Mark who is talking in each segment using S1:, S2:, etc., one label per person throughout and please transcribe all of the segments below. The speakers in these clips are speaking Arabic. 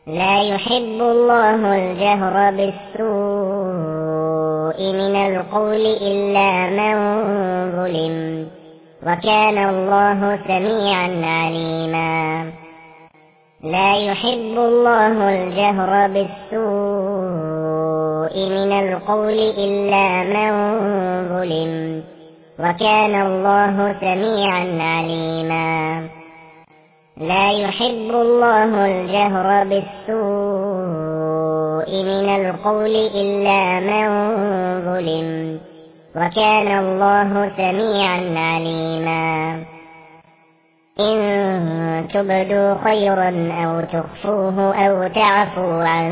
S1: لا يحب الله الجهر بالسوء من القول إلا من ظلم، وكان الله سميعا عليما. لا يحب الله الجهر بالسوء من القول إلا من ظلم، وكان الله سميعا عليما. لا يحب الله الجهر بالسوء من القول إلا من ظلم، وكان الله سميعا عليما. إن تبدوا خيرا أو تخفوه أو تعفوا عن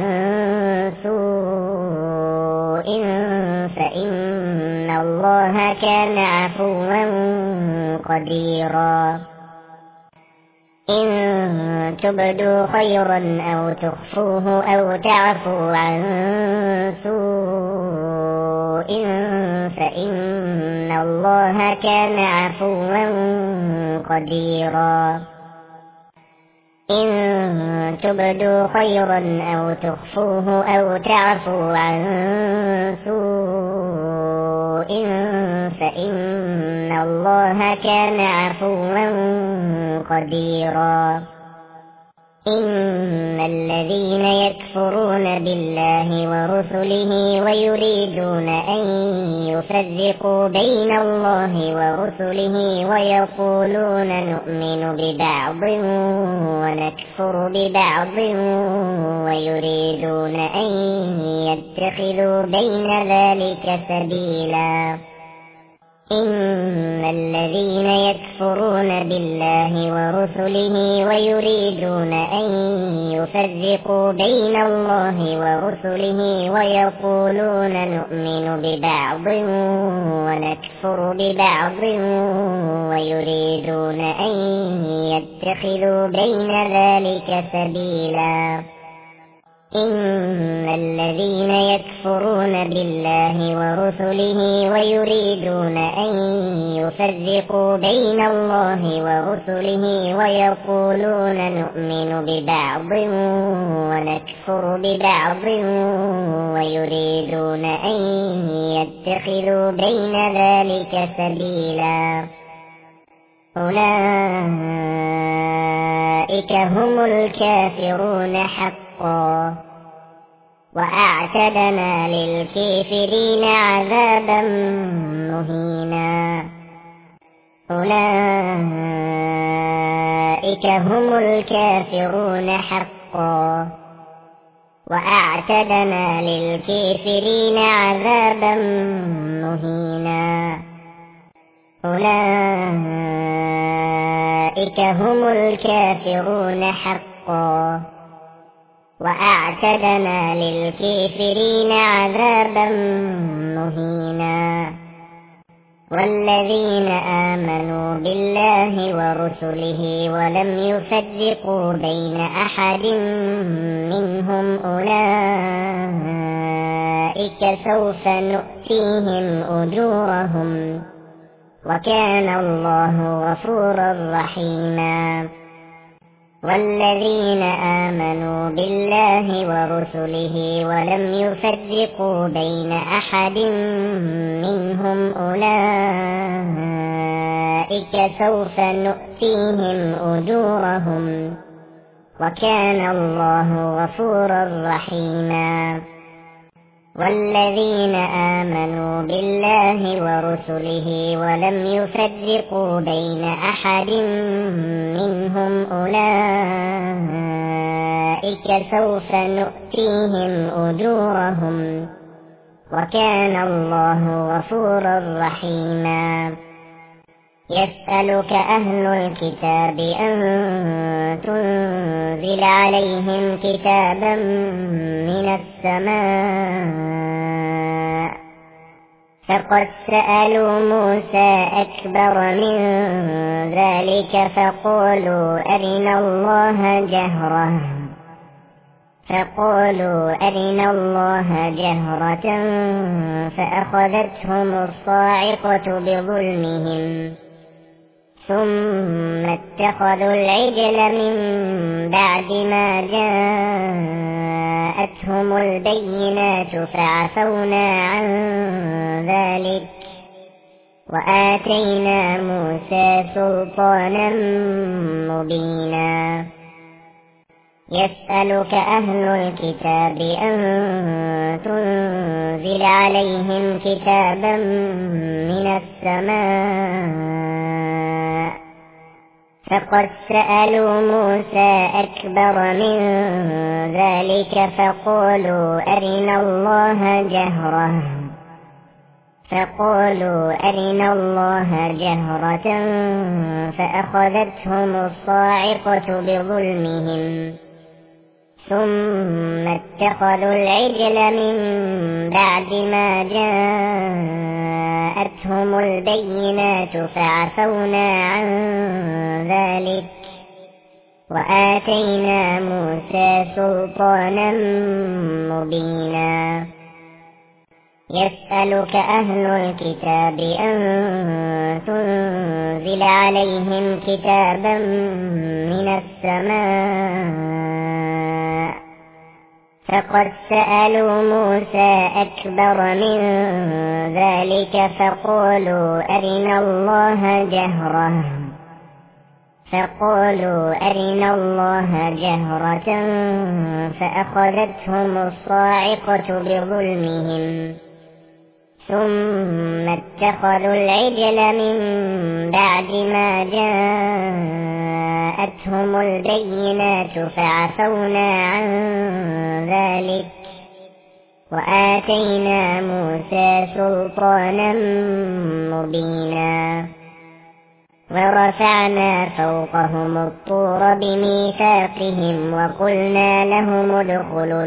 S1: سوء فإن الله كان عفوا قديرا. إن تبدوا خيرا أو تخفوه أو تعفوا عن سوء فإن الله كان عفوا قديرا. إن تبدوا خيرا أو تخفوه أو تعفوا عن سوء فإن الله كان عفوا قديرا. إن الذين يكفرون بالله ورسله ويريدون أن يفرقوا بين الله ورسله ويقولون نؤمن ببعض ونكفر ببعض ويريدون أن يتخذوا بين ذلك سبيلا. إن الذين يكفرون بالله ورسله ويريدون أن يفرقوا بين الله ورسله ويقولون نؤمن ببعض ونكفر ببعض ويريدون أن يتخذوا بين ذلك سبيلا. إن الذين يكفرون بالله ورسله ويريدون أن يفرقوا بين الله ورسله ويقولون نؤمن ببعض ونكفر ببعض ويريدون أن يتخذوا بين ذلك سبيلا. أولئك هم الكافرون حقا، وأعتدنا للكافرين عذابا مهينا. أولئك هم الكافرون حقا، وأعتدنا للكافرين عذابا مهينا. أولئك هم الكافرون حقا، وأعتدنا للكافرين عذابا مهينا. والذين آمنوا بالله ورسله ولم يفرقوا بين أحد منهم أولئك سوف نؤتيهم أجورهم، وكان الله غفورا رحيما. والذين آمنوا بالله ورسله ولم يفرقوا بين أحد منهم أولئك سوف نؤتيهم أجورهم، وكان الله غفورا رحيما. والذين آمنوا بالله ورسله ولم يفرقوا بين أحد منهم أولئك سوف نؤتيهم أجورهم، وكان الله غفورا رحيما. يسألك أهل الكتاب أن تنزل عليهم كتابا من السماء، فقد سألوا موسى أكبر من ذلك فقالوا أرنا الله جهرة فأخذتهم الصاعقة بظلمهم، ثم اتخذوا العجل من بعد ما جاءتهم البينات فعفونا عن ذلك وآتينا موسى سلطانا مبينا. يسألك أهل الكتاب أن تنزل عليهم كتابا من السماء فقد سألوا موسى أكبر من ذلك فقالوا أرنا الله جهرة فأخذتهم الصاعقة بظلمهم ثم اتخذوا العجل من بعد ما جاءتهم البينات فعفونا عن ذلك وآتينا موسى سلطانا مبينا. يسألك أهل الكتاب أن تنزل عليهم كتابا من السماء فقد سألوا موسى أكبر من ذلك فقالوا أرنا الله جهرة فأخذتهم الصاعقة بظلمهم ثم اتخذوا العجل من بعد ما جاءتهم البينات فعفونا عن ذلك وآتينا موسى سلطانا مبينا. ورفعنا فوقهم الطور بميثاقهم وقلنا لهم ادخلوا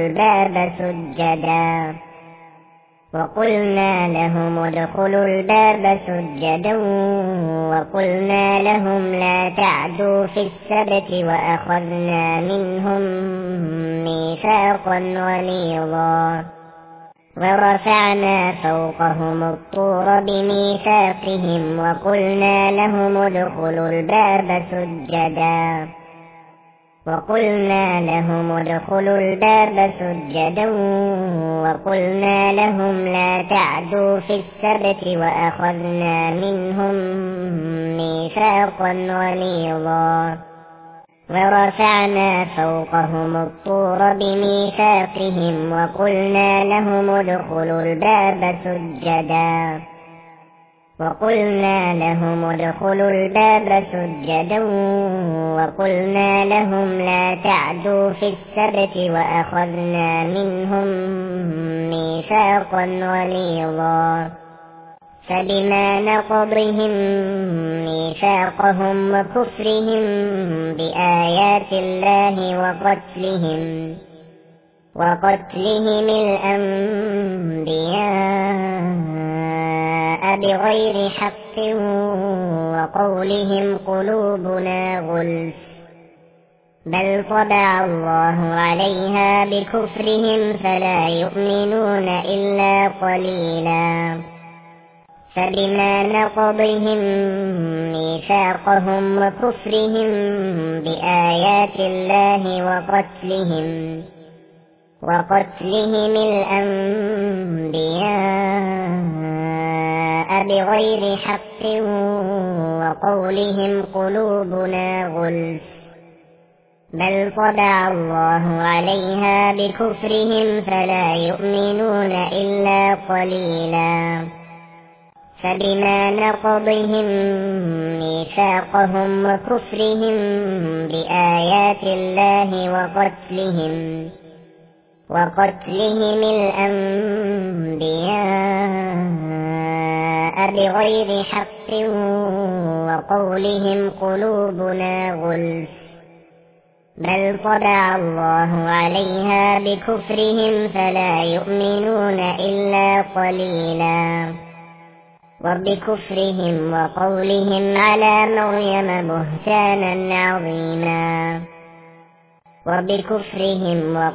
S1: الباب سجدا وقلنا لهم لا تعدوا في السبت وأخذنا منهم ميثاقا غليظا. ورفعنا فوقهم الطور بميثاقهم وقلنا لهم ادخلوا الباب سجدا وقلنا لهم لا تعدوا في السبت وأخذنا منهم ميثاقا غليظا. ورفعنا فوقهم الطور بميثاقهم وقلنا لهم ادخلوا الباب سجدا وقلنا لهم لا تعدوا في السبت وأخذنا منهم ميثاقا غليظا. فبما نقضهم ميثاقهم وكفرهم بآيات الله وقتلهم الأنبياء بغير حق وقولهم قلوبنا غلف بل طبع الله عليها بكفرهم فلا يؤمنون إلا قليلا. فبما نقضهم ميثاقهم وكفرهم بآيات الله وقتلهم الأنبياء بغير حق وقولهم قلوبنا غلف بل طبع الله عليها بكفرهم فلا يؤمنون إلا قليلا. فبما نقضهم ميثاقهم وكفرهم بآيات الله وقتلهم الأنبياء بغير حق وقولهم قلوبنا غلف بل طبع الله عليها بكفرهم فلا يؤمنون إلا قليلا. وبكفرهم وقولهم على مريم بهتانا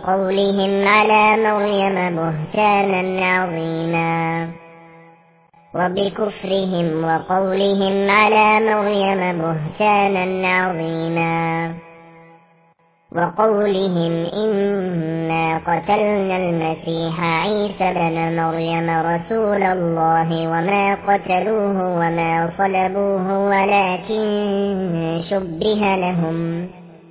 S1: عظيما وبكفرهم وقولهم على مريم بهتانا عظيما، وقولهم إنا قتلنا المسيح عيسى بن مريم رسول الله وما قتلوه وما صلبوه ولكن شبه لهم،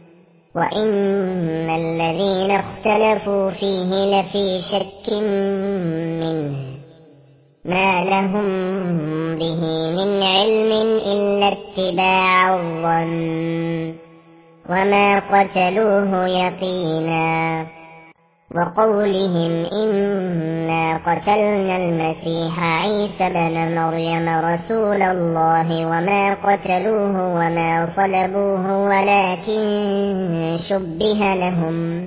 S1: وإن الذين اختلفوا فيه لفي شك منه ما لهم به من علم إلا اتباع الظن، وما قتلوه يقينا، وقولهم إنا قتلنا المسيح عيسى بن مريم رسول الله وما قتلوه وما صلبوه ولكن شبه لهم،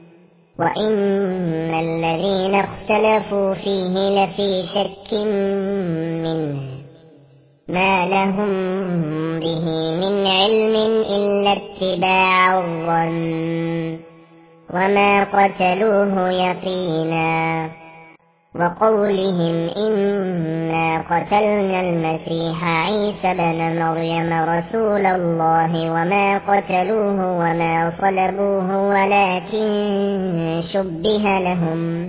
S1: وإن الذين اختلفوا فيه لفي شك منه ما لهم به من علم إلا اتباع الظن، وما قتلوه يقينا، وقولهم إنا قتلنا المسيح عيسى بن مريم رسول الله وما قتلوه وما صلبوه ولكن شبه لهم،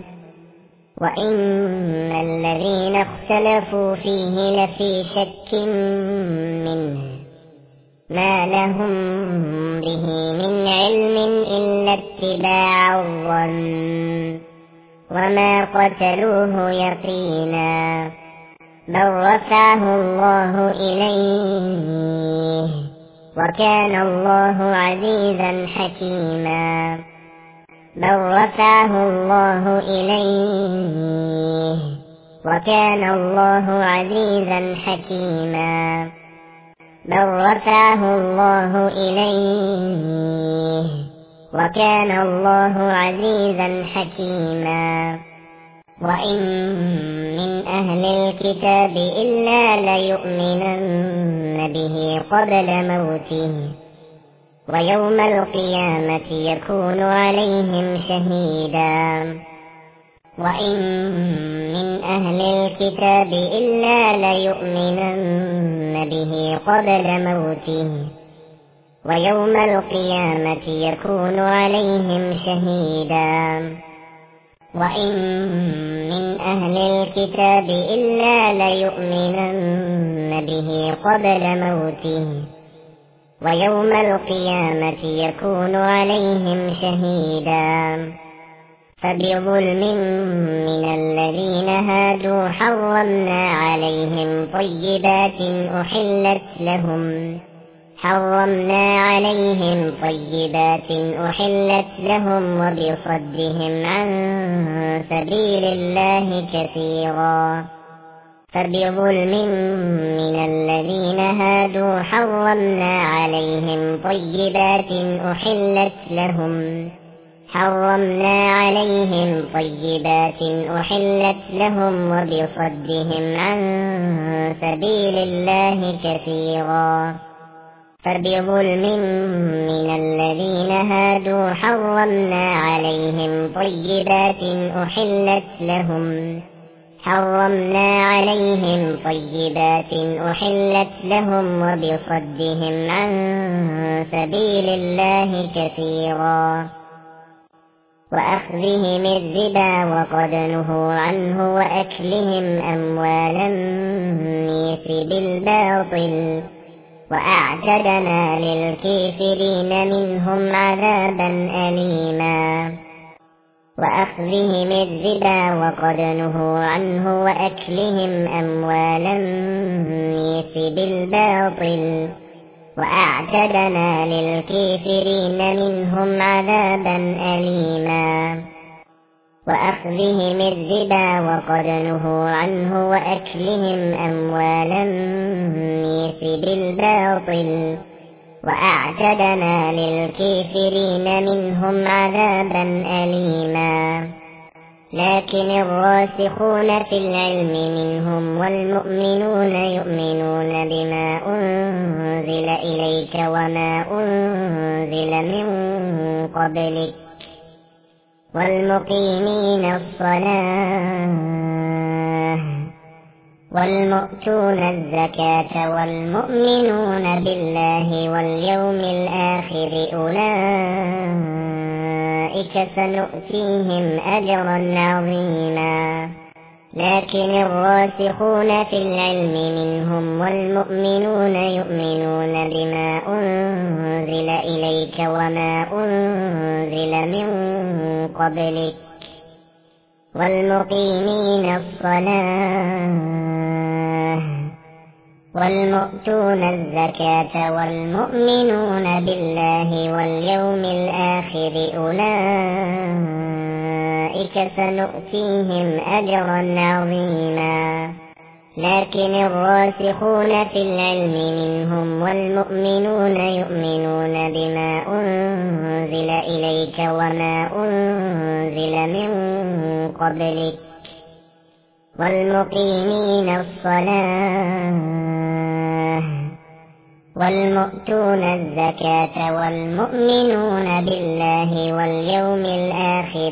S1: وإن الذين اختلفوا فيه لفي شك منه ما لهم به من علم إلا اتباع الظن، وما قتلوه يقينا، بل رفعه الله إليه وكان الله عزيزا حكيما، بل رفعه الله إليه وكان الله عزيزا حكيما، بل رفعه الله إليه وكان الله عزيزا حكيما. وإن من أهل الكتاب إلا ليؤمنن به قبل موته، ويوم القيامة يكون عليهم شهيدا. وإن من أهل الكتاب إلا ليؤمنن به قبل موته، ويوم القيامة يكون عليهم شهيدا. وإن من أهل الكتاب إلا ليؤمنن به قبل موته، ويوم القيامة يكون عليهم شهيدا. فبظلم من الذين هادوا حرمنا عليهم طيبات أحلت لهم وبصدهم عن سبيل الله كثيرا. فبظلم من الذين هادوا حرمنا عليهم طيبات أحلت لهم وبصدهم عن سبيل الله كثيرا. فبظلم من الذين هادوا حرمنا عليهم طيبات أحلت لهم وبصدهم عن سبيل الله كثيرا. وأخذهم الربا وقد نهوا عنه وأكلهم أموال الناس بالباطل، وأعتدنا للكافرين منهم عذابا أليما. وأخذهم الربا وقد نهوا عنه وأكلهم أموال الناس بالباطل، وأعتدنا للكافرين منهم عذابا أليما. وأخذهم الربا وقد نهوا عنه وأكلهم أموال الناس بالباطل، وأعتدنا للكافرين منهم عذابا أليما. لكن الراسخون في العلم منهم والمؤمنون يؤمنون بما أنزل إليك وما أنزل من قبلك، والمقيمين الصلاة والمؤتون الزكاة والمؤمنون بالله واليوم الآخر أولئك سنؤتيهم أجرا عظيما. لكن الراسخون في العلم منهم والمؤمنون يؤمنون بما أنزل إليك وما أنزل من قبلك والمقيمين الصلاة والمؤتون الزكاة والمؤمنون بالله واليوم الآخر أولئك سنؤتيهم أجرا عظيما. لكن الراسخون في العلم منهم والمؤمنون يؤمنون بما أنزل إليك وما أنزل من قبلك والمقيمين الصلاة والمؤتون الزكاة والمؤمنون بالله واليوم الآخر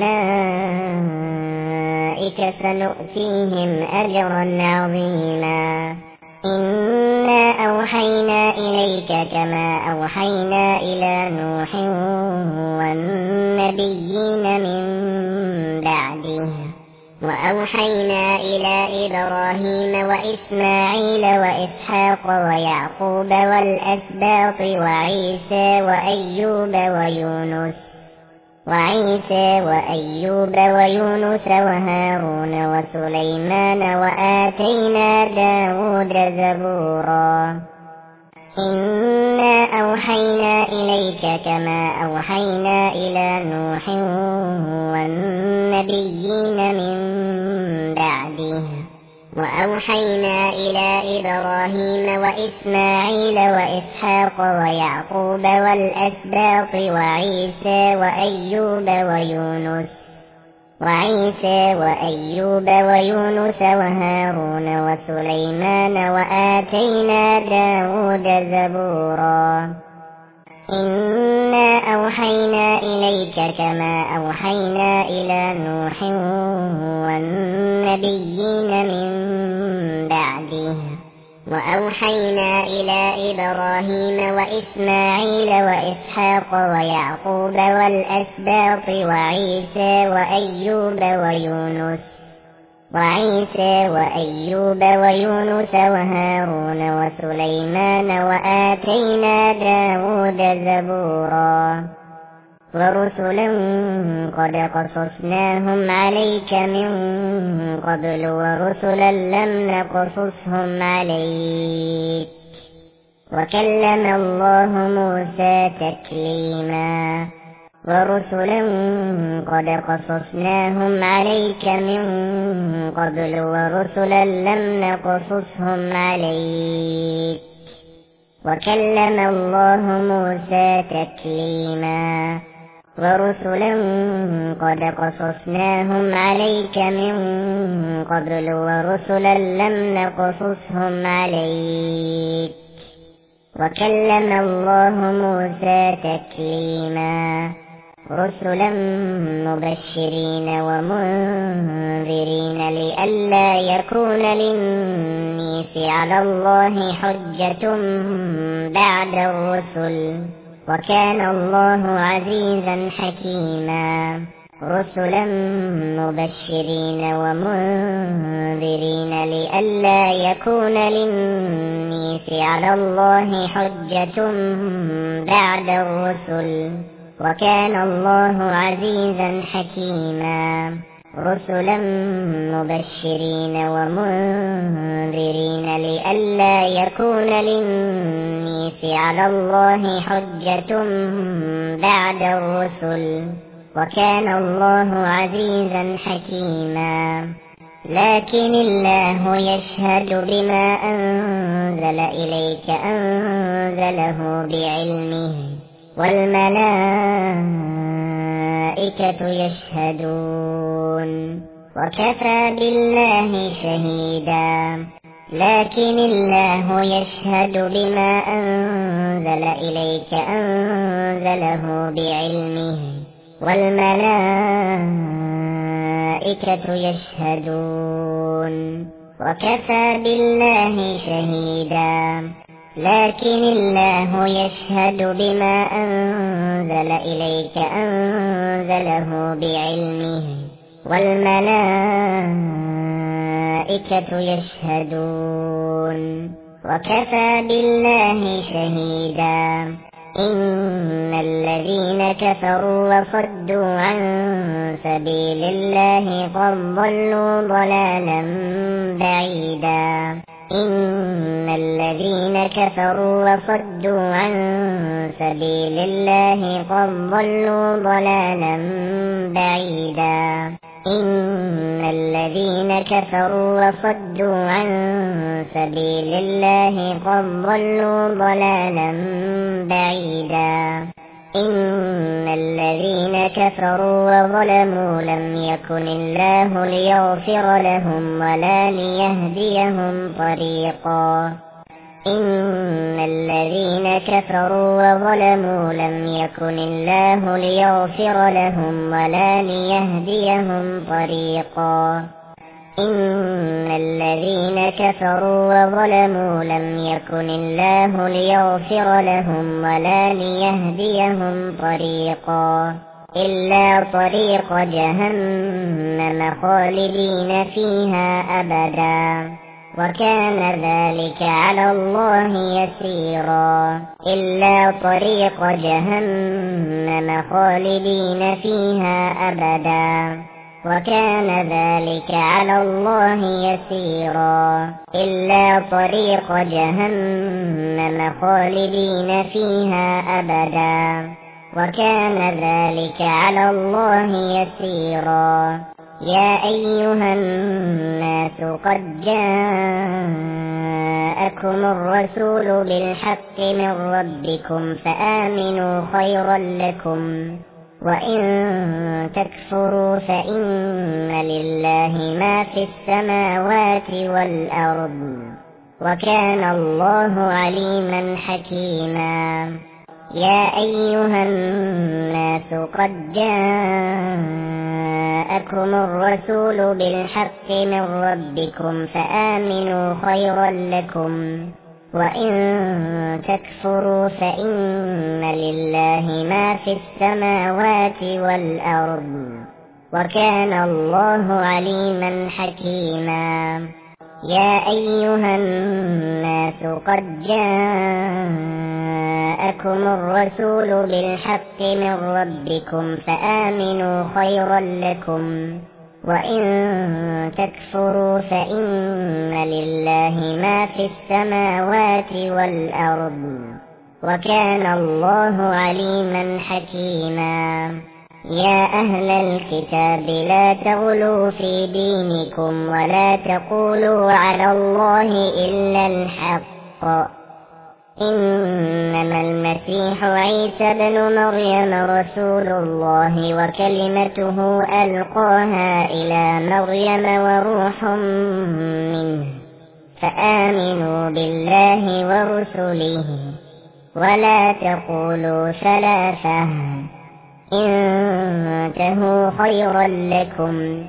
S1: أولئك سنؤتيهم أجرا عظيما. إنا أوحينا إليك كما أوحينا إلى نوح والنبيين من بعده وأوحينا إلى إبراهيم وإسماعيل وإسحاق ويعقوب والأسباط وعيسى ويونس وهارون وسليمان وآتينا داود زبورا. إنا أوحينا إليك كما أوحينا إلى نوح والنبيين من بعده وأوحينا إلى إبراهيم وإسماعيل وإسحاق ويعقوب والأسباط وأيوب ويونس وهارون وسليمان وآتينا داود زبورا. إنا أوحينا إليك كما أوحينا إلى نوح والنبيين من بعده وأوحينا إلى إبراهيم وإسماعيل وإسحاق ويعقوب والأسباط وأيوب ويونس وهارون وسليمان وآتينا داود زبورا. ورسلا قد قصصناهم عليك من قبل ورسلا لم نقصصهم عليك وكلم الله موسى تكليما. ورسلا قد قصصناهم عليك من قبل ورسلا لم نقصصهم عليك وكلم الله موسى تكليما. ورسلا قد قصصناهم عليك من قبل ورسلا لم نقصصهم عليك وكلم الله موسى تكليما. رسلا مبشرين ومنذرين لئلا يكون للناس على الله حجة بعد الرسل وكان الله عزيزا حكيما. رسلا مبشرين ومنذرين لئلا يكون للناس على الله حجة بعد الرسل وكان الله عزيزا حكيما. رسلا مبشرين ومنذرين لئلا يكون للناس على الله حجة بعد الرسل وكان الله عزيزا حكيما. لكن الله يشهد بما أنزل إليك أنزله بعلمه والملائكة يشهدون وكفى بالله شهيدا. لكن الله يشهد بما أنزل إليك أنزله بعلمه والملائكة يشهدون وكفى بالله شهيدا. لكن الله يشهد بما أنزل إليك أنزله بعلمه، والملائكة يشهدون، وكفى بالله شهيدا. إن الذين كفروا وصدوا عن سبيل الله قد ضلوا ضلالا بعيدا. إن الذين كفروا وصدوا عن سبيل الله قد ضلوا ضلالا بعيدا. إن الذين كفروا وصدوا عن سبيل الله قد ضلوا ضلالا بعيدا. إن الذين كفروا وظلموا لم يكن الله ليغفر لهم ولا ليهديهم طريقا. إن الذين كفروا وظلموا لم يكن الله ليغفر لهم ولا ليهديهم طريقا. إن الذين كفروا وظلموا لم يكن الله ليغفر لهم ولا ليهديهم طريقا إلا طريق جهنم خالدين فيها أبدا، وكان ذلك على الله يسيرا. إلا طريق جهنم خالدين فيها أبدا، وكان ذلك على الله يسيرا. إلا طريق جهنم خالدين فيها أبدا، وكان ذلك على الله يسيرا. يا أيها الناس قد جاءكم الرسول بالحق من ربكم فآمنوا خيرا لكم، وإن تكفروا فإن لله ما في السماوات والأرض، وكان الله عليما حكيما. يا أيها الناس قد جاءكم الرسول بالحق من ربكم فآمنوا خيرا لكم، وإن تكفروا فإن لله ما في السماوات والأرض، وكان الله عليما حكيما. يا أيها الناس قد جاءكم الرسول بالحق من ربكم فآمنوا خيرا لكم، وإن تكفروا فإن لله ما في السماوات والأرض، وكان الله عليما حكيما. يا أهل الكتاب لا تغلوا في دينكم ولا تقولوا على الله إلا الحق، إنما المسيح عيسى بن مريم رسول الله وكلمته ألقاها إلى مريم وروح منه، فآمنوا بالله ورسله، ولا تقولوا ثلاثة، انتهوا خيرا لكم،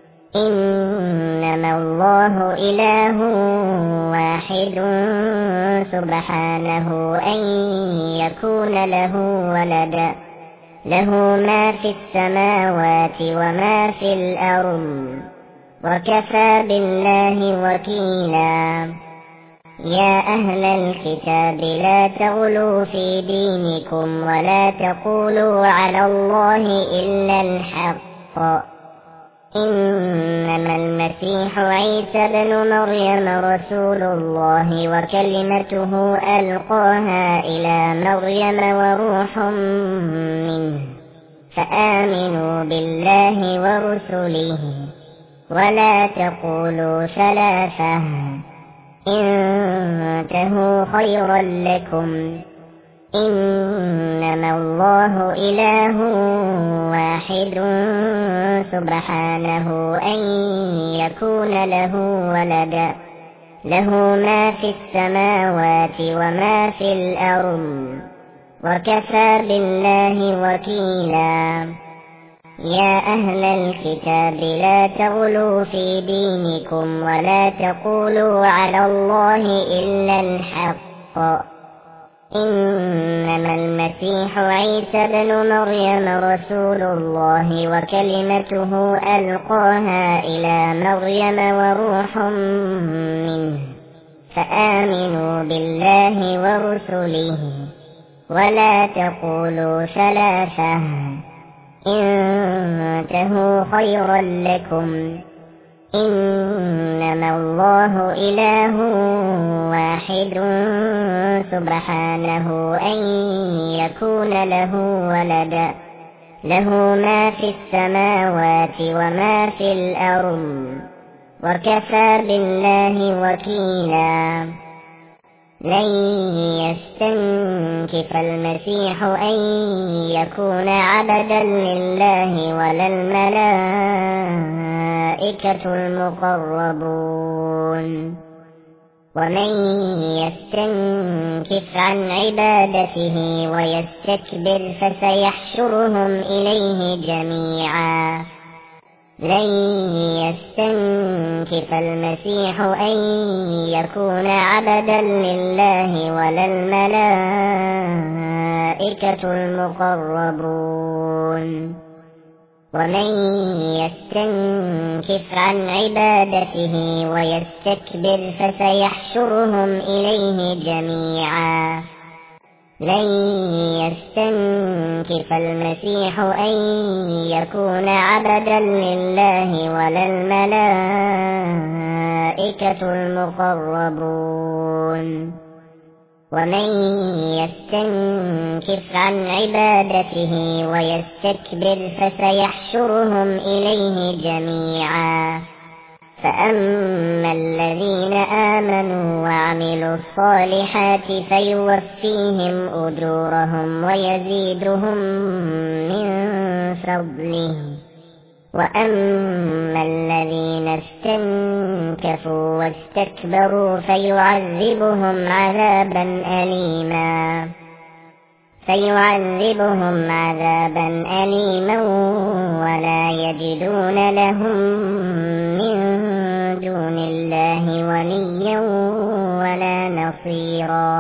S1: إنما الله إله واحد سبحانه أن يكون له ولد، له ما في السماوات وما في الأرض، وكفى بالله وكيلا. يا أهل الكتاب لا تغلوا في دينكم ولا تقولوا على الله إلا الحق، إنما المسيح عيسى بن مريم رسول الله وكلمته ألقاها إلى مريم وروح منه، فآمنوا بالله ورسله، ولا تقولوا ثلاثة، انتهوا خيرا لكم، إنما الله إله واحد سبحانه أن يكون له ولد، له ما في السماوات وما في الأرض، وكفى بالله وكيلا. يا أهل الكتاب لا تغلوا في دينكم ولا تقولوا على الله إلا الحق، إنما المسيح عيسى بن مريم رسول الله وكلمته ألقاها إلى مريم وروح منه، فآمنوا بالله ورسله ولا تقولوا ثلاثة، انتهوا خيرا لكم، إنما الله إله واحد سبحانه أن يكون له ولد، له ما في السماوات وما في الأرض، وكفى بالله وكيلا. لن يستنكف المسيح أن يكون عبدا لله ولا الملائكة المقربون، ومن يستنكف عن عبادته ويستكبر فسيحشرهم إليه جميعا. لن يستنكف المسيح أن يكون عبدا لله ولا الملائكة المقربون، ومن يستنكف عن عبادته ويستكبر فسيحشرهم إليه جميعا. لن يستنكف المسيح أن يكون عبدا لله ولا الملائكة المقربون، ومن يستنكف عن عبادته ويستكبر فسيحشرهم إليه جميعا. فأما الذين آمنوا وعملوا الصالحات فيوفيهم أجورهم ويزيدهم من فضله، وأما الذين استنكفوا واستكبروا فيعذبهم عذابا أليما ولا يجدون لهم من دون الله وليا ولا نصيرا.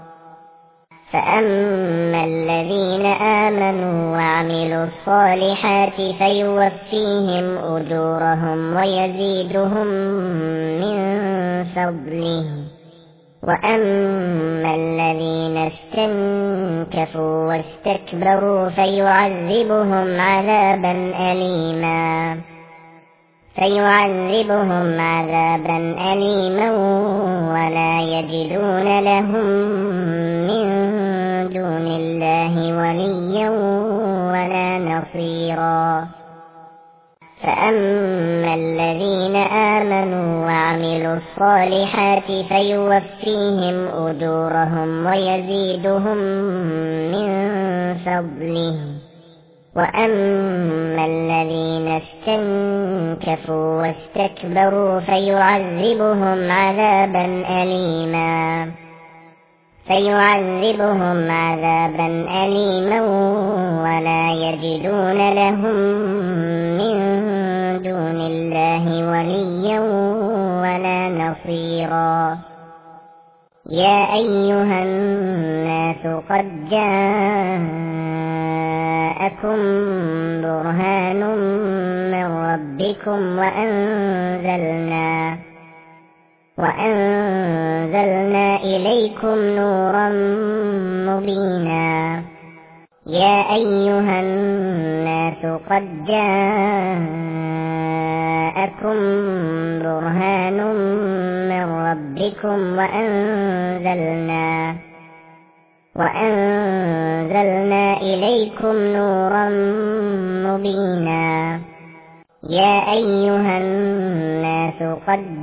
S1: فأما الذين آمنوا وعملوا الصالحات فيوفيهم أجورهم ويزيدهم من فضله، وأما الذين استنكفوا واستكبروا فيعذبهم عذابا أليما ولا يجدون لهم من دون الله وليا ولا نصيرا. فأما الذين آمنوا وعملوا الصالحات فيوفيهم أجورهم ويزيدهم من فضله، وأما الذين استنكفوا واستكبروا فيعذبهم عذابا أليما ولا يجدون لهم من دون الله وليا ولا نصيرا. يا أيها الناس قد جاءكم برهان من ربكم وأنزلنا إليكم نورا مبينا. يا أيها الناس قد جاءكم برهان من ربكم وأنزلنا إليكم نورا مبينا. يا أيها الناس قد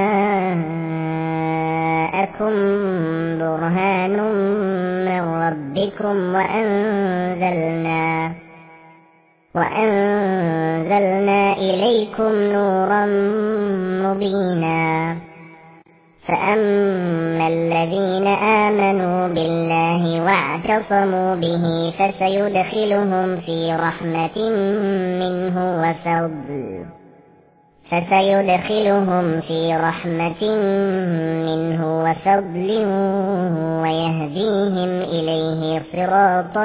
S1: جاءكم برهان من ربكم وأنزلنا إليكم نورا مبينا. فأما الذين آمنوا بالله واعتصموا به فسيدخلهم في رحمة منه وفضل ويهديهم إليه صراطا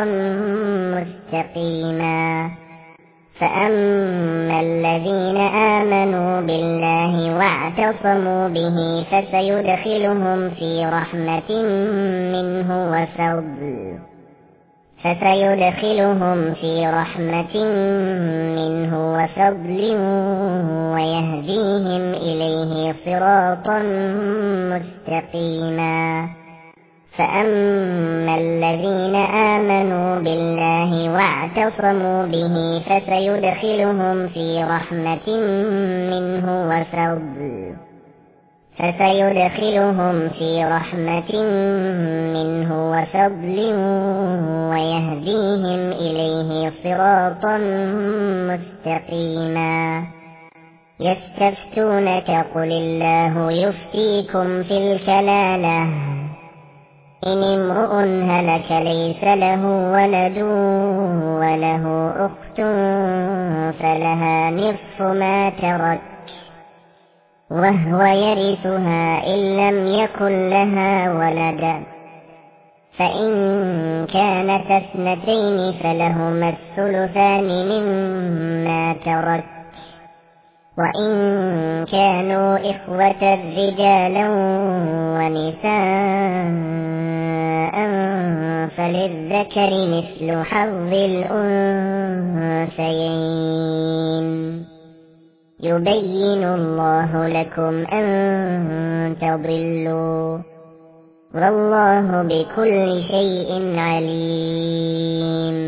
S1: مستقيما. فأما الذين آمنوا بالله واعتصموا به فسيدخلهم في رحمة منه وفضل ويهديهم إليه صراطا مستقيما. فأما الذين آمنوا بالله واعتصموا به فسيدخلهم في رحمة منه وفضل ويهديهم إليه صراطا مستقيما. يستفتونك قل الله يفتيكم في الكلالة إن امرؤ هلك ليس له ولد وله أخت فلها نصف ما ترك وهو يرثها إن لم يكن لها ولد، فإن كانت اثنتين فلهما الثلثان مما ترك، وإن كانوا إخوة رجالا ونساء فللذكر مثل حظ الأنثيين. يبين الله لكم أن تضلوا والله بكل شيء عليم.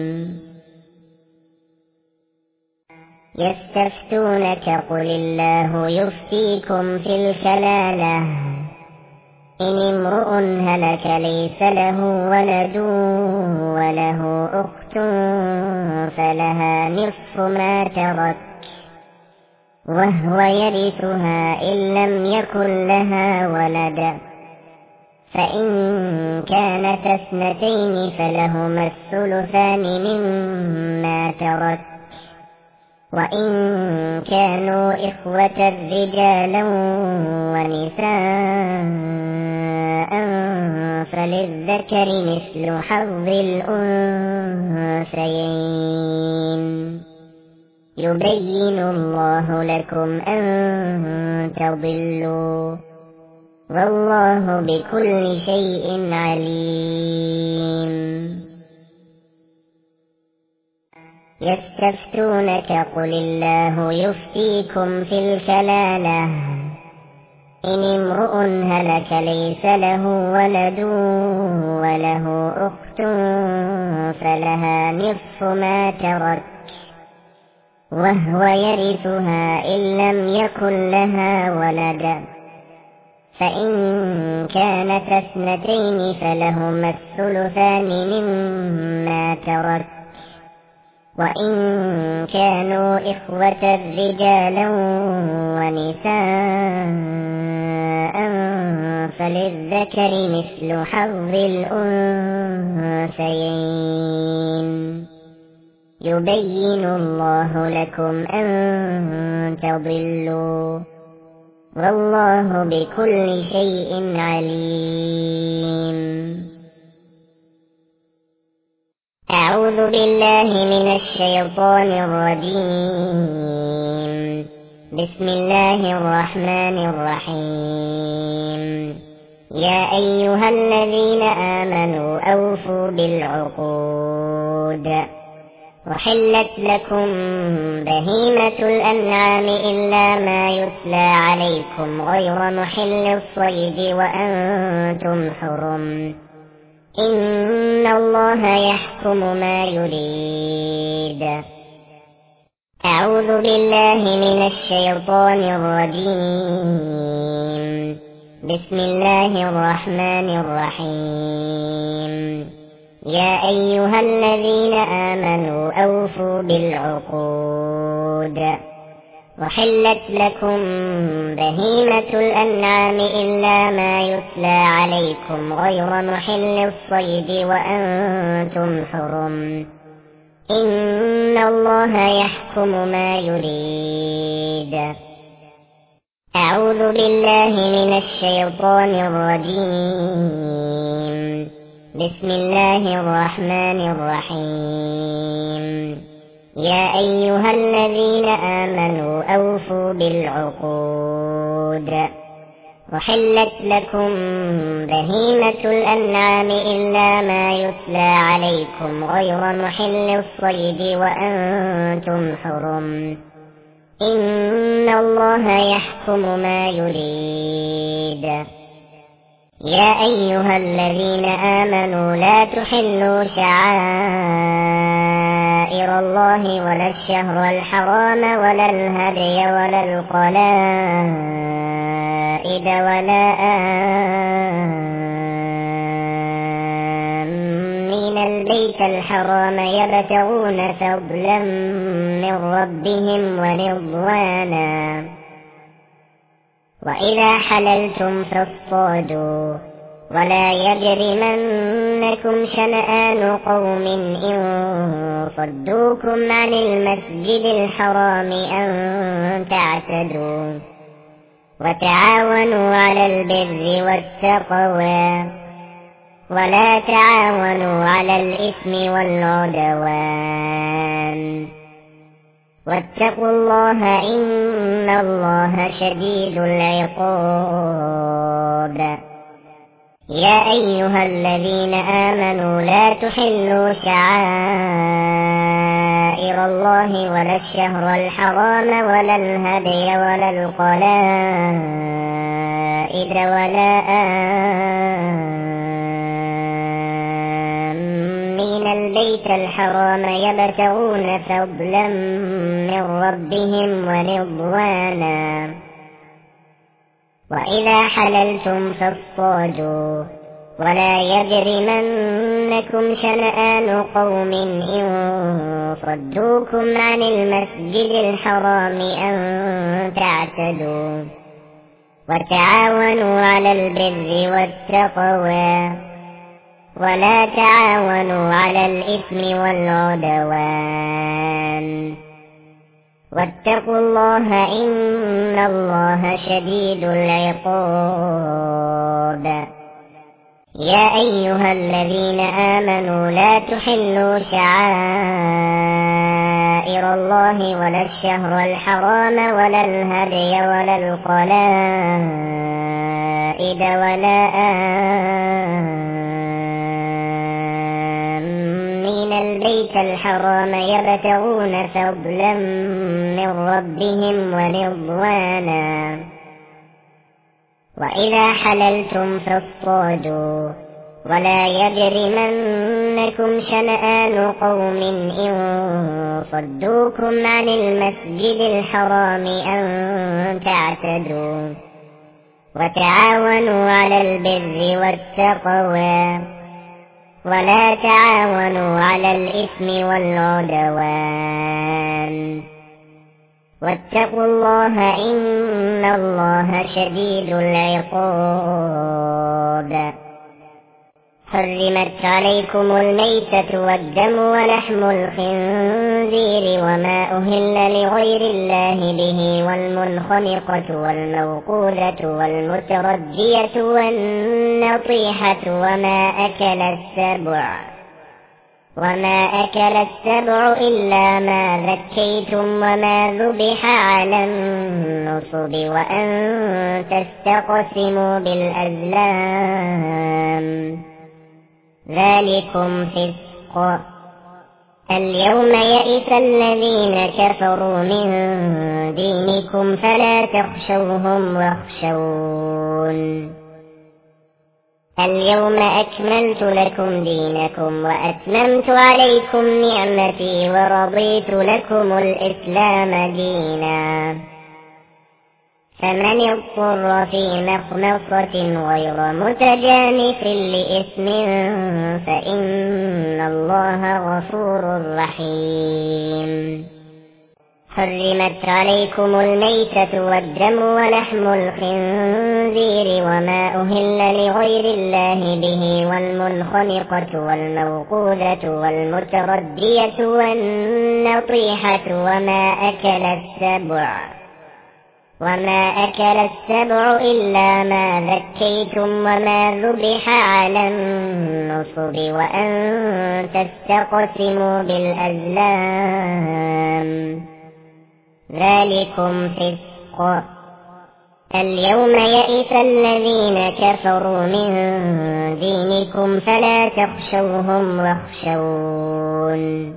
S1: يستفتونك قل الله يفتيكم في الكلالة إن امرؤ هلك ليس له ولد وله أخت فلها نصف ما ترك وهو يرثها إن لم يكن لها ولد، فإن كانت اثنتين فلهما الثلثان مما ترك، وإن كانوا إخوة رجالا ونساء فللذكر مثل حظ الأنثيين. يبين الله لكم أن تضلوا والله بكل شيء عليم. يستفتونك قل الله يفتيكم في الكلالة إن امرؤ هلك ليس له ولد وله أخت فلها نصف ما ترك وهو يرثها إن لم يكن لها ولد، فإن كانت اثنتين فلهما الثلثان مما ترك، وإن كانوا إخوة رجالا ونساء فللذكر مثل حظ الأنثيين. يبين الله لكم أن تضلوا والله بكل شيء عليم. أعوذ بالله من الشيطان الرجيم. بسم الله الرحمن الرحيم. يا أيها الذين آمنوا أوفوا بالعقود. أحلت لكم بهيمة الأنعام إلا ما يتلى عليكم غير محل الصيد وأنتم حرم. إن الله يحكم ما يريد. أعوذ بالله من الشيطان الرجيم. بسم الله الرحمن الرحيم. يا أيها الذين آمنوا أوفوا بالعقود. وحلت لكم بهيمة الأنعام إلا ما يتلى عليكم غير محل الصيد وأنتم حرم إن الله يحكم ما يريد. أعوذ بالله من الشيطان الرجيم. بسم الله الرحمن الرحيم. يا أيها الذين آمنوا أوفوا بالعقود. وحلت لكم بهيمة الأنعام إلا ما يتلى عليكم غير محل الصيد وأنتم حرم إن الله يحكم ما يريد. يا أيها الذين آمنوا لا تحلوا شعائر الله ولا الشهر الحرام ولا الهدي ولا القلائد ولا آمين البيت الحرام يبتغون فضلا من ربهم ورضوانا. وإذا حللتم فاصطادوا ولا يجرمنكم شنآن قوم إن صدوكم عن المسجد الحرام أن تعتدوا وتعاونوا على البر والتقوى ولا تعاونوا على الإثم والعدوان واتقوا الله إن الله شديد العقاب. يا أيها الذين آمنوا لا تحلوا شعائر الله ولا الشهر الحرام ولا الهدي ولا القلائد ولا آمين البيت الحرام يبتغون فضلا من ربهم ورضوانا. وإذا حللتم فاصطادوا ولا يجرمنكم شنآن قوم إن صدوكم عن المسجد الحرام أن تعتدوا وتعاونوا على البر والتقوى ولا تعاونوا على الإثم والعدوان واتقوا الله إن الله شديد العقاب. يا أيها الذين آمنوا لا تحلوا شعائر الله ولا الشهر الحرام ولا الهدي ولا القلائد ولا آمين البيت الحرام يبتغون فضلا من ربهم ورضوانا. وإذا حللتم فاصطادوا ولا يجرمنكم شنآن قوم إن صدوكم عن المسجد الحرام أن تعتدوا وتعاونوا على البر والتقوى ولا تعاونوا على الإثم والعدوان واتقوا الله إن الله شديد العقاب. حرمت عليكم الميتة والدم ولحم الخنزير وما أهل لغير الله به والمنخنقة والموقوذة والمتردية والنطيحة وما أكل السبع إلا ما ذكيتم وما ذبح على النصب وأن تستقسموا بالأزلام ذلكم فسق. اليوم يئس الذين كفروا من دينكم فلا تخشوهم واخشون. اليوم أكملت لكم دينكم وأتممت عليكم نعمتي ورضيت لكم الإسلام دينا. فمن اضطر في مخمصة غير متجانف لإثم فإن الله غفور رحيم. حرمت عليكم الميتة والدم ولحم الخنزير وما أهل لغير الله به والمنخنقة والموقوذة والمتردية والنطيحة وما أكل السبع إلا ما ذكيتم وما ذبح على النصب وأن تستقسموا بالأزلام ذلكم فسق. اليوم يئس الذين كفروا من دينكم فلا تخشوهم واخشون.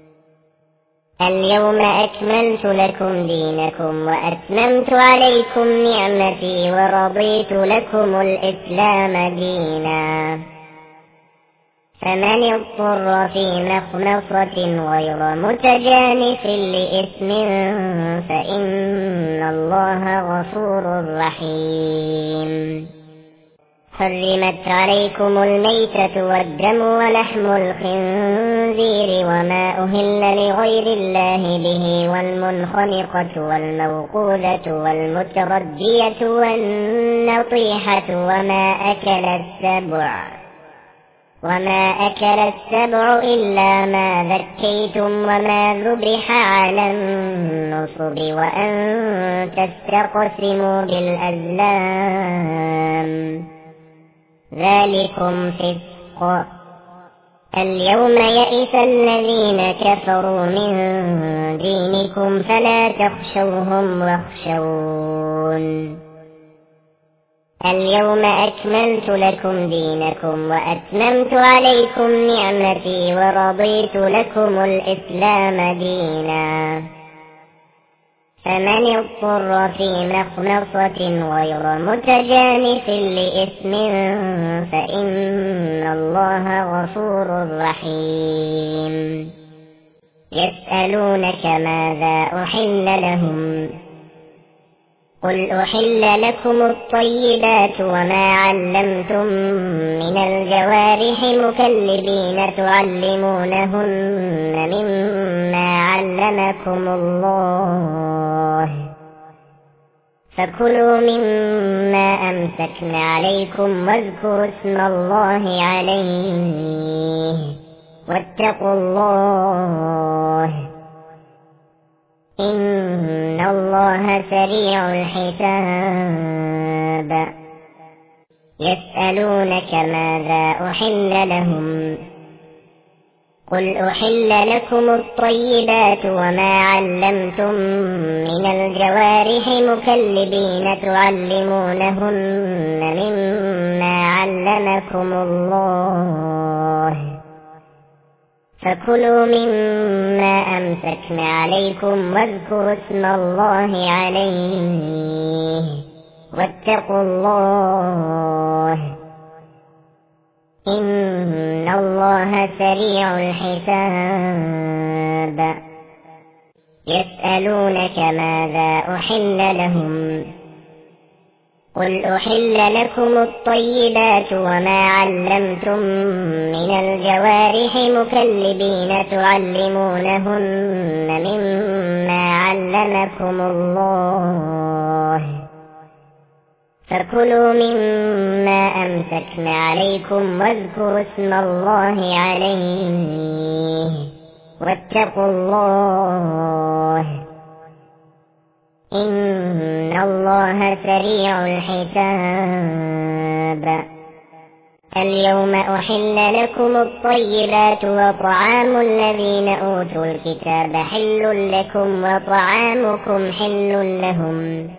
S1: اليوم أكملت لكم دينكم وأتممت عليكم نعمتي ورضيت لكم الإسلام دينا. فمن اضطر في مخمصة غير متجانف لإثم فإن الله غفور رحيم. حرمت عليكم الميتة والدم ولحم الخنزير وما أهل لغير الله به والمنخنقة والموقوذة والمتردية والنطيحة وما أكل السبع إلا ما ذكيتم وما ذبح على النصب وأن تستقسموا بالأزلام ذلكم فسق. اليوم يئس الذين كفروا من دينكم فلا تخشوهم واخشون. اليوم أكملت لكم دينكم وأتممت عليكم نعمتي ورضيت لكم الإسلام دينا. فمن اضطر في مخمصة غير متجانف لإثم فإن الله غفور رحيم. يسألونك ماذا أحل لهم قل أحل لكم الطيبات وما علمتم من الجوارح مكلبين تعلمونهن مما علمكم الله فكلوا مما أمسكن عليكم واذكروا اسم الله عليه واتقوا الله إن الله سريع الحساب. يسألونك ماذا أحل لهم قل أحل لكم الطيبات وما علمتم من الجوارح مكلبين تعلمونهن مما علمكم الله فكلوا مما أمسكن عليكم واذكروا اسم الله عليه واتقوا الله إن الله سريع الحساب. يسألونك ماذا أحل لهم قل أحل لكم الطيبات وما علمتم من الجوارح مكلبين تعلمونهن مما علمكم الله فكلوا مما أمسكن عليكم واذكروا اسم الله عليه واتقوا الله إن الله سريع الحساب. اليوم أحل لكم الطيبات وطعام الذين أوتوا الكتاب حل لكم وطعامكم حل لهم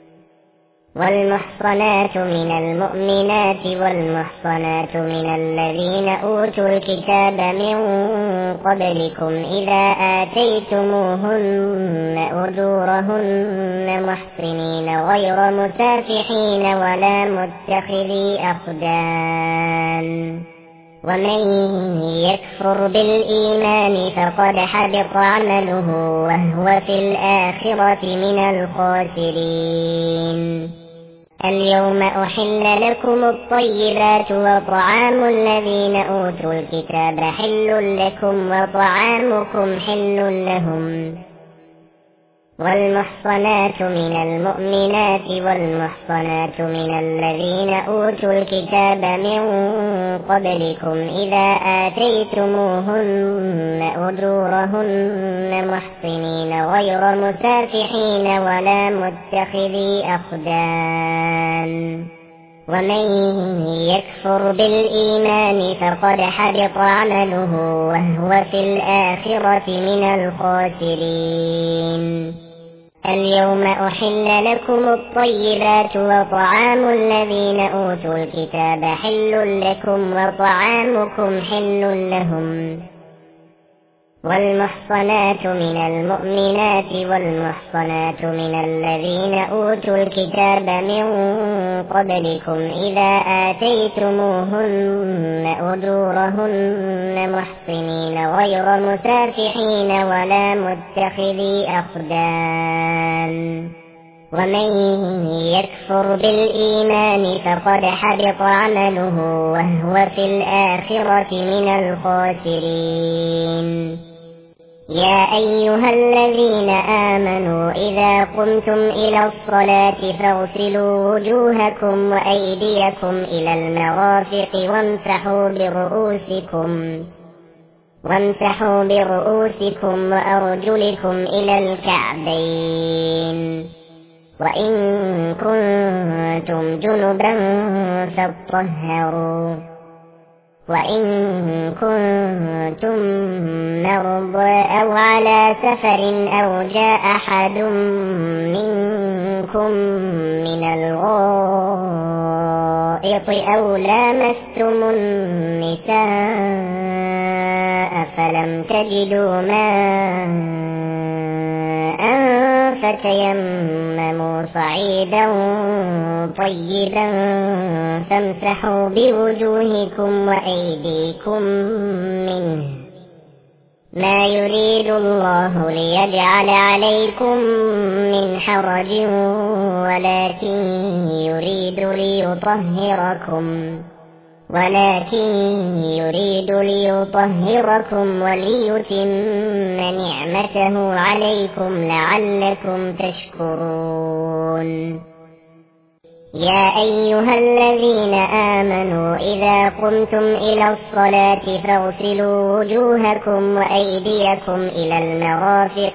S1: والمحصنات من المؤمنات والمحصنات من الذين أوتوا الكتاب من قبلكم إذا آتيتموهن أجورهن محصنين غير مسافحين ولا متخذي أخدان ومن يكفر بالإيمان فقد حبط عمله وهو في الآخرة من الخاسرين. اليوم أحل لكم الطيبات وطعام الذين أوتوا الكتاب حل لكم وطعامكم حل لهم والمحصنات من المؤمنات والمحصنات من الذين أوتوا الكتاب من قبلكم إذا آتيتموهن أجورهن محصنين غير مسافحين ولا متخذي أخدان ومن يكفر بالإيمان فقد حبط عمله وهو في الآخرة من الخاسرين. اليوم أحل لكم الطيبات وطعام الذين أوتوا الكتاب حل لكم وطعامكم حل لهم. والمحصنات من المؤمنات والمحصنات من الذين أوتوا الكتاب من قبلكم إذا آتيتموهن أجورهن محصنين غير مسافحين ولا متخذي أخدان ومن يكفر بالإيمان فقد حبط عمله وهو في الآخرة من الخاسرين. يا أيها الذين آمنوا إذا قمتم إلى الصلاة فاغسلوا وجوهكم وأيديكم إلى المرافق وامسحوا برؤوسكم وأرجلكم إلى الكعبين وإن كنتم جنبا فاطهروا وإن كنتم مرضى أو على سفر أو جاء أحد منكم من الغائط أو لامستم النساء فلم تجدوا ماء فتيمموا صعيدا طيبا فامسحوا بوجوهكم وأيديكم منه ما يريد الله ليجعل عليكم من حرج ولكن يريد ليطهركم وليتم نعمته عليكم لعلكم تشكرون. يا أيها الذين آمنوا إذا قمتم إلى الصلاة فاغسلوا وجوهكم وأيديكم إلى المرافق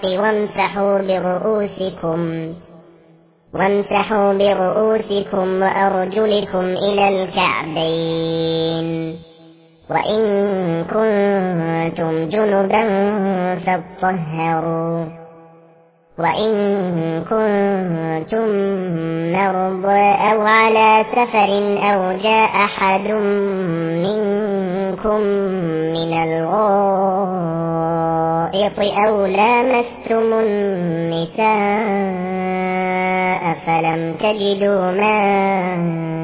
S1: وامسحوا برؤوسكم وأرجلكم إلى الكعبين وإن كنتم جنبا فاطهروا وإن كنتم مرضى أو على سفر أو جاء أحد منكم من الغائط أو لامستم النساء فلم تجدوا ماء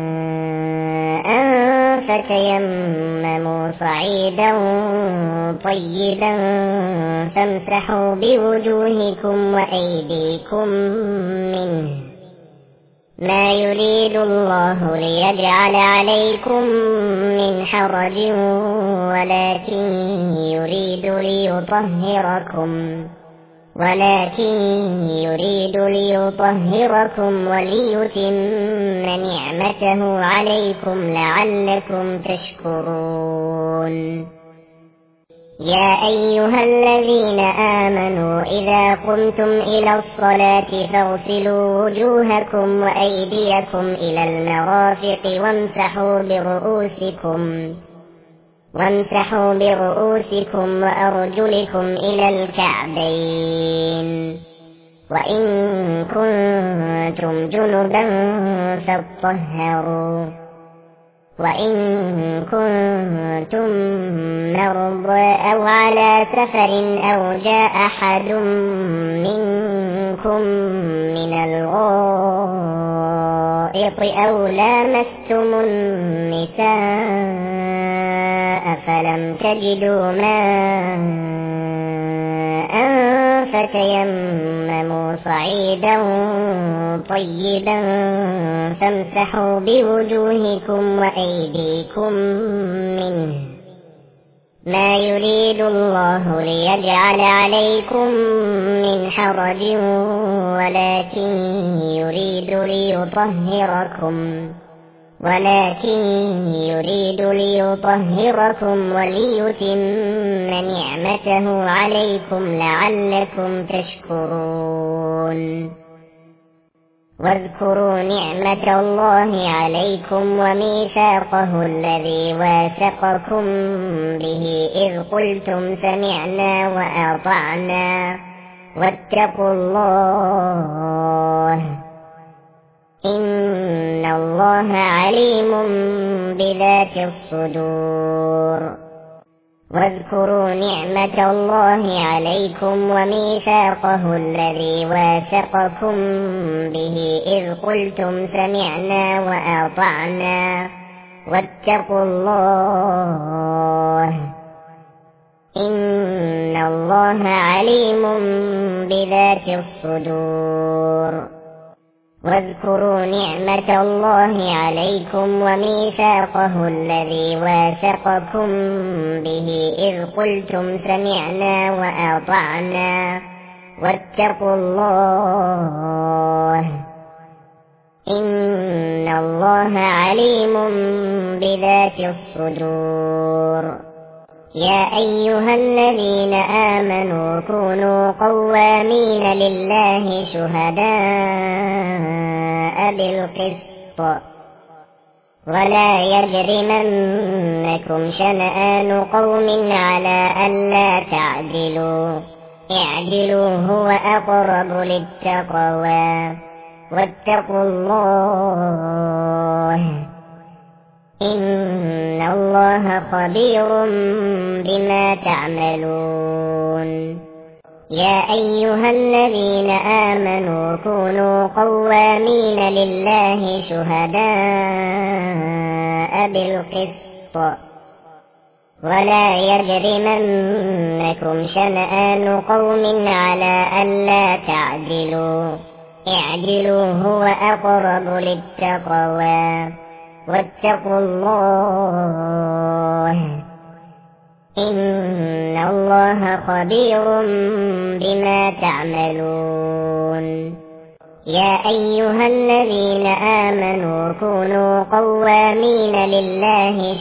S1: فتيمموا صعيدا طيبا فامسحوا بوجوهكم وأيديكم منه ما يريد الله ليجعل عليكم من حرج ولكن يريد ليطهركم وليتم نعمته عليكم لعلكم تشكرون. يا أيها الذين آمنوا إذا قمتم إلى الصلاة فاغسلوا وجوهكم وأيديكم إلى المرافق وامسحوا برؤوسكم وأرجلكم إلى الكعبين وإن كنتم جنبا فاطهروا وإن كنتم مرضى أو على سفر أو جاء أحد منكم من الغائط أو لامستم النساء فلم تجدوا ماء فتيمموا صعيدا طيبا فامسحوا بوجوهكم وأيديكم منه ما يريد الله ليجعل عليكم من حرج ولكن يريد ليطهركم وليتم نعمته عليكم لعلكم تشكرون واذكروا نعمة الله عليكم وميثاقه الذي واثقكم به إذ قلتم سمعنا وأطعنا واتقوا الله إن الله عليم بذات الصدور واذكروا نعمة الله عليكم وميثاقه الذي واثقكم به إذ قلتم سمعنا وأطعنا واتقوا الله إن الله عليم بذات الصدور واذكروا نعمة الله عليكم وميثاقه الذي واثقكم به إذ قلتم سمعنا وأطعنا واتقوا الله إن الله عليم بذات الصدور يا أيها الذين آمنوا كونوا قوامين لله شهداء بالقسط ولا يجرمنكم شنآن قوم على ألا تعدلوا اعدلوا هو أقرب للتقوى واتقوا الله إن الله خبير بما تعملون يا أيها الذين آمنوا كونوا قوامين لله شهداء بالقسط ولا يجرمنكم شنآن قوم على ألا تعدلوا اعدلوا هو أقرب للتقوى واتقوا الله إن الله خبير بما تعملون يا أيها الذين آمنوا كونوا قوامين لله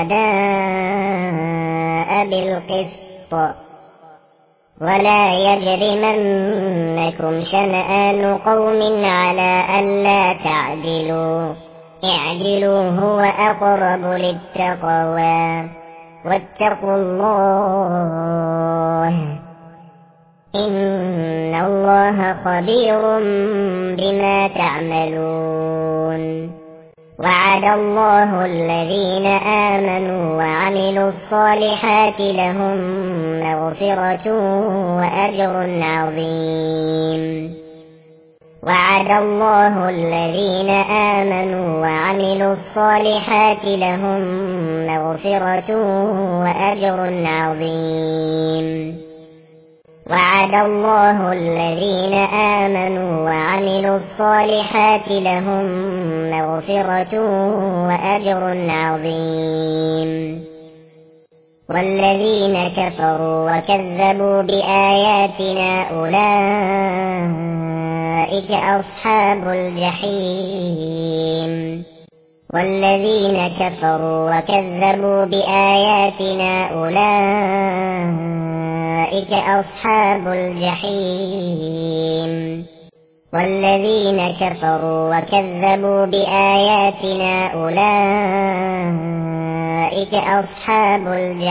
S1: شهداء بالقسط ولا يجرمنكم شنآن قوم على ألا تعدلوا اعدلوا هو أقرب للتقوى واتقوا الله إن الله خبير بما تعملون وعد الله الذين آمنوا وعملوا الصالحات لهم مغفرة وأجر عظيم وعد الله الذين آمنوا وعملوا الصالحات لهم مغفرة وأجر عظيم وعد الله الذين آمنوا وعملوا الصالحات لهم مغفرة وأجر عظيم والذين كفروا وكذبوا بآياتنا أولئك أصحاب الجحيم والذين كفروا وكذبوا بآياتنا أولئك أصحاب الجحيم والذين كفروا وكذبوا بآياتنا أولئك أصحاب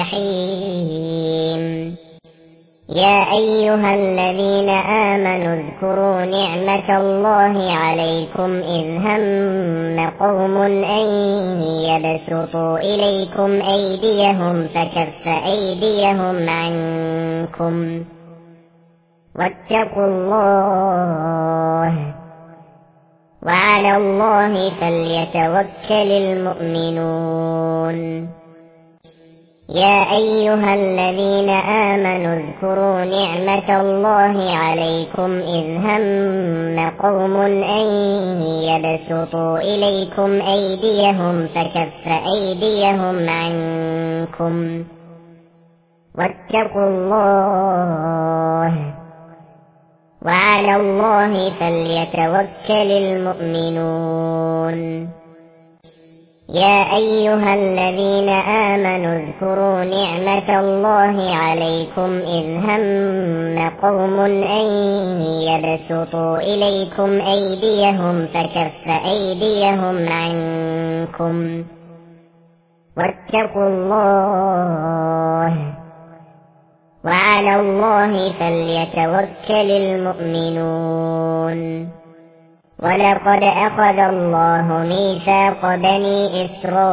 S1: الجحيم يا أيها الذين آمنوا اذكروا نعمة الله عليكم إذ هم قوم أن يبسطوا إليكم أيديهم فكف أيديهم عنكم واتقوا الله وعلى الله فليتوكل المؤمنون يا أيها الذين آمنوا اذكروا نعمة الله عليكم إذ هم قوم أن يبسطوا إليكم أيديهم فكف أيديهم عنكم واتقوا الله وعلى الله فليتوكل المؤمنون. يا أيها الذين آمنوا اذكروا نعمة الله عليكم إذ هم قوم أن يبسطوا إليكم أيديهم فكف أيديهم عنكم واتقوا الله وعلى الله فليتوكل المؤمنون. ولقد أخذ الله ميثاق بني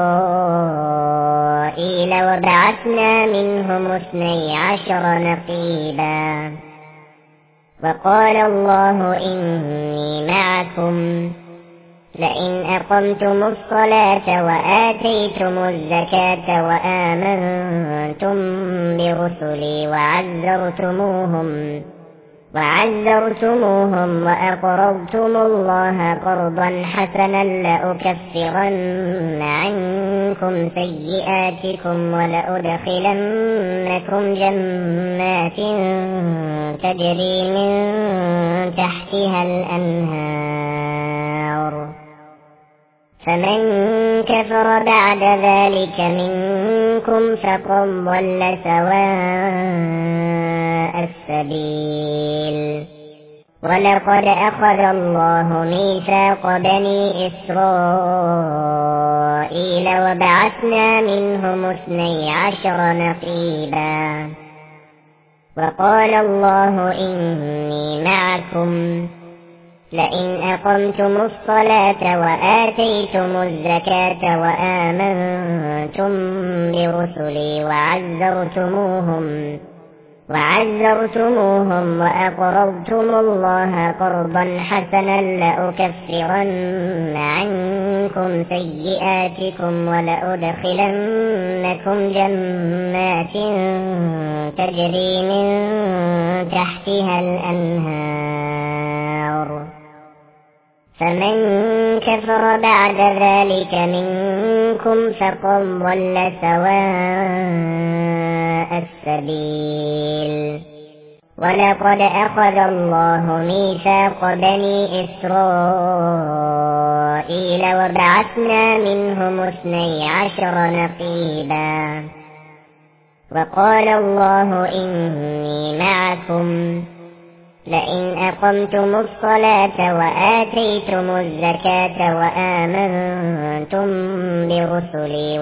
S1: إسرائيل وبعثنا منهم 12 نقيبا وقال الله إني معكم لئن أقمتم الصلاة وآتيتم الزكاة وآمنتم برسلي وعزرتموهم وأقرضتم الله قرضا حسنا لأكفرن عنكم سيئاتكم ولأدخلنكم جنات تجري من تحتها الأنهار فمن كفر بعد ذلك منكم فقد ضل سواء السبيل. ولقد أخذ الله ميثاق بني إسرائيل وبعثنا منهم 12 نقيبا وقال الله إني معكم لئن أقمتم الصلاة وآتيتم الزكاة وآمنتم برسلي وعزرتموهم وأقرضتم الله قرضا حسنا لأكفرن عنكم سيئاتكم ولأدخلنكم جنات تجري من تحتها الأنهار فمن كفر بعد ذلك منكم فقد ضل سواء السبيل. ولقد أخذ الله ميثاق بني إسرائيل وبعثنا منهم 12 نقيبا وقال الله إني معكم لئن أقمتم الصلاة وآتيتم الزكاة وآمنتم برسلي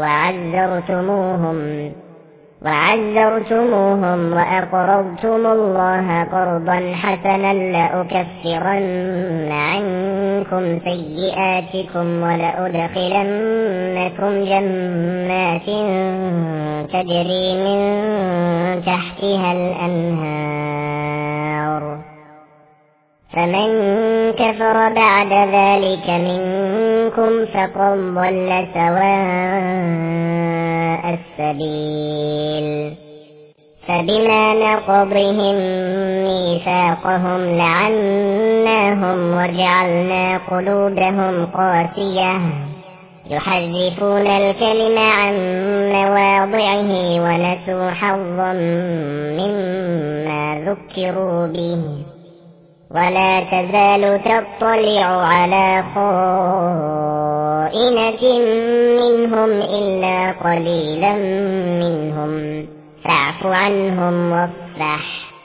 S1: وعزرتموهم وأقرضتم الله قرضا حسنا لأكفرن عنكم سيئاتكم ولأدخلنكم جنات تجري من تحتها الأنهار فمن كفر بعد ذلك منكم فقد ضل سواء السبيل. فبما نقضهم ميثاقهم لعناهم وجعلنا قلوبهم قاسية يحرفون الكلم عن مواضعه ونسوا حظا مما ذكروا به ولا تزال تطلع على خائنة منهم إلا قليلا منهم فاعف عنهم واصفح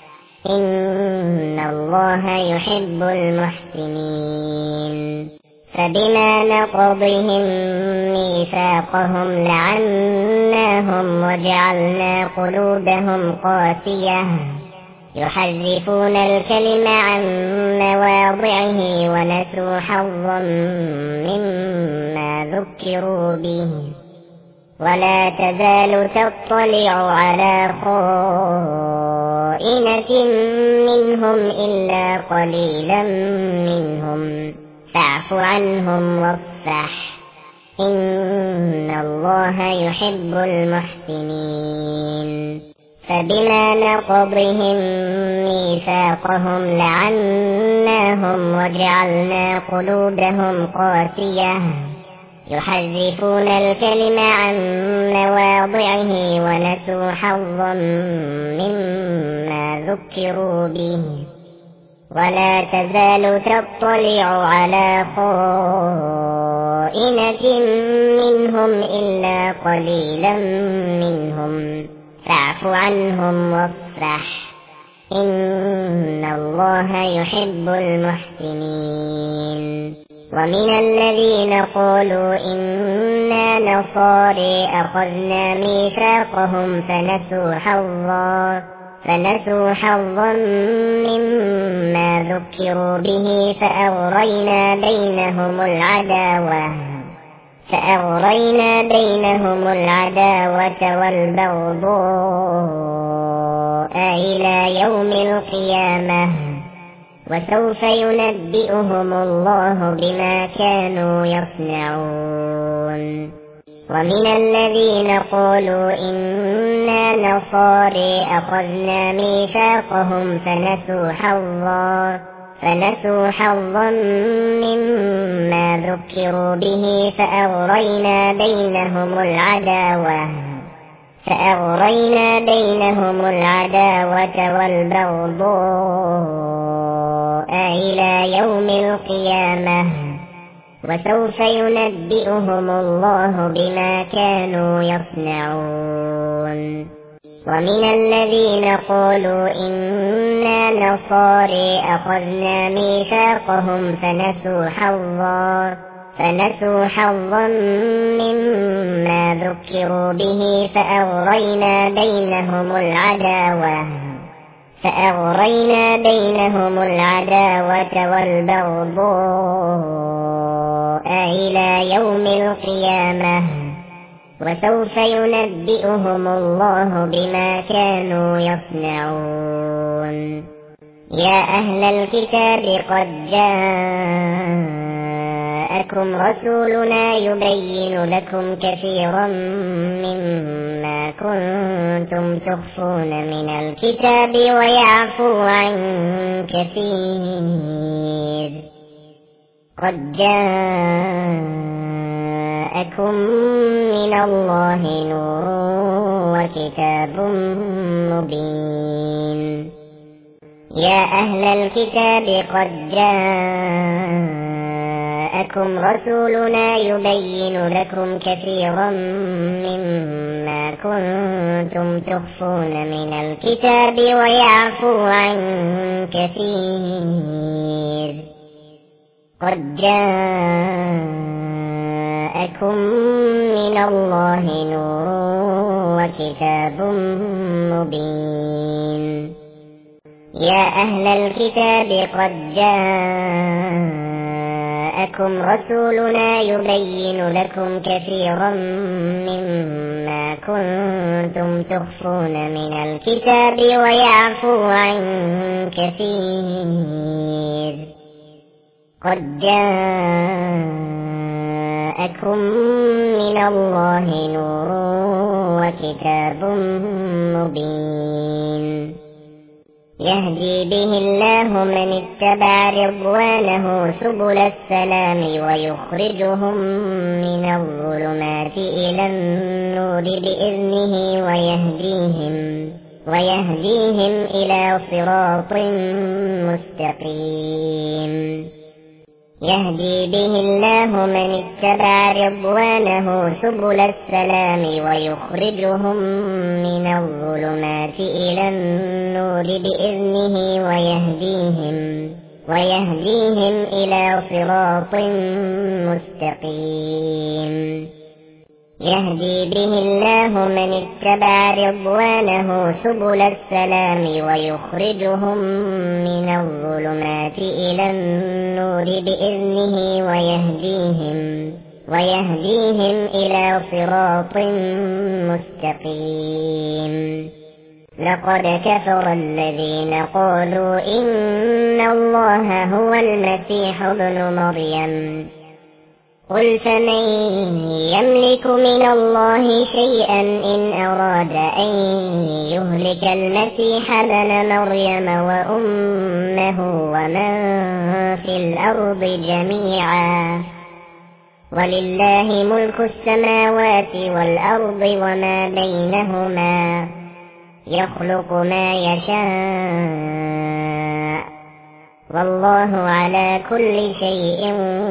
S1: إن الله يحب المحسنين. فبما نقضهم ميثاقهم لعناهم وجعلنا قلوبهم قاسية يحرفون الكلم عن مواضعه ونسوا حظا مما ذكروا به ولا تزال تطلع على خائنة منهم إلا قليلا منهم فاعف عنهم واصفح إن الله يحب المحسنين. فبما نقضهم ميثاقهم لعناهم وجعلنا قلوبهم قاسية يحرفون الكلم عن مواضعه ونسوا حظا مما ذكروا به ولا تزال تطلع على خائنة منهم إلا قليلا منهم فاعف عنهم واصفح إن الله يحب المحسنين. ومن الذين قالوا إنا نصارى أخذنا ميثاقهم فنسوا حظا مما ذكروا به فأغرينا بينهم العداوة والبغضاء إلى يوم القيامة وسوف ينبئهم الله بما كانوا يصنعون. ومن الذين قالوا إنا نصارى أخذنا ميثاقهم فنسوا حظا مما ذكروا به فأغرينا بينهم العداوة والبغضاء إلى يوم القيامة وسوف ينبئهم الله بما كانوا يصنعون. ومن الذين قالوا إنا نصارى أخذنا ميثاقهم فنسوا حظا مما ذكروا به فأغرينا بينهم العداوة والبغضاء إلى يوم القيامة وسوف ينبئهم الله بما كانوا يصنعون. يا أهل الكتاب قد جاءكم رسولنا يبين لكم كثيرا مما كنتم تخفون من الكتاب ويعفو عن كثير. قد جاءكم من الله نور وكتاب مبين. يا أهل الكتاب قد جاءكم رسولنا يبين لكم كثيرا مما كنتم تخفون من الكتاب ويعفو عن كثير. قد جاءكم من الله نور وكتاب مبين. يا أهل الكتاب قد جاءكم رسولنا يبين لكم كثيرا مما كنتم تخفون من الكتاب ويعفو عن كثير. قد جاءكم من الله نور وكتاب مبين. يهدي به الله من اتبع رضوانه سبل السلام ويخرجهم من الظلمات إلى النور بإذنه ويهديهم إلى صراط مستقيم. يهدي به الله من اتبع رضوانه سبل السلام ويخرجهم من الظلمات إلى النور بإذنه ويهديهم إلى صراط مستقيم. يهدي به الله من اتبع رضوانه سبل السلام ويخرجهم من الظلمات إلى النور بإذنه ويهديهم إلى صراط مستقيم. لقد كفر الذين قالوا إن الله هو المسيح ابن مريم قل فمن يملك من الله شيئا إن أراد أن يهلك المسيح ابن مريم وأمه ومن في الأرض جميعا ولله ملك السماوات والأرض وما بينهما يخلق ما يشاء والله على كل شيء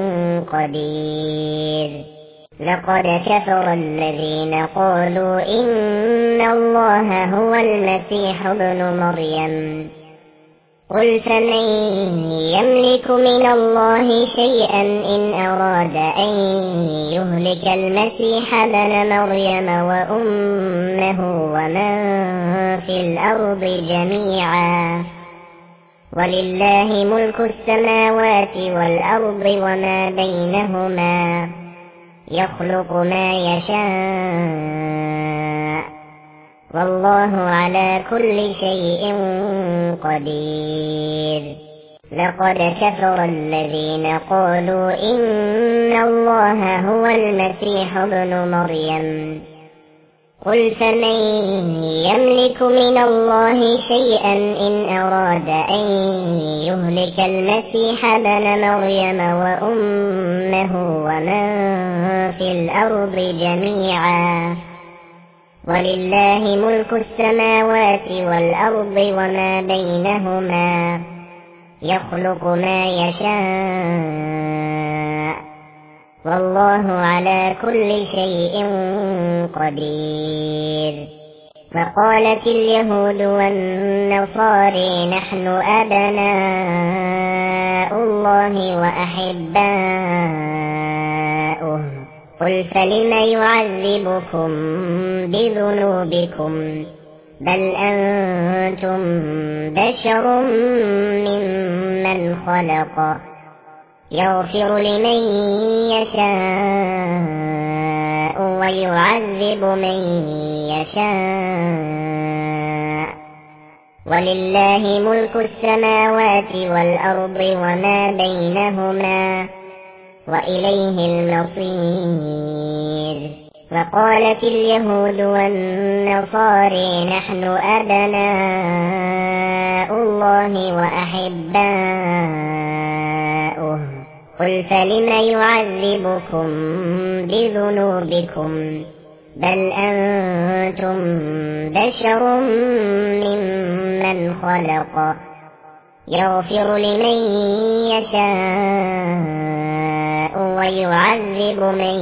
S1: قدير. لقد كفر الذين قالوا إن الله هو المسيح ابن مريم قل فمن يملك من الله شيئا إن أراد أن يهلك المسيح ابن مريم وأمه ومن في الأرض جميعا ولله ملك السماوات والأرض وما بينهما يخلق ما يشاء والله على كل شيء قدير. لقد كفر الذين قالوا إن الله هو المسيح ابن مريم قل فمن يملك من الله شيئا إن أراد أن يهلك المسيح ابن مريم وأمه ومن في الأرض جميعا ولله ملك السماوات والأرض وما بينهما يخلق ما يشاء والله على كل شيء قدير. وقالت اليهود والنصارى نحن أبناء الله وأحباؤه قل فلم يعذبكم بذنوبكم بل أنتم بشر ممن خلق يغفر لمن يشاء ويعذب من يشاء ولله ملك السماوات والأرض وما بينهما وإليه المصير. وقالت اليهود والنصارى نحن أبناء الله وأحباؤه قل فلم يعذبكم بذنوبكم بل أنتم بشر ممن خلق يغفر لمن يشاء ويعذب من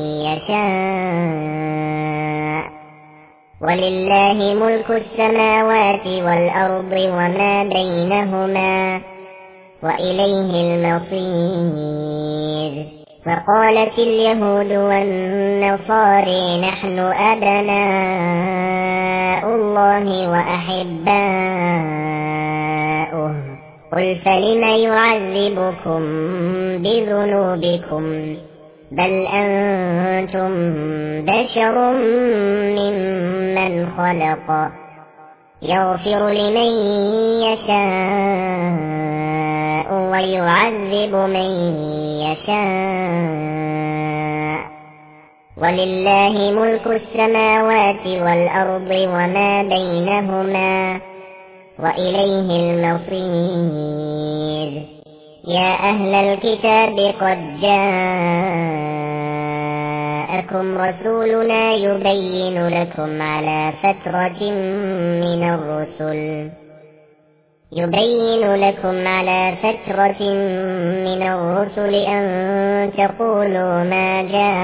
S1: يشاء ولله ملك السماوات والأرض وما بينهما وإليه المصير. فقالت اليهود والنصارى نحن أبناء الله وأحباؤه قل فلم يعذبكم بذنوبكم بل أنتم بشر ممن خلق يغفر لمن يشاء ويعذب من يشاء ولله ملك السماوات والأرض وما بينهما وإليه المصير. يا أهل الكتاب قد جاءكم رسولنا يبين لكم على فترة من الرسل أن تقولوا ما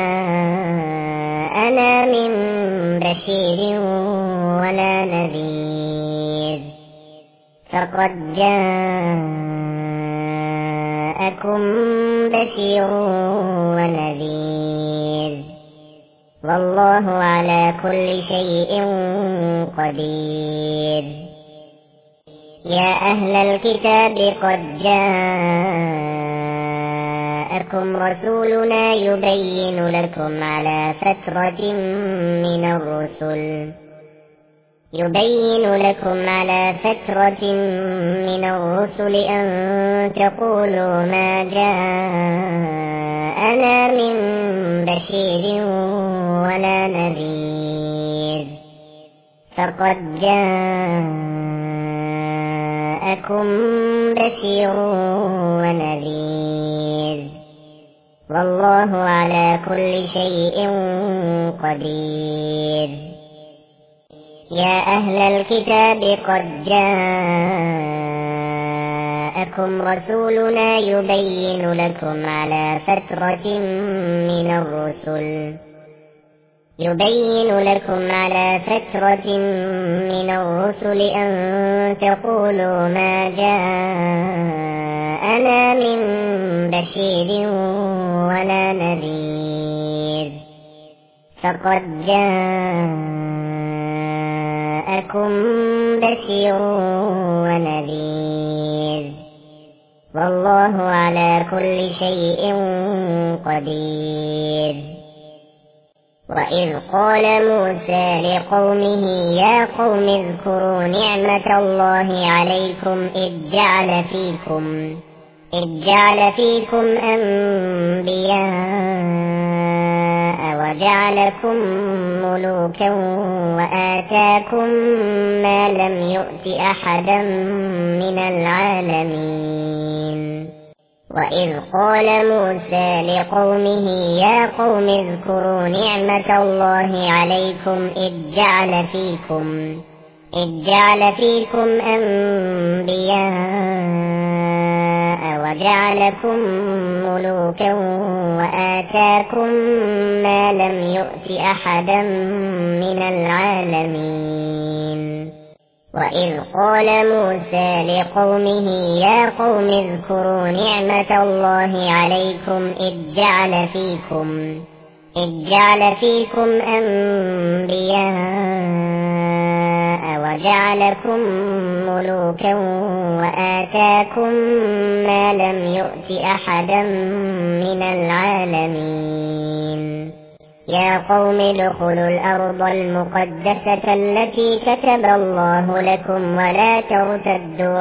S1: جاءنا من بشير ولا نذير فقد جاءكم بشير ونذير والله على كل شيء قدير. يا أهل الكتاب قد جاءكم رسولنا يبين لكم على فترة من الرسل أن تقولوا ما جاءنا من بشير ولا نذير فقد جاءكم بشير ونذير والله على كل شيء قدير. يا أهل الكتاب قد جاءكم رسولنا يبين لكم على فترة من الرسل أن تقولوا ما جاءنا من بشير ولا نذير، فقد جاءكم بشير ونذير، والله على كل شيء قدير. وإذ قال موسى لقومه يا قوم اذكروا نعمة الله عليكم إذ جعل فيكم أنبياء وجعلكم ملوكا وآتاكم ما لم يؤت أحدا من العالمين. وإذ قال موسى لقومه يا قوم اذكروا نعمة الله عليكم إذ جعل فيكم أنبياء وجعلكم ملوكا وآتاكم ما لم يؤت أحدا من العالمين. وإذ قال موسى لقومه يا قوم اذكروا نعمة الله عليكم إذ جعل فيكم أنبياء وجعلكم ملوكا وآتاكم ما لم يؤت أحدا من العالمين. يا قوم ادخلوا الأرض المقدسة التي كتب الله لكم ولا ترتدوا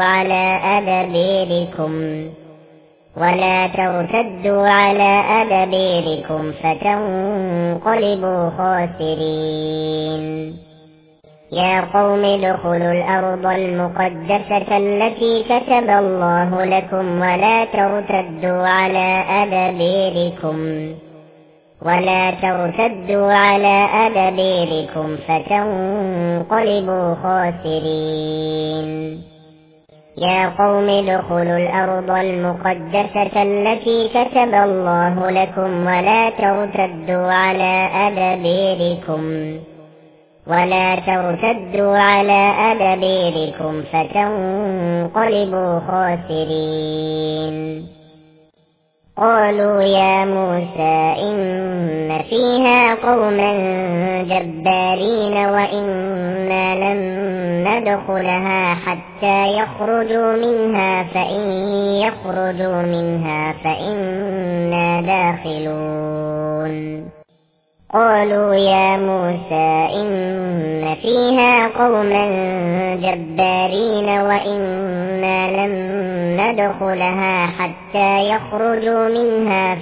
S1: على أدبيركم فتنقلبوا خاسرين. يا قوم ادخلوا الأرض المقدسة التي كتب الله لكم ولا ترتدوا على أدبيركم فتنقلبوا خاسرين. يا قوم ادخلوا الأرض المقدسة التي كتب الله لكم ولا ترتدوا على أدبيركم فتنقلبوا خاسرين. قالوا يا موسى إن فيها قوما جبارين وإنا لن ندخلها حتى يخرجوا منها فإنا داخلون. قالوا يا موسى إن فيها قوما جبارين وإنا لن ندخلها حتى يخرجوا منها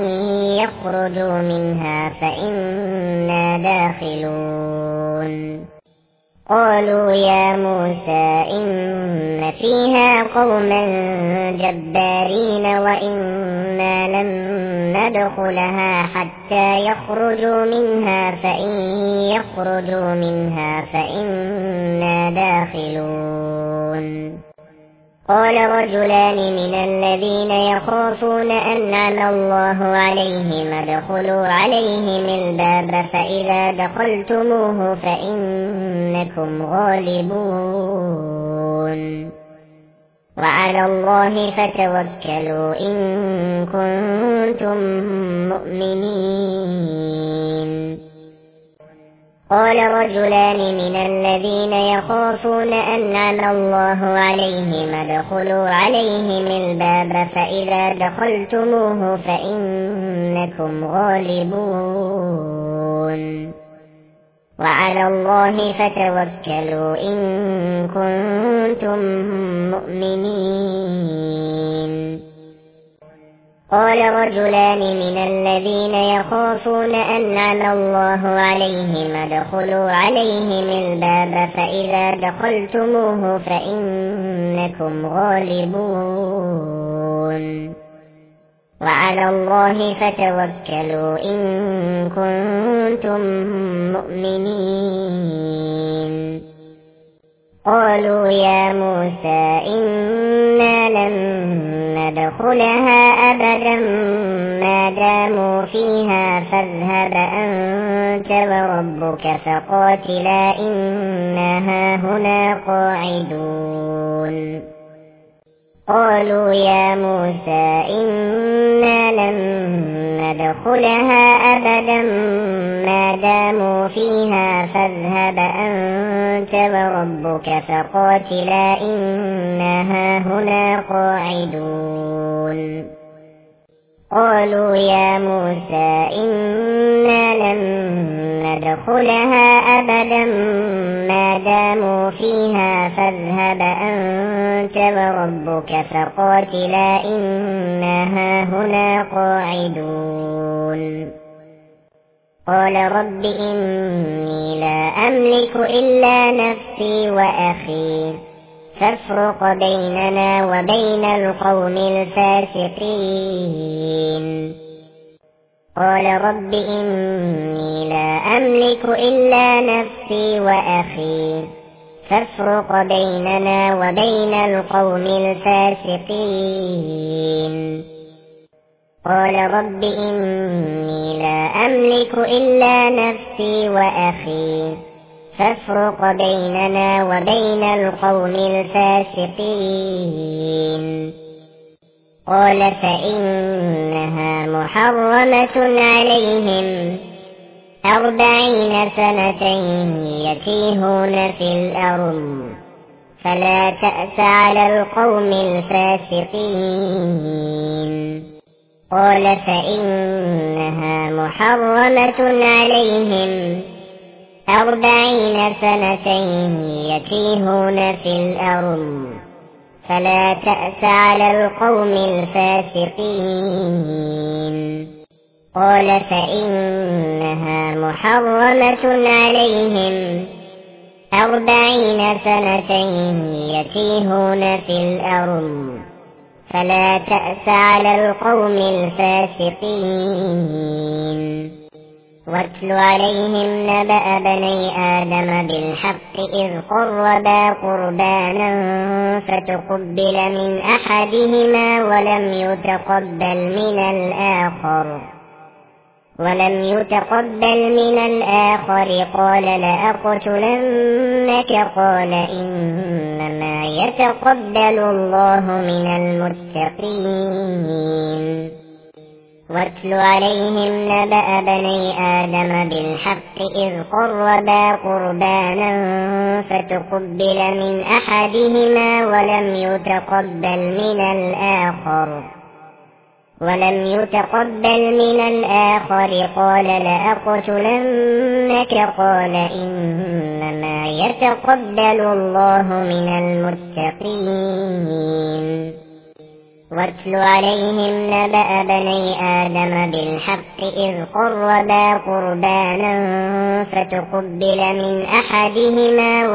S1: فإنا داخلون. قالوا يا موسى إن فيها قوما جبارين وإنا لن ندخلها حتى يخرجوا منها فإنا داخلون. قال رجلان من الذين يخافون أنعم الله عليهم ادخلوا عليهم الباب فإذا دخلتموه فإنكم غالبون وعلى الله فتوكلوا إن كنتم مؤمنين. قال رجلان من الذين يخافون أنعم الله عليهم ادخلوا عليهم الباب فإذا دخلتموه فإنكم غالبون وعلى الله فتوكلوا إن كنتم مؤمنين. قال رجلان من الذين يخافون أنعم الله عليهم ادخلوا عليهم الباب فإذا دخلتموه فإنكم غالبون وعلى الله فتوكلوا إن كنتم مؤمنين. قالوا يا موسى إنا لن ندخلها أبدا ما داموا فيها فاذهب أنت وربك فقاتلا إنا هاهنا قاعدون. قالوا يا موسى إنا لن ندخلها أبدا ما داموا فيها فاذهب أنت وربك فقاتلا إنا هاهنا قاعدون. قالوا يا موسى إنا لن ندخلها أبدا ما داموا فيها فاذهب أنت وربك فقاتلا إنا هاهنا قاعدون. قال رب إني لا أملك إلا نفسي وأخي فافرق بيننا وبين القوم الفاسقين. قال رب إني لا أملك إلا نفسي وأخي فافرق بيننا وبين القوم الفاسقين. قال رب إني لا أملك إلا نفسي وأخي فافرق بيننا وبين القوم الفاسقين. قال فإنها محرمة عليهم 40 سنة يتيهون في الأرض فلا تأس على القوم الفاسقين. قال فإنها محرمة عليهم 40 سنة يتيهون في الأرض فلا تأس على القوم الفاسقين. قال فإنها محرمة عليهم 40 سنة يتيهون في الأرض فلا تأس على القوم الفاسقين. واتل عليهم نبأ بني آدم بالحق إذ قربا قربانا فتقبل من أحدهما ولم يتقبل من الآخر قال لأقتلنك قال إنما يتقبل الله من المتقين. واتل عليهم نبأ بني آدم بالحق إذ قربا قربانا فتقبل من أحدهما ولم يتقبل من الآخر قال لأقتلنك قال إنما يتقبل الله من المتقين. واتل عليهم نبأ بني آدم بالحق إذ قربا قربانا فتقبل من أحدهما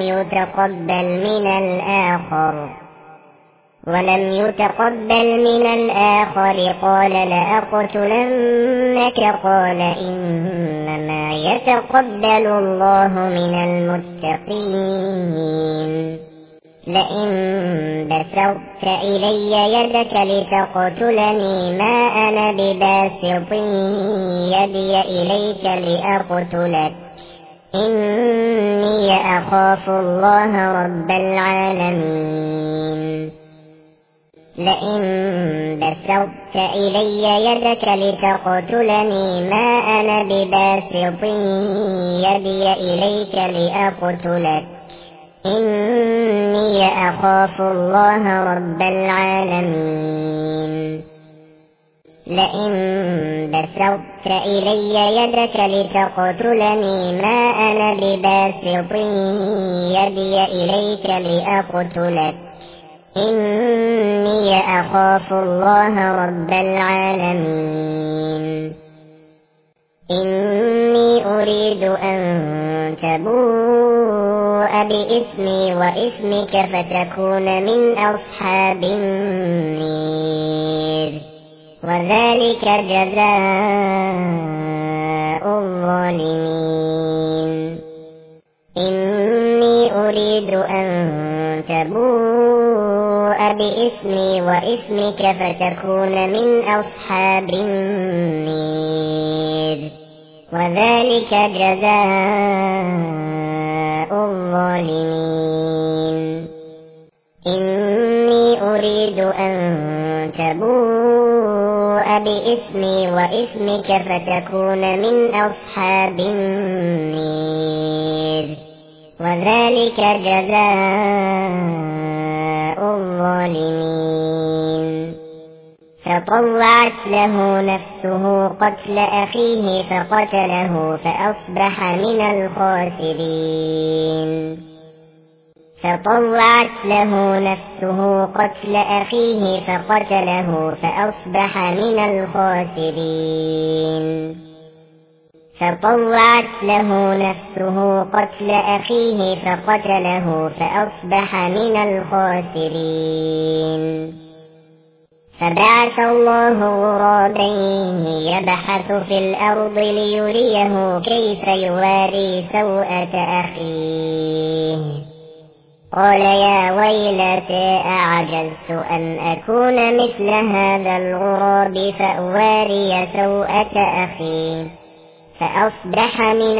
S1: ولم يتقبل من الآخر قال لأقتلنك قال إنما يتقبل الله من المتقين. لئن بسطت إلي يدك لتقتلني ما أنا بباسط يدي إليك لأقتلك إني أخاف الله رب العالمين. لئن بسطت إلي يدك لتقتلني ما أنا بباسط يدي إليك لأقتلك إني أخاف الله رب العالمين. لئن بسطت إلي يدك لتقتلني ما أنا بباسط يدي إليك لأقتلك إني أخاف الله رب العالمين. إني أريد أن تبوء بإثمي وإثمك فتكون من أصحاب النير. وذلك جزاء الظالمين. إني أريد أن تبوء بإثمي وإثمك فتكون من أصحاب النير، وذلك جزاء الظالمين. إني أريد أن تبوء بإثمي وإثمك فتكون من أصحاب النير، وذلك جزاء الظالمين. فطوعت له نفسه قتل أخيه فقتله فأصبح من الخاسرين. فطوعت له نفسه قتل أخيه فقتله فأصبح من الخاسرين. فطوعت له نفسه قتل أخيه فقتله فأصبح من الخاسرين. فبعث الله غرابا يبحث في الأرض ليريه كيف يواري سوءة أخيه. قال يا ويلتى أعجزت أن أكون مثل هذا الغراب فأواري سوءة أخي فأصبح من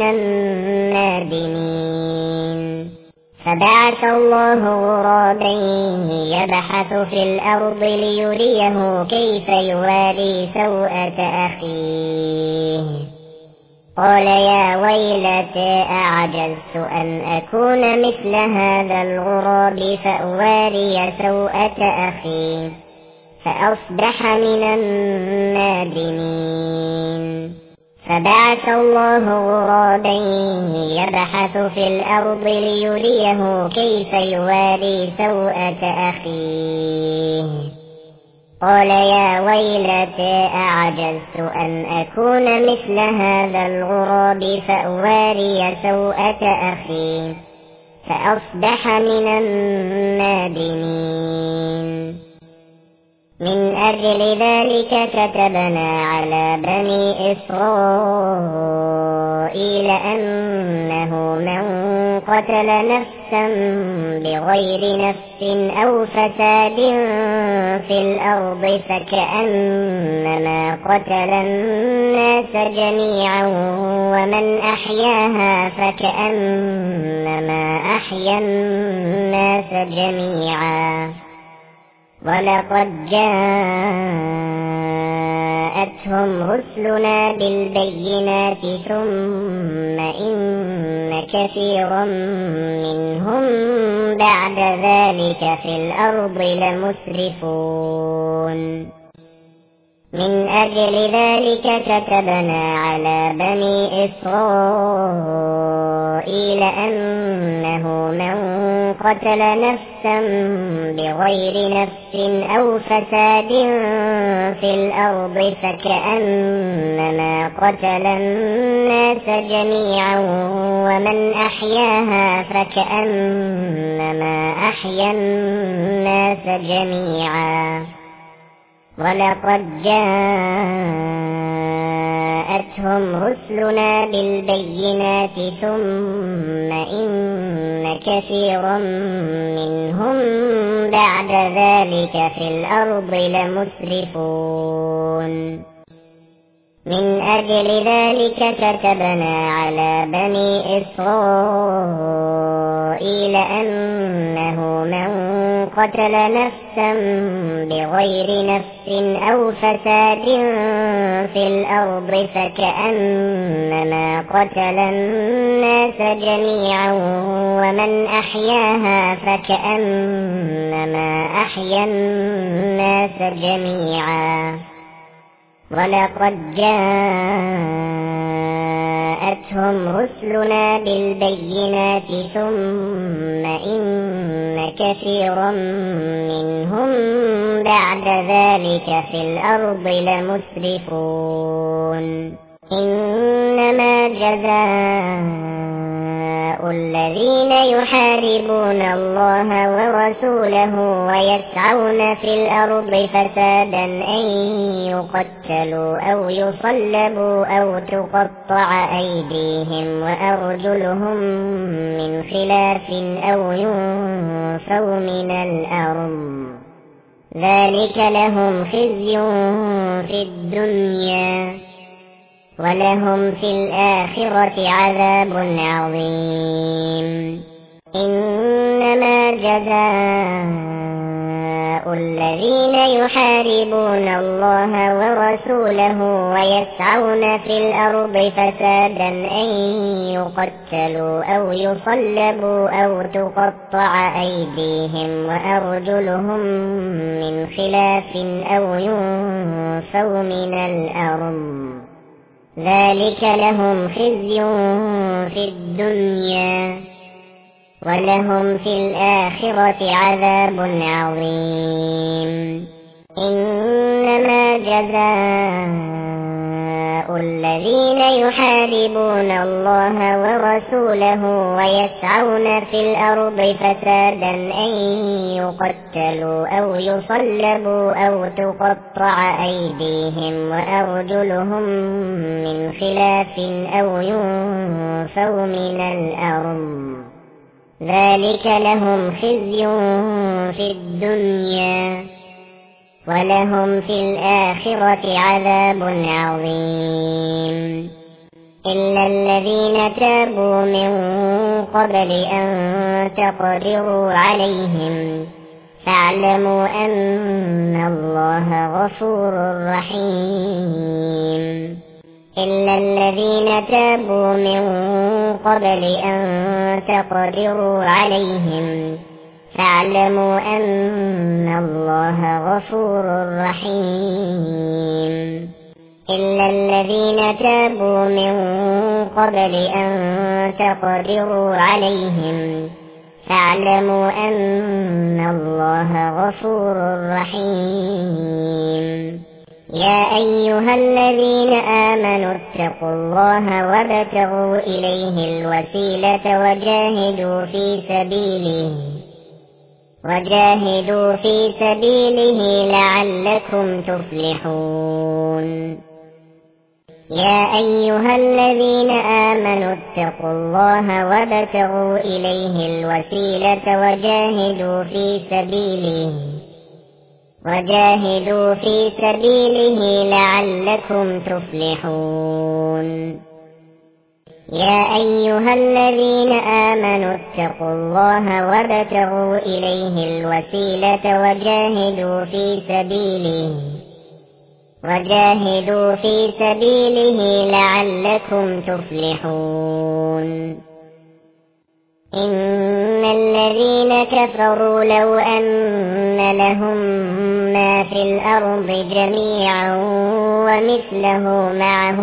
S1: النادمين. فبعث الله غرابا يبحث في الأرض ليريه كيف يواري سوءة أخيه. قال يا ويلتى أعجزت أن أكون مثل هذا الغراب فأواري سوءة أخي فأصبح من النادمين. فبعث الله غرابا يبحث في الأرض ليريه كيف يواري سوءة أخيه. قال يا ويلتى أعجزت أن أكون مثل هذا الغراب فأواري سوءة أخي فأصبح من النادمين. من أجل ذلك كتبنا على بني إسرائيل أنه من قتل نفسا بغير نفس أو فساد في الأرض فكأنما قتل الناس جميعا ومن أحياها فكأنما أحيا الناس جميعا. ولقد جاءتهم رسلنا بالبينات ثم إن كثيرا منهم بعد ذلك في الأرض لمسرفون. من أجل ذلك كتبنا على بني إسرائيل أنه من قتل نفسا بغير نفس أو فساد في الأرض فكأنما قتل الناس جميعا ومن أحياها فكأنما أحيا الناس جميعا. ولقد جاءتهم رسلنا بالبينات ثم إن كثيرا منهم بعد ذلك في الأرض لمسرفون. من أجل ذلك كتبنا على بني إسرائيل أنه من قتل نفسا بغير نفس أو فساد في الأرض فكأنما قتل الناس جميعا ومن أحياها فكأنما أحيا الناس جميعا. ولقد جاءتهم رسلنا بالبينات ثم إن كثيرا منهم بعد ذلك في الأرض لمسرفون. إنما جزاء الذين يحاربون الله ورسوله ويسعون في الأرض فسادا أن يقتلوا أو يصلبوا أو تقطع أيديهم وأرجلهم من خلاف أو ينفوا من الأرض ذلك لهم خزي في الدنيا ولهم في الآخرة عذاب عظيم إنما جزاء الذين يحاربون الله ورسوله ويسعون في الأرض فسادا أن يقتلوا أو يصلبوا أو تقطع أيديهم وأرجلهم من خلاف أو ينفوا من الأرض ذلك لهم خزي في الدنيا ولهم في الآخرة عذاب عظيم إنما جزاء الذين يحاربون الله ورسوله ويسعون في الأرض فسادا أن يقتلوا أو يصلبوا أو تقطع أيديهم وأرجلهم من خلاف أو ينفوا من الأرض ذلك لهم خزي في الدنيا ولهم في الآخرة عذاب عظيم إلا الذين تابوا من قبل أن تقدروا عليهم فاعلموا أن الله غفور رحيم إلا الذين تابوا من قبل أن تقدروا عليهم فاعلموا أن الله غفور رحيم إلا الذين تابوا من قبل أن تقدروا عليهم فاعلموا أن الله غفور رحيم يا أيها الذين آمنوا اتقوا الله وابتغوا إليه الوسيلة وجاهدوا في سبيله لعلكم تفلحون يا أيها الذين آمنوا اتقوا الله وابتغوا إليه الوسيلة وجاهدوا في سبيله لعلكم تفلحون يا أيها الذين آمنوا اتقوا الله وابتغوا إليه الوسيلة وجاهدوا في سبيله لعلكم تفلحون إن الذين كفروا لو أن لهم ما في الأرض جميعا ومثله معه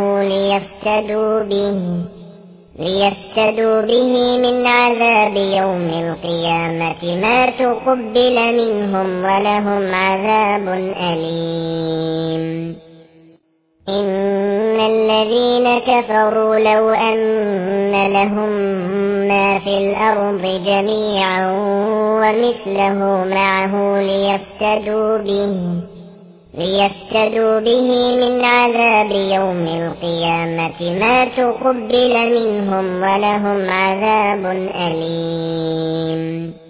S1: ليفتدوا به من عذاب يوم القيامة ما تقبل منهم ولهم عذاب أليم إن الذين كفروا لو أن لهم ما في الأرض جميعا ومثله معه ليفتدوا به من عذاب يوم القيامة ما تقبل منهم ولهم عذاب أليم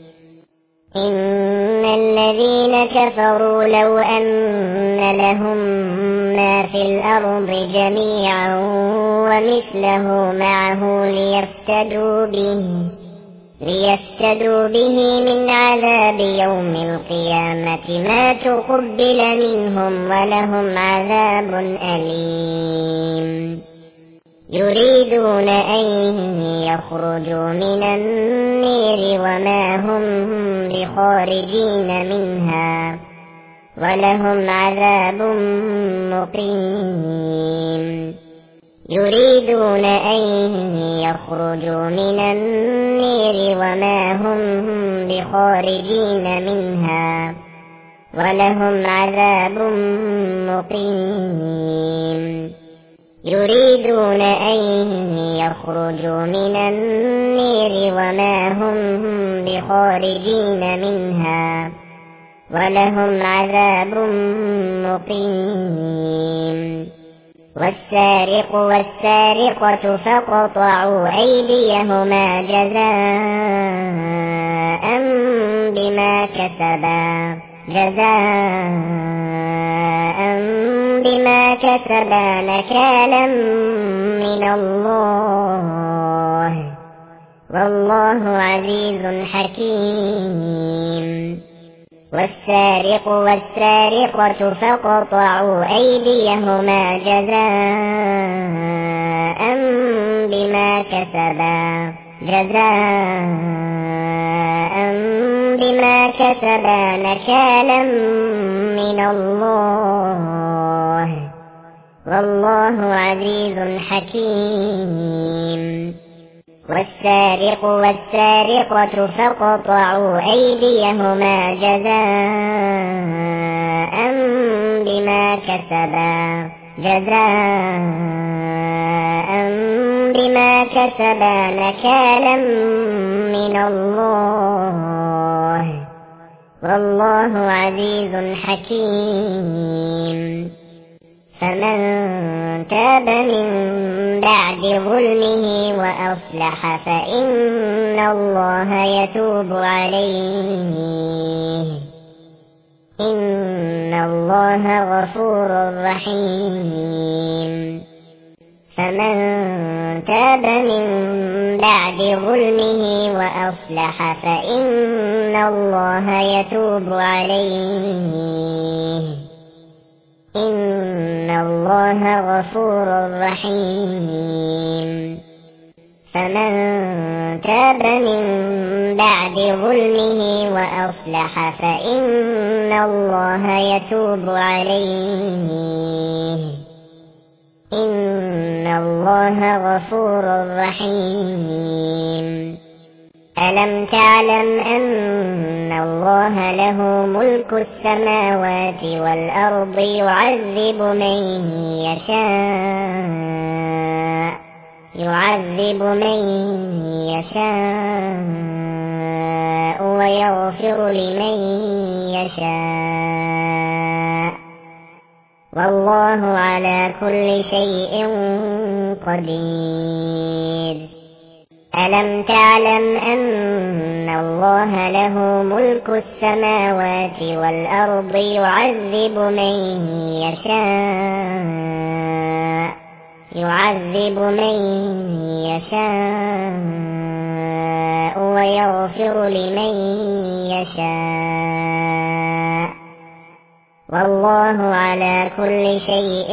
S1: إن الذين كفروا لو أن لهم ما في الأرض جميعا ومثله معه ليفتدوا به من عذاب يوم القيامة ما تقبل منهم ولهم عذاب أليم يريدون أن يخرجوا من النير وما هم بخارجين منها ولهم عذاب مقيم يريدون أن يخرجوا من النير وما هم بخارجين منها ولهم عذاب مقيم يريدون أن يخرجوا من النير وما هم بخارجين منها ولهم عذاب مقيم. والسارق والسارقة فاقطعوا أيديهما جزاء بما كسبا نكالا من الله والله عزيز حكيم. والسارق والسارقة فاقطعوا أيديهما جزاء بما كسبا نكالا من الله والله عزيز حكيم. والسارق والسارقة فاقطعوا أيديهما جزاء بما كسبا نكالا من الله والله عزيز حكيم. فمن تاب من بعد ظلمه وأصلح فإن الله يتوب عليه إن الله غفور رحيم. فمن تاب من بعد ظلمه وأصلح فإن الله يتوب عليه إن الله غفور رحيم. فمن تاب من بعد ظلمه وأصلح فإن الله يتوب عليه إن الله غفور رحيم. ألم تعلم أن الله له ملك السماوات والأرض يعذب من يشاء ويغفر لمن يشاء والله على كل شيء قدير. ألم تعلم أن الله له ملك السماوات والأرض يعذب من يشاء ويغفر لمن يشاء والله على كل شيء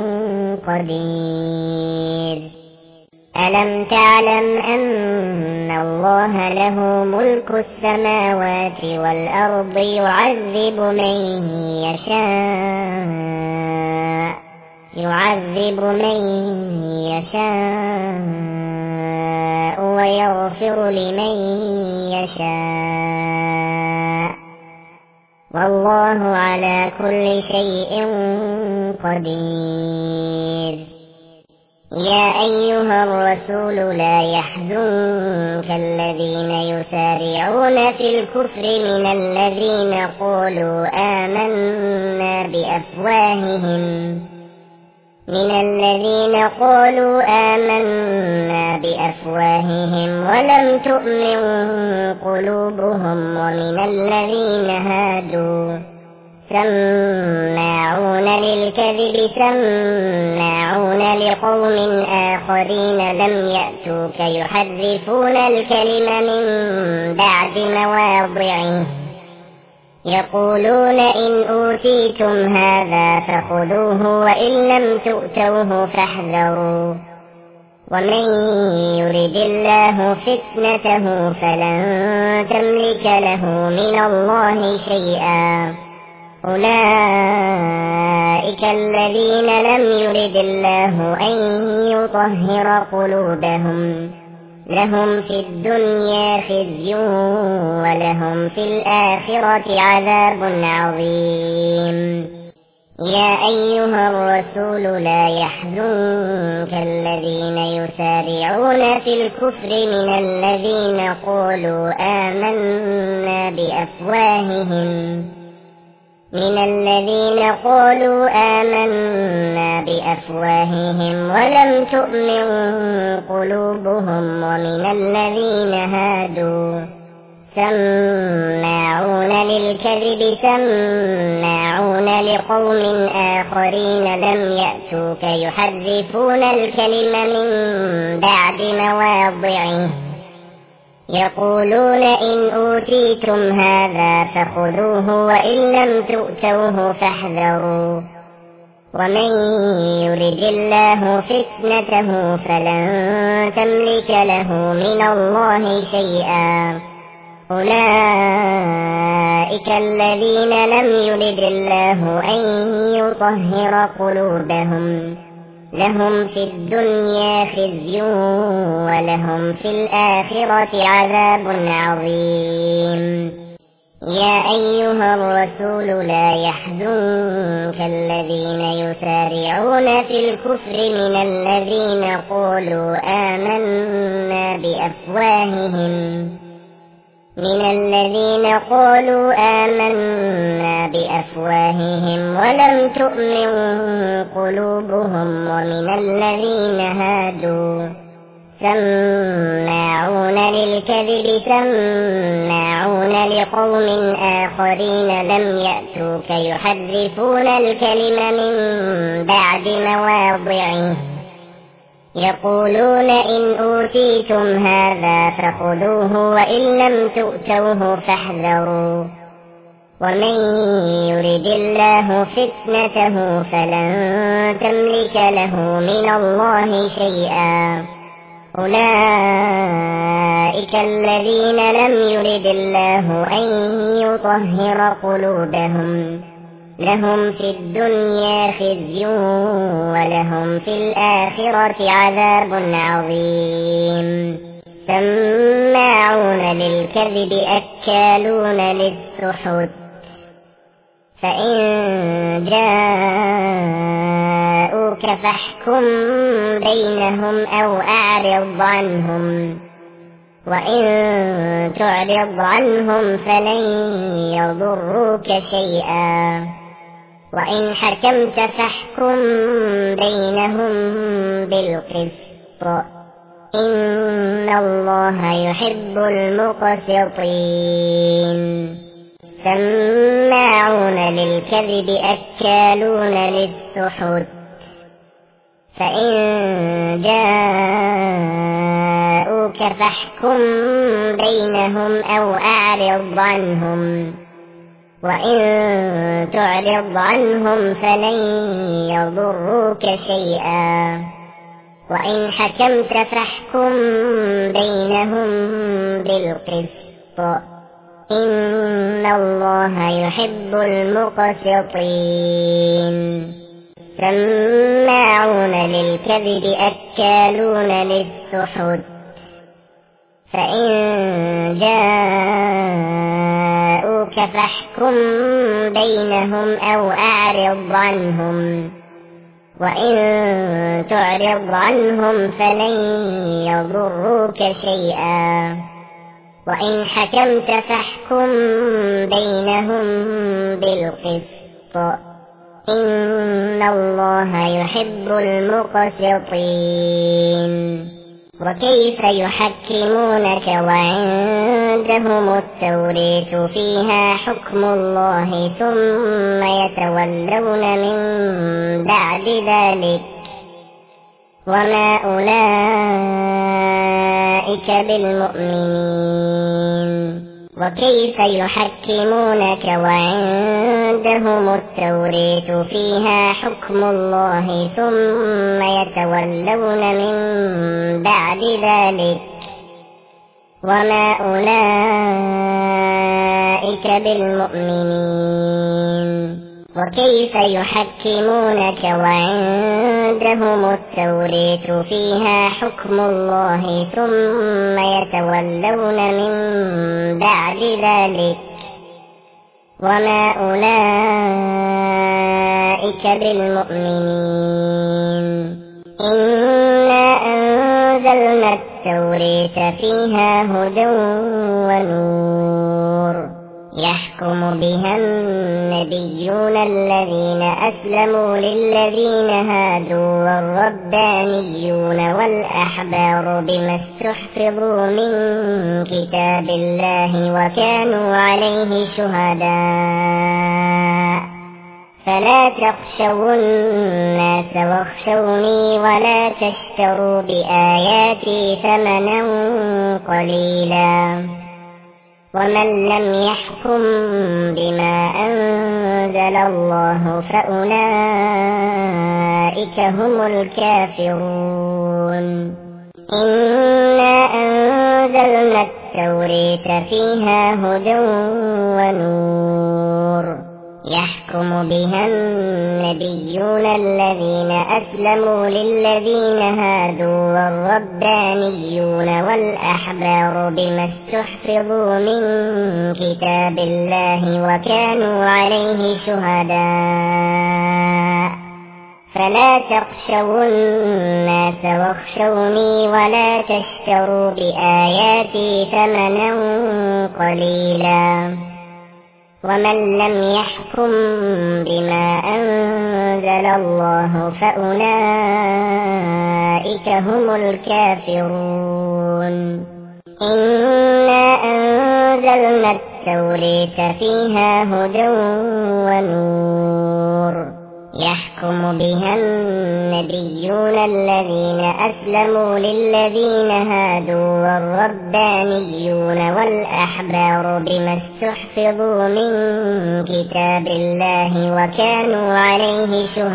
S1: قدير. ألم تعلم أن الله له ملك السماوات والأرض يعذب من يشاء ويغفر لمن يشاء والله على كل شيء قدير. يا أيها الرسول لا يحزنك الذين يسارعون في الكفر من الذين قالوا آمنا بأفواههم ولم تؤمن قلوبهم ومن الذين هادوا سماعون للكذب سماعون لقوم آخرين لم يأتوك يحرفون الكلم من بعد مواضعه يقولون إن أوتيتم هذا فخذوه وإن لم تؤتوه فاحذروا ومن يرد الله فتنته فلن تملك له من الله شيئا أولئك الذين لم يرد الله أن يطهر قلوبهم لهم في الدنيا خزي ولهم في الآخرة عذاب عظيم. يا أيها الرسول لا يحزنك الذين يسارعون في الكفر من الذين قالوا آمنا بأفواههم ولم تؤمن قلوبهم، ومن الذين هادوا سماعون للكذب سماعون لقوم آخرين لم يأتوك يحرفون الكلم من بعد مواضعه، يقولون إن أوتيتم هذا فخذوه وإن لم تؤتوه فاحذروا، ومن يرد الله فتنته فلن تملك له من الله شيئا. أولئك الذين لم يرد الله أن يطهر قلوبهم، لهم في الدنيا خزي ولهم في الآخرة عذاب عظيم. يا أيها الرسول لا يحزنك الذين يسارعون في الكفر من الذين قالوا آمنا بأفواههم ولم تؤمن قلوبهم، ومن الذين هادوا سماعون للكذب سماعون لقوم آخرين لم يأتوك يحرفون الكلم من بعد مواضعه، يقولون إن أوتيتم هذا فخذوه وإن لم تؤتوه فاحذروا، ومن يرد الله فتنته فلن تملك له من الله شيئا. أولئك الذين لم يرد الله أن يطهر قلوبهم، لهم في الدنيا خزي ولهم في الآخرة عذاب عظيم. سماعون للكذب أكالون للسحت، فإن جاءوك فاحكم بينهم أو أعرض عنهم، وإن تعرض عنهم فلن يضروك شيئا، وإن حكمت فاحكم بينهم بالقسط، إن الله يحب المقسطين. سماعون للكذب أكالون للسحت، فإن جاءوك فاحكم بينهم أو أعرض عنهم، وإن تعرض عنهم فلن يضروك شيئا، وإن حكمت فاحكم بينهم بالقسط، إن الله يحب المقسطين. سماعون للكذب أكالون للسحت، فإن جاءوك فاحكم بينهم أو أعرض عنهم، وإن تعرض عنهم فلن يضروك شيئا، وإن حكمت فاحكم بينهم بالقسط، إن الله يحب المقسطين. وكيف يحكمونك وعندهم التوراة فيها حكم الله ثم يتولون من بعد ذلك، وما أولئك بالمؤمنين. وكيف يحكمونك وعندهم التوراة فيها حكم الله ثم يتولون من بعد ذلك، وما أولئك بالمؤمنين. وكيف يحكمونك وعندهم التوراة فيها حكم الله ثم يتولون من بعد ذلك، وما أولئك بالمؤمنين إنا أنزلنا التوراة فيها هدى ونور يحكم بها النبيون الذين أسلموا للذين هادوا والربانيون والأحبار بما استحفظوا من كتاب الله وكانوا عليه شهداء فلا تخشوا الناس واخشوني ولا تشتروا بآياتي ثمنا قليلا ومن لم يحكم بما أنزل الله فأولئك هم الكافرون إنا أنزلنا التوراة فيها هدى ونور يحكم بها النبيون الذين أسلموا للذين هادوا والربانيون والأحبار بما استحفظوا من كتاب الله وكانوا عليه شهداء فلا تخشوا الناس واخشوني ولا تشتروا بآياتي ثمنا قليلا ومن لم يحكم بما أنزل الله فأولئك هم الكافرون إنا أنزلنا التوراة فيها هدى ونور يحكم بها النبيون الذين أسلموا للذين هادوا والربانيون والأحبار بما استحفظوا من كتاب الله وكانوا عليه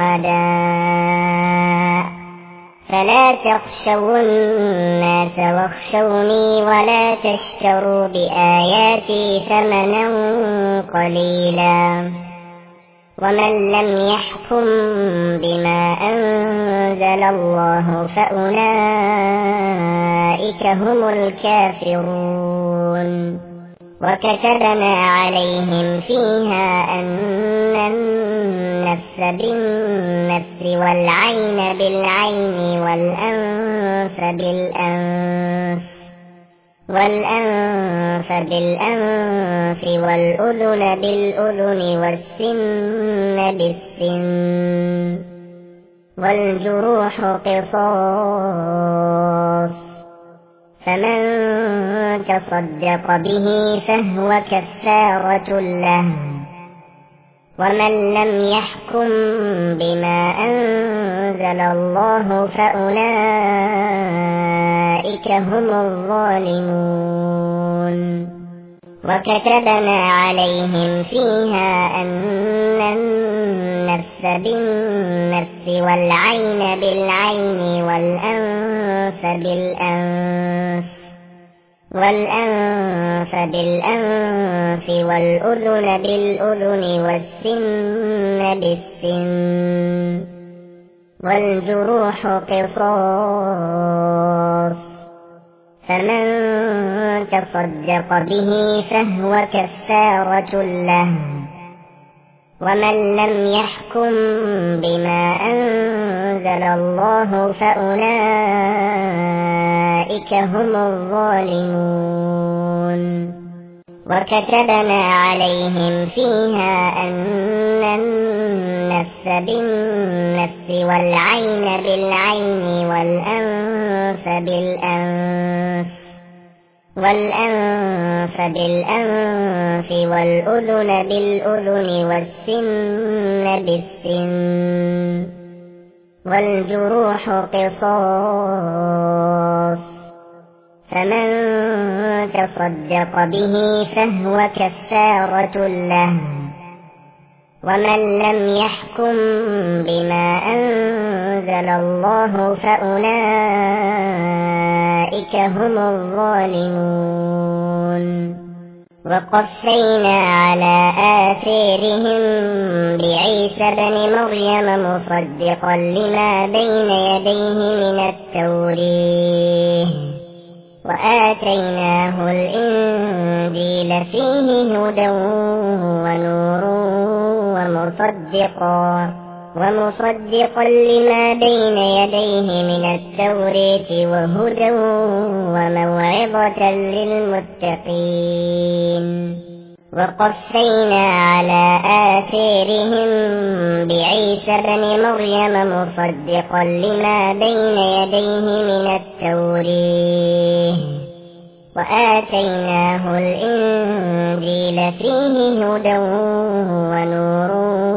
S1: شهداء فلا تخشوا الناس واخشوني ولا تشتروا بآياتي ثمنا قليلا ومن لم يحكم بما أنزل الله فأولئك هم الكافرون وكتبنا عليهم فيها أن النفس بالنفس والعين بالعين والأنف بالأنف والأذن بالأذن والسن بالسن والجروح قصاص فمن تصدق به فهو كفارة له ومن لم يحكم بما أنزل الله فأولئك هم الظالمون وكتبنا عليهم فيها أن النفس بالنفس والعين بالعين والأنف بالأنف والأذن بالأذن والسن بالسن والجروح قصاص فمن تصدق به فهو كفارة له ومن لم يحكم بما أنزل الله فأولئك هم الظالمون وكتبنا عليهم فيها أن النفس بالنفس والعين بالعين والأنف بالأنف والأذن بالأذن والسن بالسن والجروح قصاص فمن تصدق به فهو كفارة له ومن لم يحكم بما أنزل الله فأولئك هم الظالمون وقفينا على آثارهم بعيسى بن مريم مصدقا لما بين يديه من التوراه وآتيناه الإنجيل فيه هدى ونور ومصدقا لما بين يديه من التوراة وهدى وموعظة للمتقين. وقفينا على آثارهم بعيسى بن مريم مصدقا لما بين يديه من التوراة وآتيناه الإنجيل فيه هدى ونور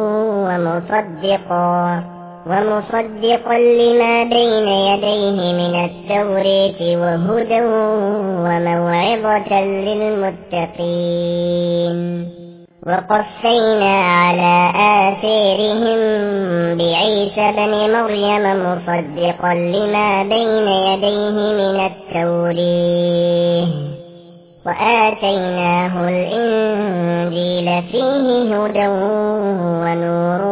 S1: ومصدقا لما بين يديه من التوراة وهدى وموعظة للمتقين. وقفينا على آثارهم بعيسى بن مريم مصدقا لما بين يديه من التوراة وآتيناه الإنجيل فيه هدى ونور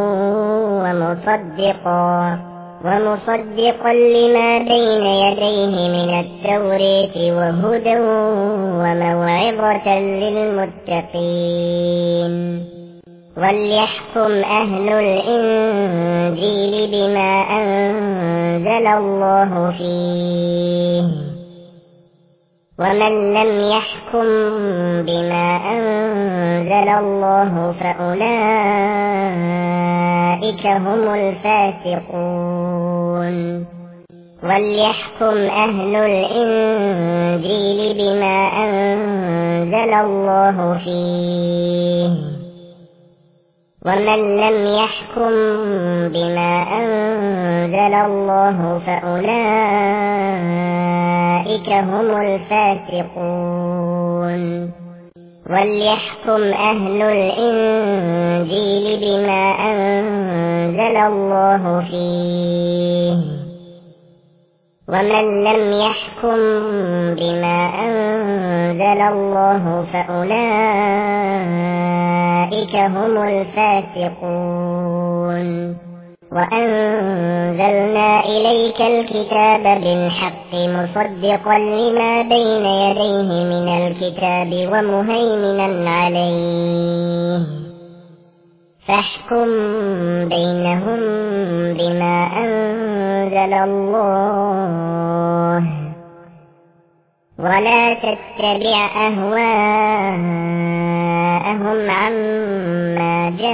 S1: ومصدقا لما بين يديه من التوراة وهدى وموعظة للمتقين. وليحكم أهل الإنجيل بما أنزل الله فيه ومن لم يحكم بما أنزل الله فأولئك هم الفاسقون. وليحكم أهل الإنجيل بما أنزل الله فيه ومن لم يحكم بما أنزل الله فأولئك هم الفاسقون. وليحكم أهل الإنجيل بما أنزل الله فيه ومن لم يحكم بما أنزل الله فأولئك هم الفاسقون. وأنزلنا إليك الكتاب بالحق مصدقا لما بين يديه من الكتاب ومهيمنا عليه فاحكم بينهم بما أنزل الله ولا تتبع أهواءهم عما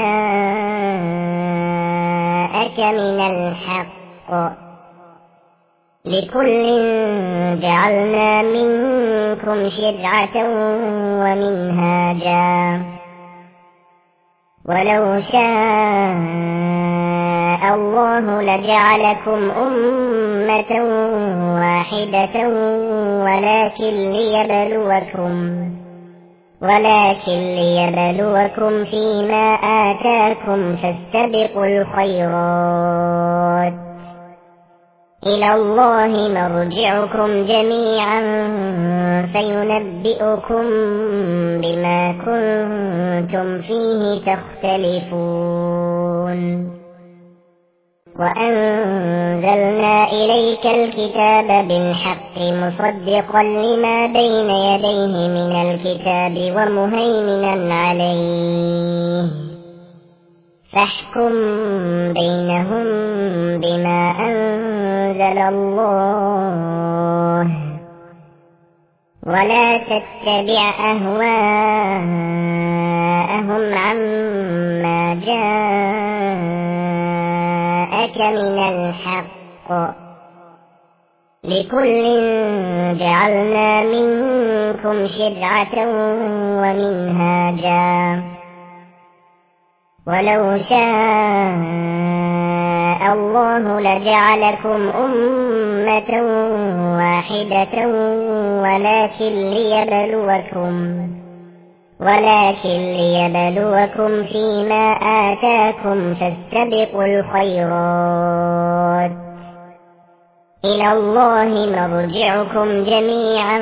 S1: جاءك من الحق لكل جعلنا منكم شرعة ومنهاجا ولو شاء الله لجعلكم أمة واحدة ولكن ليبلوكم فيما آتاكم فاستبقوا الخيرات إلى الله مرجعكم جميعا فينبئكم بما كنتم فيه تختلفون. وأنزلنا إليك الكتاب بالحق مصدقا لما بين يديه من الكتاب ومهيمنا عليه فاحكم بينهم بما أنزل الله ولا تتبع أهواءهم عما جاءك من الحق لكل جعلنا منكم شرعة ومنهاجا ولو شاء الله لجعلكم أمة واحدة ولكن ليبلوكم فيما آتاكم فاستبقوا الخيرات إلى الله مرجعكم جميعا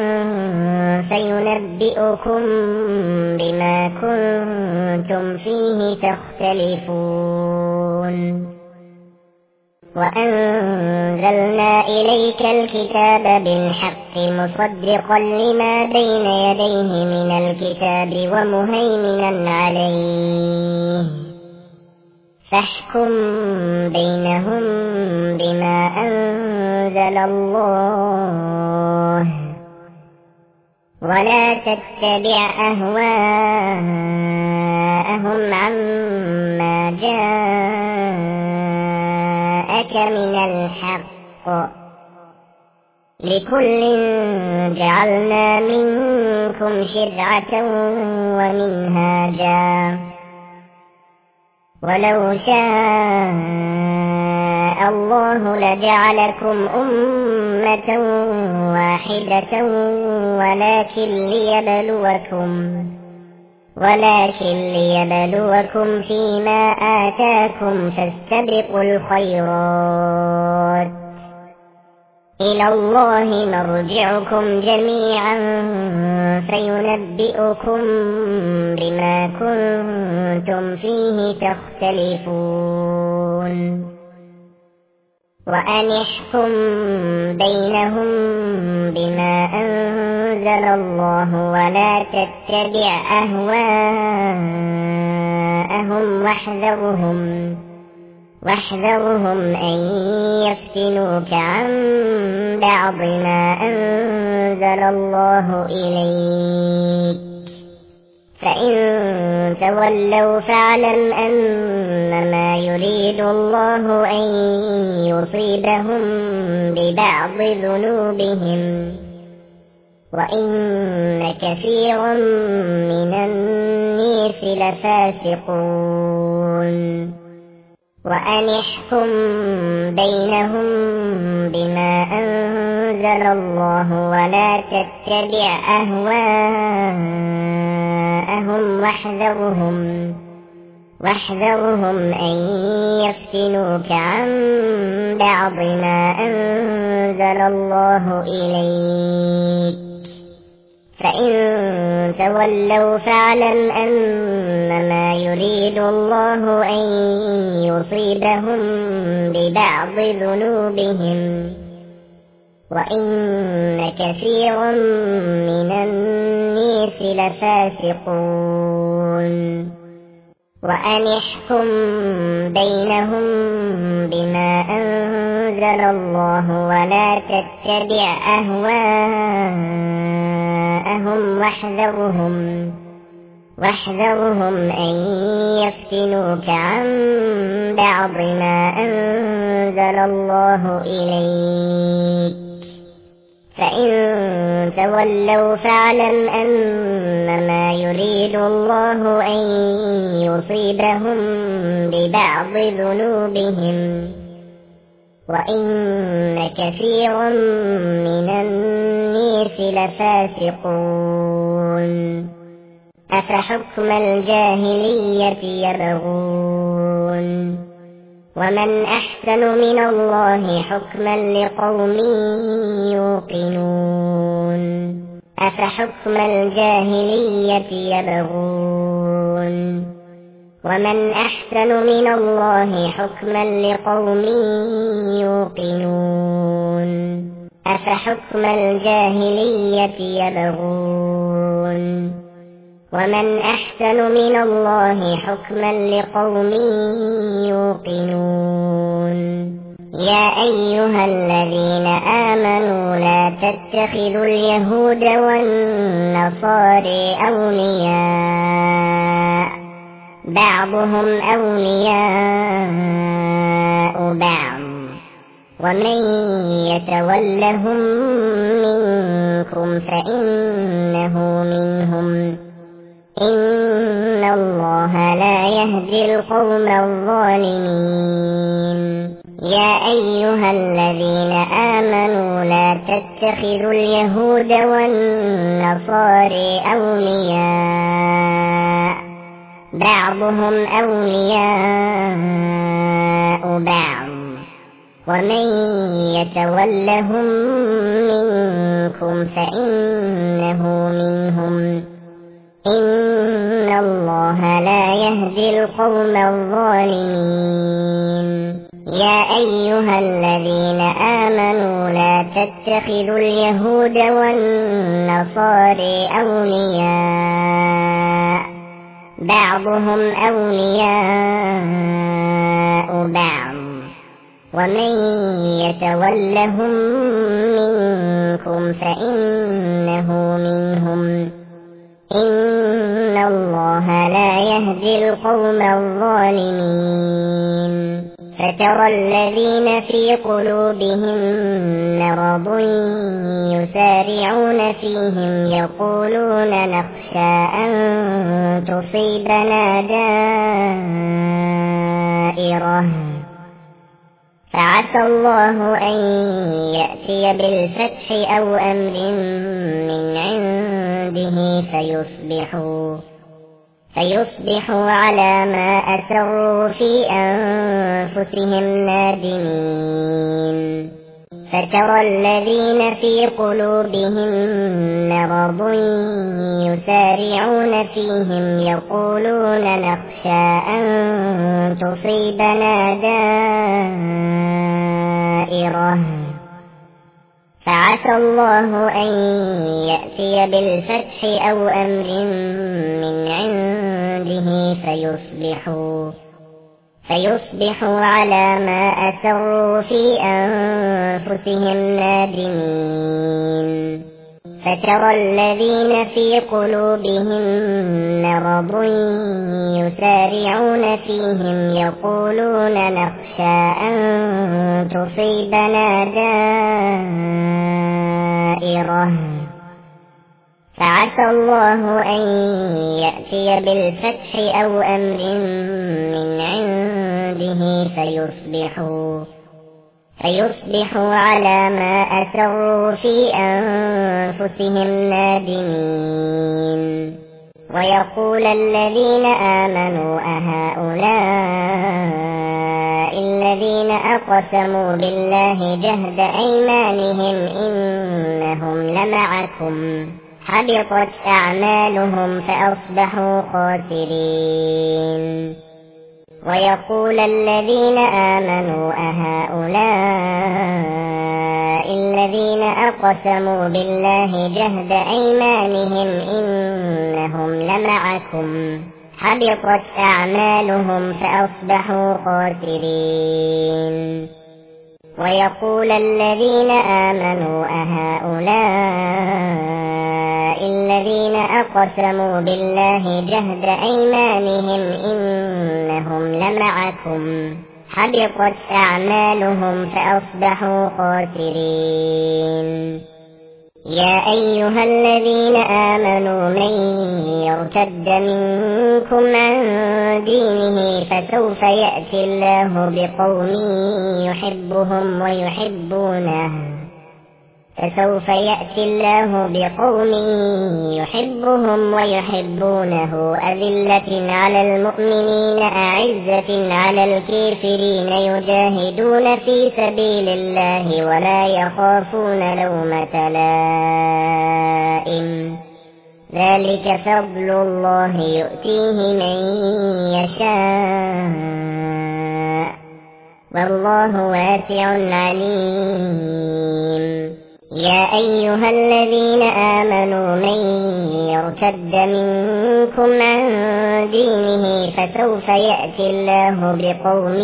S1: فينبئكم بما كنتم فيه تختلفون. وأنزلنا إليك الكتاب بالحق مصدقا لما بين يديه من الكتاب ومهيمنا عليه فاحكم بينهم بما أنزل الله ولا تتبع أهواءهم عما جاءك من الحق لكل جعلنا منكم شرعة ومنهاجا ولو شاء الله لجعلكم أمة واحدة ولكن ليبلوكم فيما آتاكم فاستبقوا الخيرات إلى الله مرجعكم جميعا فينبئكم بما كنتم فيه تختلفون وأن احكم بينهم بما أنزل الله ولا تتبع أهواءهم واحذرهم أن يفتنوك عن بعض ما أنزل الله إليك فإن تولوا فاعلم أنما يريد الله أن يصيبهم ببعض ذنوبهم وإن كثيرا من الناس لفاسقون وأن احكم بينهم بما أنزل الله ولا تتبع أهواءهم واحذرهم أن يفتنوك عن بعض ما أنزل الله إليك فإن تولوا فاعلم أنما يريد الله أن يصيبهم ببعض ذنوبهم وإن كثيرا من الناس لفاسقون وأن احكم بينهم بما أنزل الله ولا تتبع أهواءهم واحذرهم أن يفتنوك عن بعض ما أنزل الله إليك فإن تولوا فاعلم أنما يريد الله أن يصيبهم ببعض ذنوبهم وإن كثيرا من الناس لفاسقون أفحكم الجاهلية يبغون ومن أحسن من الله حكما لقوم يوقنون أفحكم الجاهلية يبغون ومن أحسن من الله حكما لقوم يوقنون أفحكم الجاهلية يبغون ومن أحسن من الله حكما لقوم يوقنون يا أيها الذين آمنوا لا تتخذوا اليهود والنصارى أولياء بعضهم أولياء بعض ومن يتولهم منكم فإنه منهم إن الله لا يهدي القوم الظالمين يا أيها الذين آمنوا لا تتخذوا اليهود والنصارى أولياء بعضهم أولياء بعض ومن يتولهم منكم فإنه منهم إن الله لا يهدي القوم الظالمين يا أيها الذين آمنوا لا تتخذوا اليهود والنصارى أولياء بعضهم أولياء بعض ومن يتولهم منكم فإنه منهم إن الله لا يهدي القوم الظالمين فترى الذين في قلوبهم مرض يسارعون فيهم يقولون نخشى أن تصيبنا دائرة فعسى الله أن يأتي بالفتح أو أمر من عنده فيصبحوا على ما أسروا في أنفسهم نادمين فترى الذين في قلوبهم مرض يسارعون فيهم يقولون نخشى أن تصيبنا دائرة فعسى الله أن يأتي بالفتح أو أمر من عنده فيصبحوا على ما أسروا في أنفسهم نادمين فترى الذين في قلوبهم مرض يسارعون فيهم يقولون نخشى أن تصيبنا دائرة فعسى الله أن يأتي بالفتح أو أمر من عنده فيصبحوا على ما أسروا في أنفسهم نادمين ويقول الذين آمنوا أهؤلاء الذين أقسموا بالله جهد أيمانهم إنهم لمعكم حبطت أعمالهم فأصبحوا خاسرين ويقول الذين آمنوا أهؤلاء الذين أقسموا بالله جهد أيمانهم إنهم لمعكم حبطت أعمالهم فأصبحوا خاسرين ويقول الذين آمنوا أهؤلاء الذين أقسموا بالله جهد أيمانهم إنهم لمعكم حبطت أعمالهم فأصبحوا خاسرين يا أيها الذين آمنوا من يرتد منكم عن دينه فسوف يأتي الله بقوم يحبهم ويحبونه أذلة على المؤمنين أعزة على الكافرين يجاهدون في سبيل الله ولا يخافون لومة لائم ذلك فضل الله يؤتيه من يشاء والله واسع عليم يا أيها الذين آمنوا من يرتد منكم عن دينه فسوف يأتي الله بقوم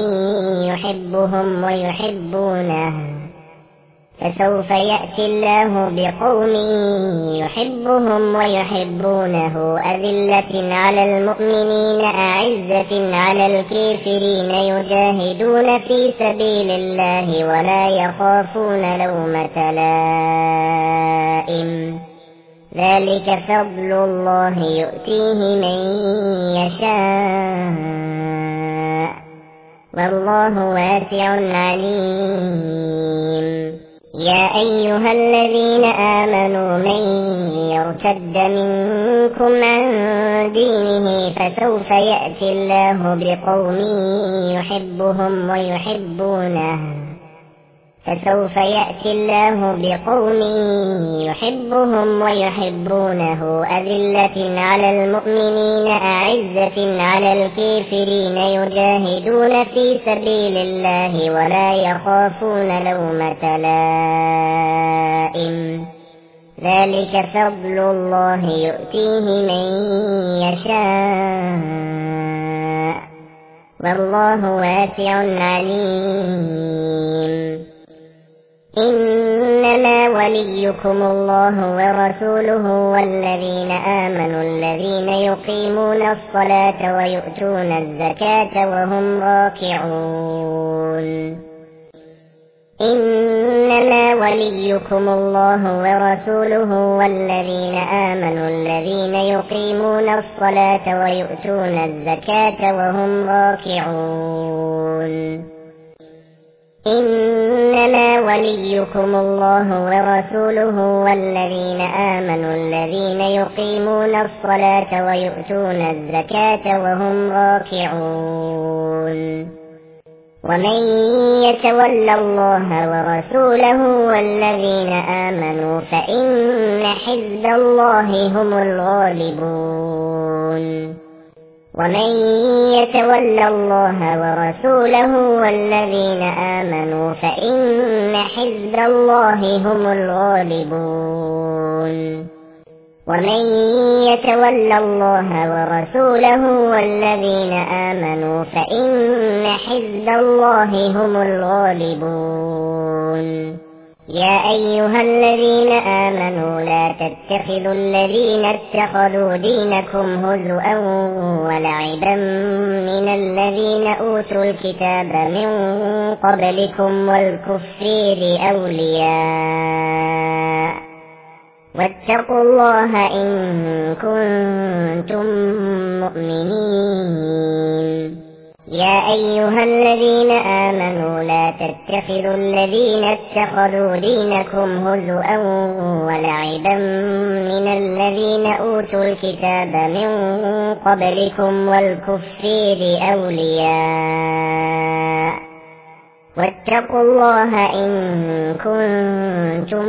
S1: يحبهم ويحبونه أذلة على المؤمنين أعزة على الكافرين يجاهدون في سبيل الله ولا يخافون لومة لائم ذلك فضل الله يؤتيه من يشاء والله واسع عليم يا أيها الذين آمنوا من يرتد منكم عن دينه فسوف يأتي الله بقوم فسوف يأتي الله بقوم يحبهم ويحبونه أذلة على المؤمنين أعزة على الكافرين يجاهدون في سبيل الله ولا يخافون لومة لائم ذلك فضل الله يؤتيه من يشاء والله واسع عليم إنما وليكم الله ورسوله والذين آمنوا الذين يقيمون الصلاة ويؤتون الزكاة وهم راكعون إنما وليكم الله ورسوله والذين آمنوا الذين يقيمون الصلاة ويؤتون الزكاة وهم راكعون إنما وليكم الله ورسوله والذين آمنوا الذين يقيمون الصلاة ويؤتون الزكاة وهم راكعون ومن يتول الله ورسوله والذين آمنوا فإن حزب الله هم الغالبون ومن يتول الله ورسوله والذين آمنوا فإن حزب الله هم الغالبون ومن يتول الله ورسوله والذين آمنوا فإن حزب الله هم الغالبون يا أيها الذين آمنوا لا تتخذوا الذين اتخذوا دينكم هزؤا ولعبا من الذين أوتوا الكتاب من قبلكم والكفار أولياء واتقوا الله إن كنتم مؤمنين يا أيها الذين آمنوا لا تتخذوا الذين اتخذوا دينكم هزؤا ولعبا من الذين أوتوا الكتاب من قبلكم والكفار أولياء واتقوا الله إن كنتم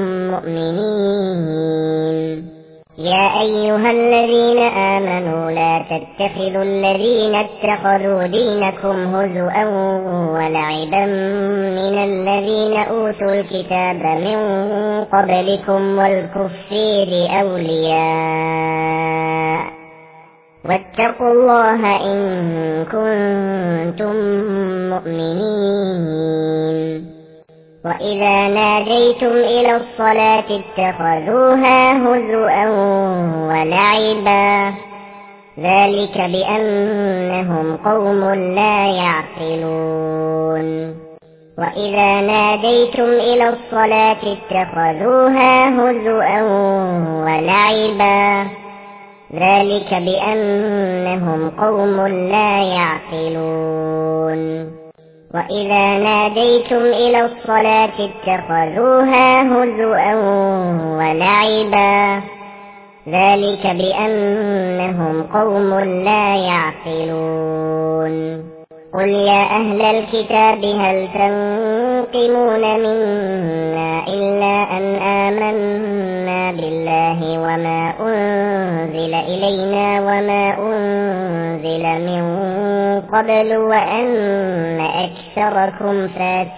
S1: مؤمنين يا أيها الذين آمنوا لا تتخذوا الذين اتخذوا دينكم هزؤا ولعبا من الذين أوتوا الكتاب من قبلكم والكفار أولياء واتقوا الله إن كنتم مؤمنين وإذا ناديتم إلى الصلاة اتخذوها هزؤا ولعبا ذلك بأنهم قوم لا يعقلون وإذا ناديتم إلى الصلاة اتخذوها هزؤا ولعبا ذلك بأنهم قوم لا يعقلون وإذا ناديتم إلى الصلاة اتخذوها هزؤا ولعبا ذلك بأنهم قوم لا يعقلون قل يا أهل الكتاب هل تنقمون منا إلا أن آمنا بالله وما أنزل إلينا وما أنزل من قبل وأن أكثركم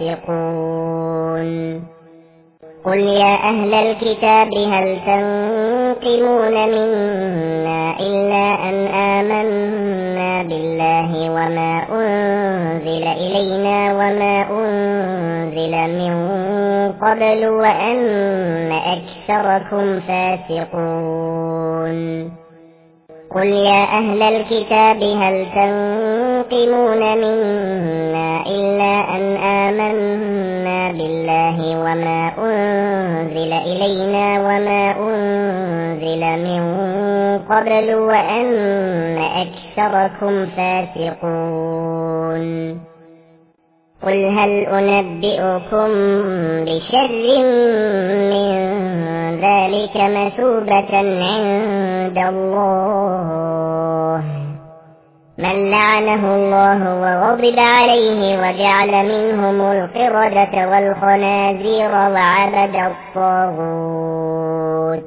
S1: فاسقون قل يا أهل الكتاب هل تنقمون منا إلا أن آمنا بالله وما أنزل إلينا وما أنزل من قبل وأن أكثركم فاسقون قل يا أهل الكتاب هل تنقمون منا إلا أن آمنا بالله وما أنزل إلينا وما أنزل من قبل وأن أكثركم فاسقون قل هل أنبئكم بشر من ذلك مثوبة عند الله من لعنه الله وغضب عليه وجعل منهم القردة والخنازير وعبد الطاغوت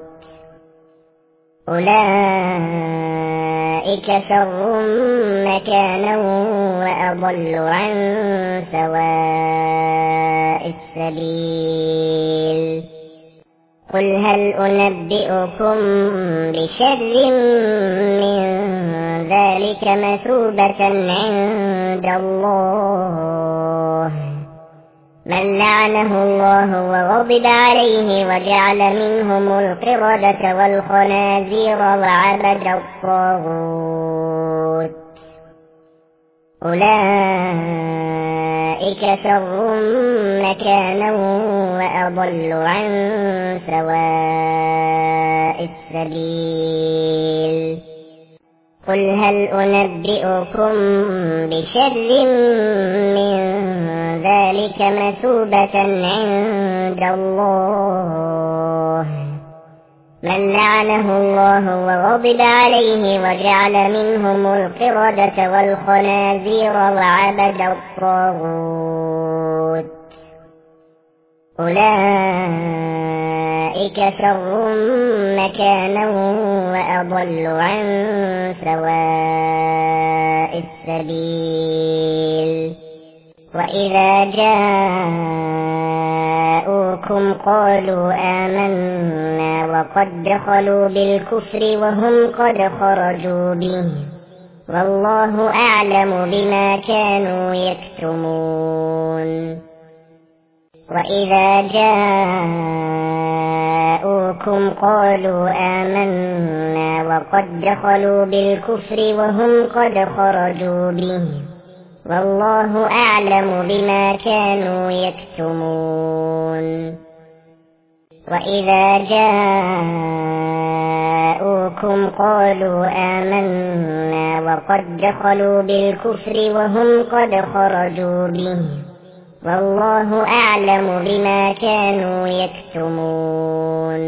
S1: أولئك شر مكانا وأضل عن سواء السبيل قل هل أنبئكم بشر من ذلك مثوبة عند الله من لعنه الله وغضب عليه وجعل منهم القردة والخنازير وعبد الطاغوت أولئك شر مكانا وأضل عن سواء السبيل قل هل أنبئكم بشر من ذلك مثوبة عند الله من لعنه الله وغضب عليه وجعل منهم القردة والخنازير وعبد الطاغوت أولئك شر مكانا وأضل عن سواء السبيل وإذا جاءوكم قالوا آمنا وقد دخلوا بالكفر وهم قد خرجوا به والله أعلم بما كانوا يكتمون وإذا جاءوكم قالوا آمنا وقد دخلوا بالكفر وهم قد خرجوا به والله أعلم بما كانوا يكتمون وإذا جاءوكم قالوا آمنا وقد دخلوا بالكفر وهم قد خرجوا به والله أعلم بما كانوا يكتمون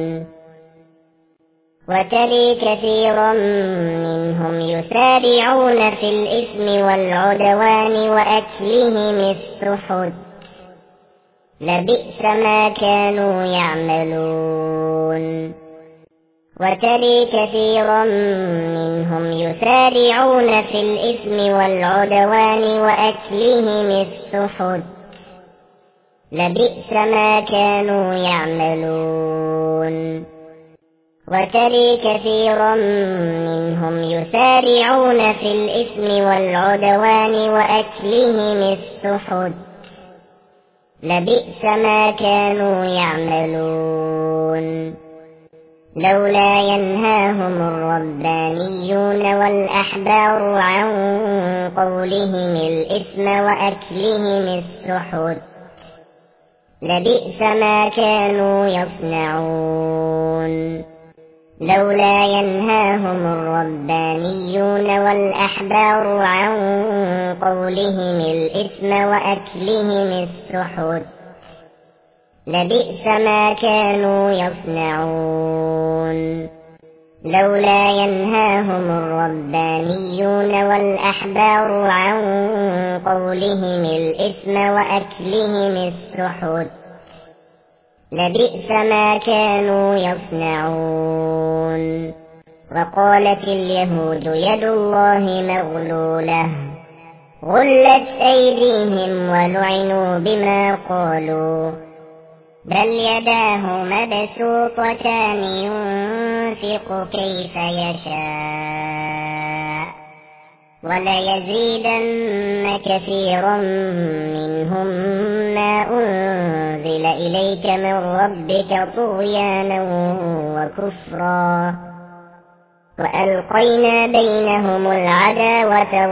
S1: وترى كثيرا منهم يسارعون في الإثم والعدوان وأكلهم السحت لبئس ما كانوا يعملون وترى كثيرا منهم يسارعون في الإثم والعدوان وأكلهم السحت لبئس ما كانوا يعملون وترى كثيرا منهم يسارعون في الإثم والعدوان وأكلهم السحت لبئس ما كانوا يعملون لولا ينهاهم الربانيون والأحبار عن قولهم الإثم وأكلهم السحت لبئس ما كانوا يصنعون لولا ينهاهم الربانيون والأحبار عن قولهم الإثم وأكلهم السحت لبئس ما كانوا يصنعون لولا ينهاهم الربانيون والأحبار عن قولهم الإثم وأكلهم السحت لبئس ما كانوا يصنعون وقالت اليهود يد الله مغلولة غلت أيديهم ولعنوا بما قالوا بل يداه مبسوطتان ينفق كيف يشاء وليزيدن كثيرا منهم ما أنزل إليك من ربك طغيانا وكفرا وألقينا بينهم العداوة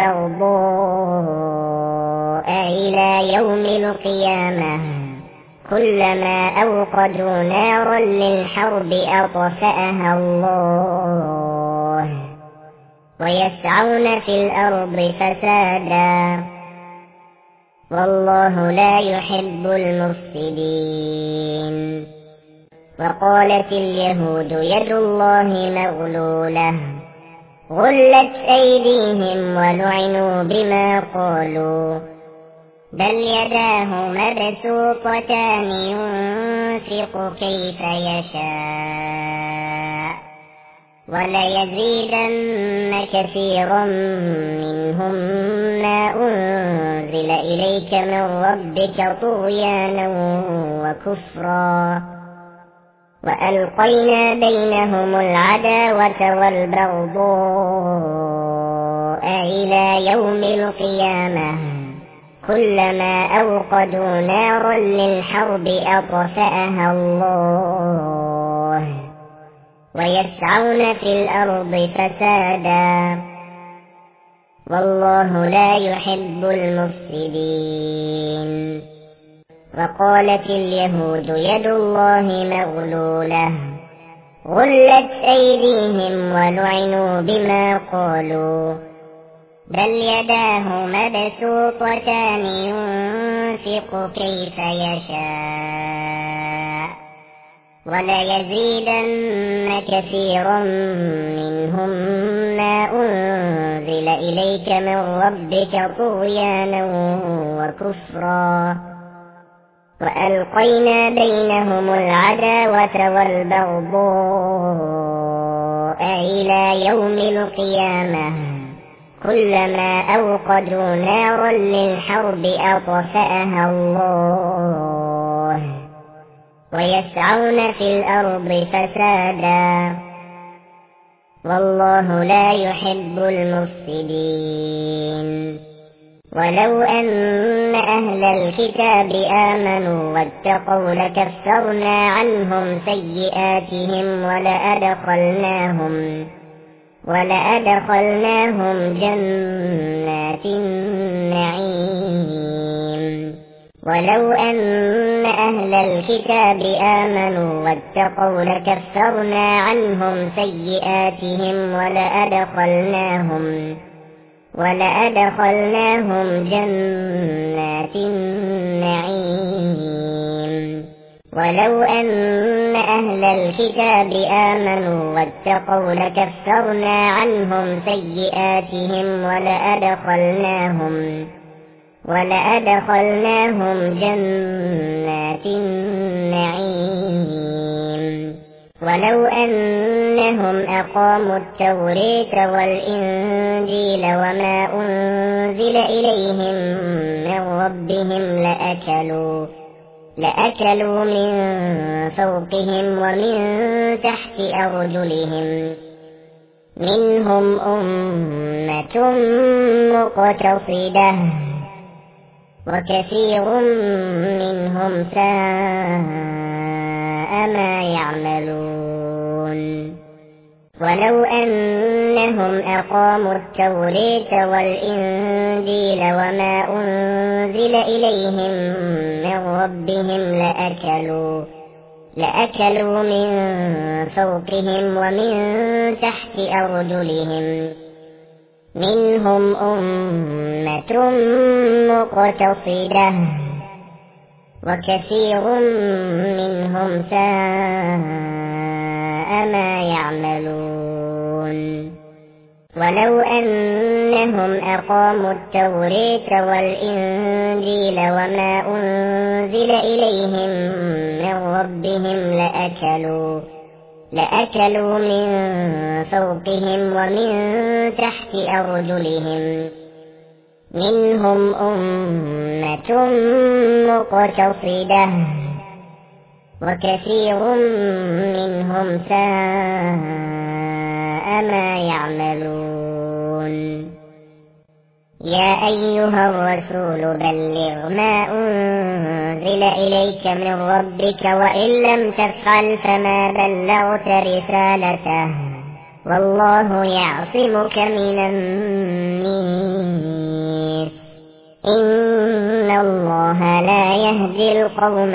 S1: والبغضاء إلى يوم القيامة كلما أوقدوا نارا للحرب أطفأها الله ويسعون في الأرض فسادا والله لا يحب المفسدين وقالت اليهود يد الله مغلولة غلت أيديهم ولعنوا بما قالوا بل يداه مبسوطتان ينفق كيف يشاء وليزيدن كثيرا منهم ما أنزل إليك من ربك طغيانا وكفرا وألقينا بينهم العداوة والبغضاء إلى يوم القيامة كلما أوقدوا نارا للحرب أطفأها الله ويسعون في الأرض فسادا والله لا يحب المفسدين. وقالت اليهود يد الله مغلولة غلت أيديهم ولعنوا بما قالوا بل يداه مبسوطتان ينفق كيف يشاء وليزيدن كثيرا منهم ما أنزل إليك من ربك طغيانا وكفرا وألقينا بينهم العداوة والبغضاء إلى يوم القيامة كلما أوقدوا نارا للحرب أطفأها الله ويسعون في الأرض فسادا والله لا يحب المفسدين. ولو أن أهل الكتاب آمنوا واتقوا لكفرنا عنهم سيئاتهم ولأدخلناهم جنات النعيم. ولو أن أهل الكتاب آمنوا واتقوا لكفرنا عنهم سيئاتهم ولأدخلناهم جنات النعيم. ولو أن أهل الكتاب آمنوا واتقوا لكفرنا عنهم سيئاتهم ولأدخلناهم جنات النعيم. ولو أنهم أقاموا التوراة والإنجيل وما أنزل إليهم من ربهم لأكلوا من فوقهم ومن تحت أرجلهم منهم أمة مقتصدة وكثير منهم ساء ما يعملون. ولو أنهم أقاموا التوراة والإنجيل وما أنزل إليهم من ربهم لأكلوا من فوقهم ومن تحت أرجلهم منهم أمة مقتصدة وكثير منهم ساء ما يعملون. ولو أنهم أقاموا التوراة والإنجيل وما أنزل إليهم من ربهم لأكلوا من فوقهم ومن تحت أرجلهم منهم أمة مقتصدة وكثير منهم ساء ما يعملون. يا أيها الرسول بلغ ما أنزل إليك من ربك وإن لم تفعل فما بلغت رسالته والله يعصمك من الناس إن الله لا يهدي القوم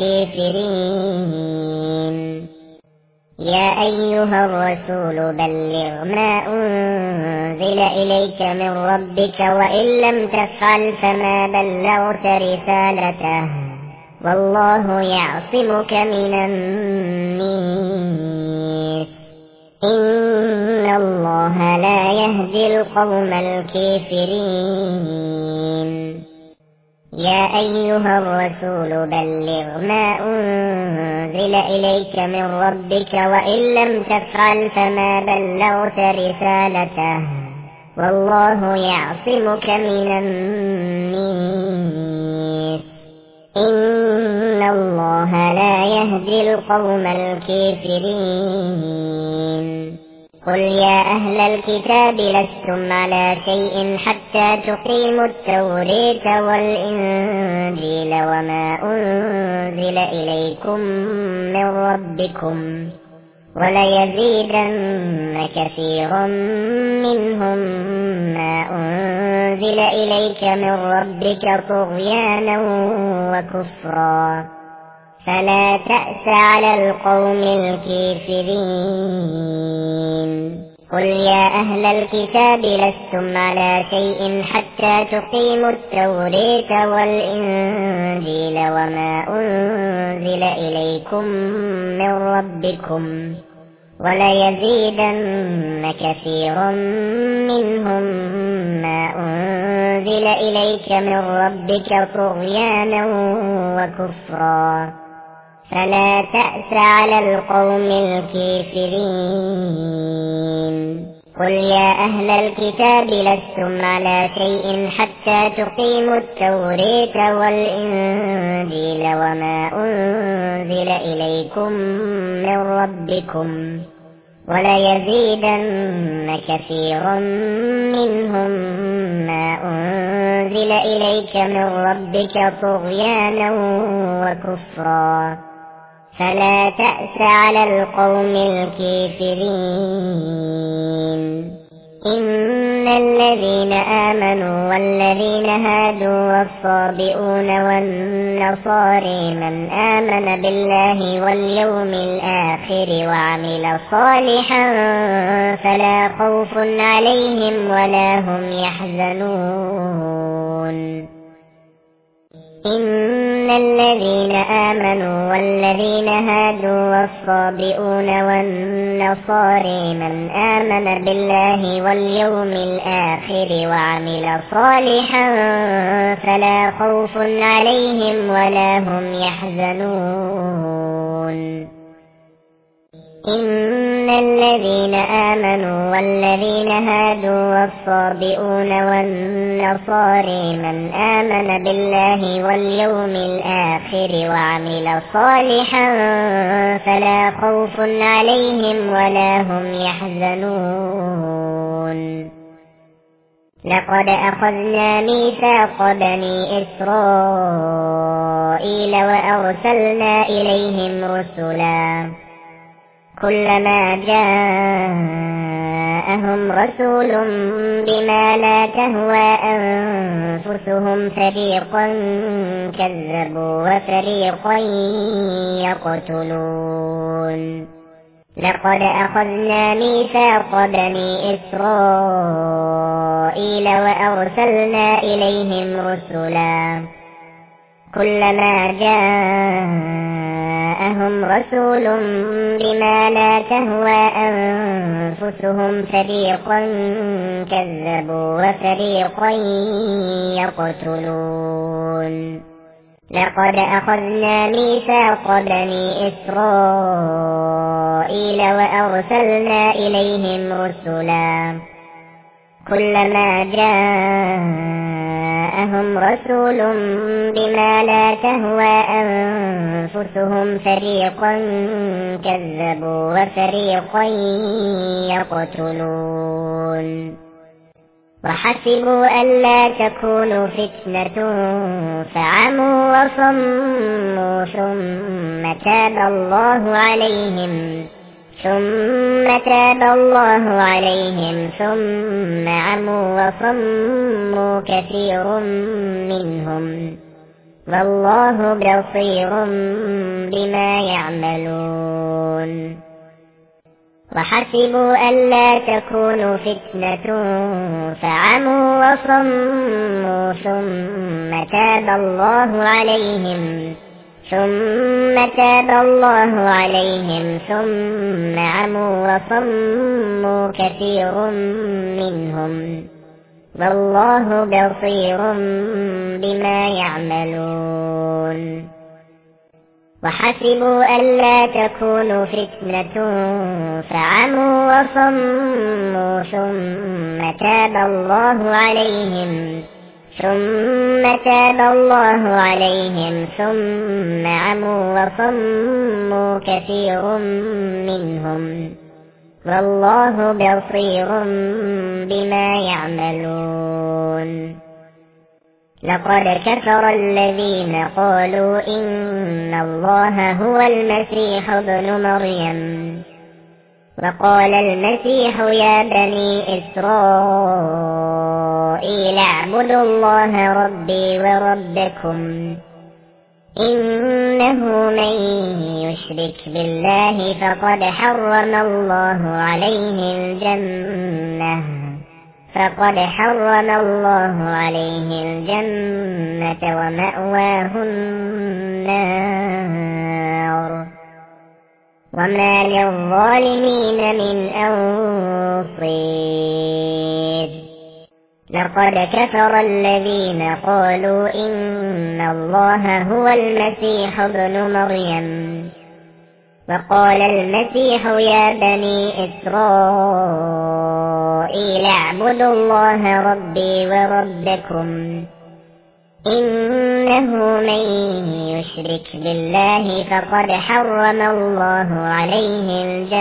S1: الكافرين. يا أيها الرسول بلغ ما أنزل إليك من ربك وإن لم تفعل فما بلغت رسالته والله يعصمك من الناس إن الله لا يهدي القوم الكافرين. يا أيها الرسول بلغ ما أنزل إليك من ربك وإن لم تفعل فما بلغت رسالته والله يعصمك من الناس إن الله لا يهدي القوم الكافرين. قل يا أهل الكتاب لستم على شيء حتى تقيموا التوراة والإنجيل وما أنزل إليكم من ربكم وليزيدن كثيرا منهم ما أنزل إليك من ربك طغيانا وكفرا فلا تأس على القوم الكافرين. قل يا أهل الكتاب لستم على شيء حتى تقيموا التوراة والإنجيل وما أنزل إليكم من ربكم وليزيدن كثيرا منهم ما أنزل إليك من ربك طغيانا وكفرا فلا تأس على القوم الكافرين. قل يا أهل الكتاب لستم على شيء حتى تقيموا التوراة والإنجيل وما أنزل إليكم من ربكم وليزيدن كثيرا منهم ما أنزل إليك من ربك طغيانا وكفرا فلا تأس على القوم الكافرين. إن الذين آمنوا والذين هادوا والصابئون والنصارى من آمن بالله واليوم الآخر وعمل صالحا فلا خوف عليهم ولا هم يحزنون. إن الذين آمنوا والذين هادوا والصابئون والنصارى من آمن بالله واليوم الآخر وعمل صالحا فلا خوف عليهم ولا هم يحزنون. إن الذين آمنوا والذين هادوا والصابئون والنصارى من آمن بالله واليوم الآخر وعمل صالحا فلا خوف عليهم ولا هم يحزنون. لقد أخذنا ميثاق بني إسرائيل وأرسلنا إليهم رسلا كلما جاءهم رسول بما لا تهوى أنفسهم فريقا كذبوا وفريقا يقتلون. لقد أخذنا ميثاق بني إسرائيل وأرسلنا إليهم رسلا كلما جاءهم رسول بما لا تهوى أنفسهم فريقا كذبوا وفريقا يقتلون. لقد أخذنا ميثاق بني إسرائيل وأرسلنا إليهم رسلا كلما جاءهم رسول بما لا تهوى أنفسهم فريقا كذبوا وفريقا يقتلون. وحسبوا ألا تكون فتنة فعموا وصموا ثم تاب الله عليهم ثم عموا وصموا كثير منهم والله بصير بما يعملون. وحسبوا ألا تكون فتنة فعموا وصموا ثم تاب الله عليهم ثم تاب الله عليهم ثم عموا وصموا كثير منهم والله بصير بما يعملون وحسبوا ألا تكون فتنة فعموا وصموا ثم تاب الله عليهم ثم عموا وصموا كثير منهم والله بصير بما يعملون لقد كفر الذين قالوا إن الله هو المسيح ابن مريم وقال المسيح يا بني إسرائيل اعبدوا الله ربي وربكم إنه من يشرك بالله فقد حرم الله عليه الجنة ومأواه النار وما للظالمين من أنصير لقد كفر الذين قالوا إن الله هو المسيح ابن مريم وقال المسيح يا بني إسرائيل اعبدوا الله ربي وربكم إنه من يشرك بالله فقد حرم الله عليه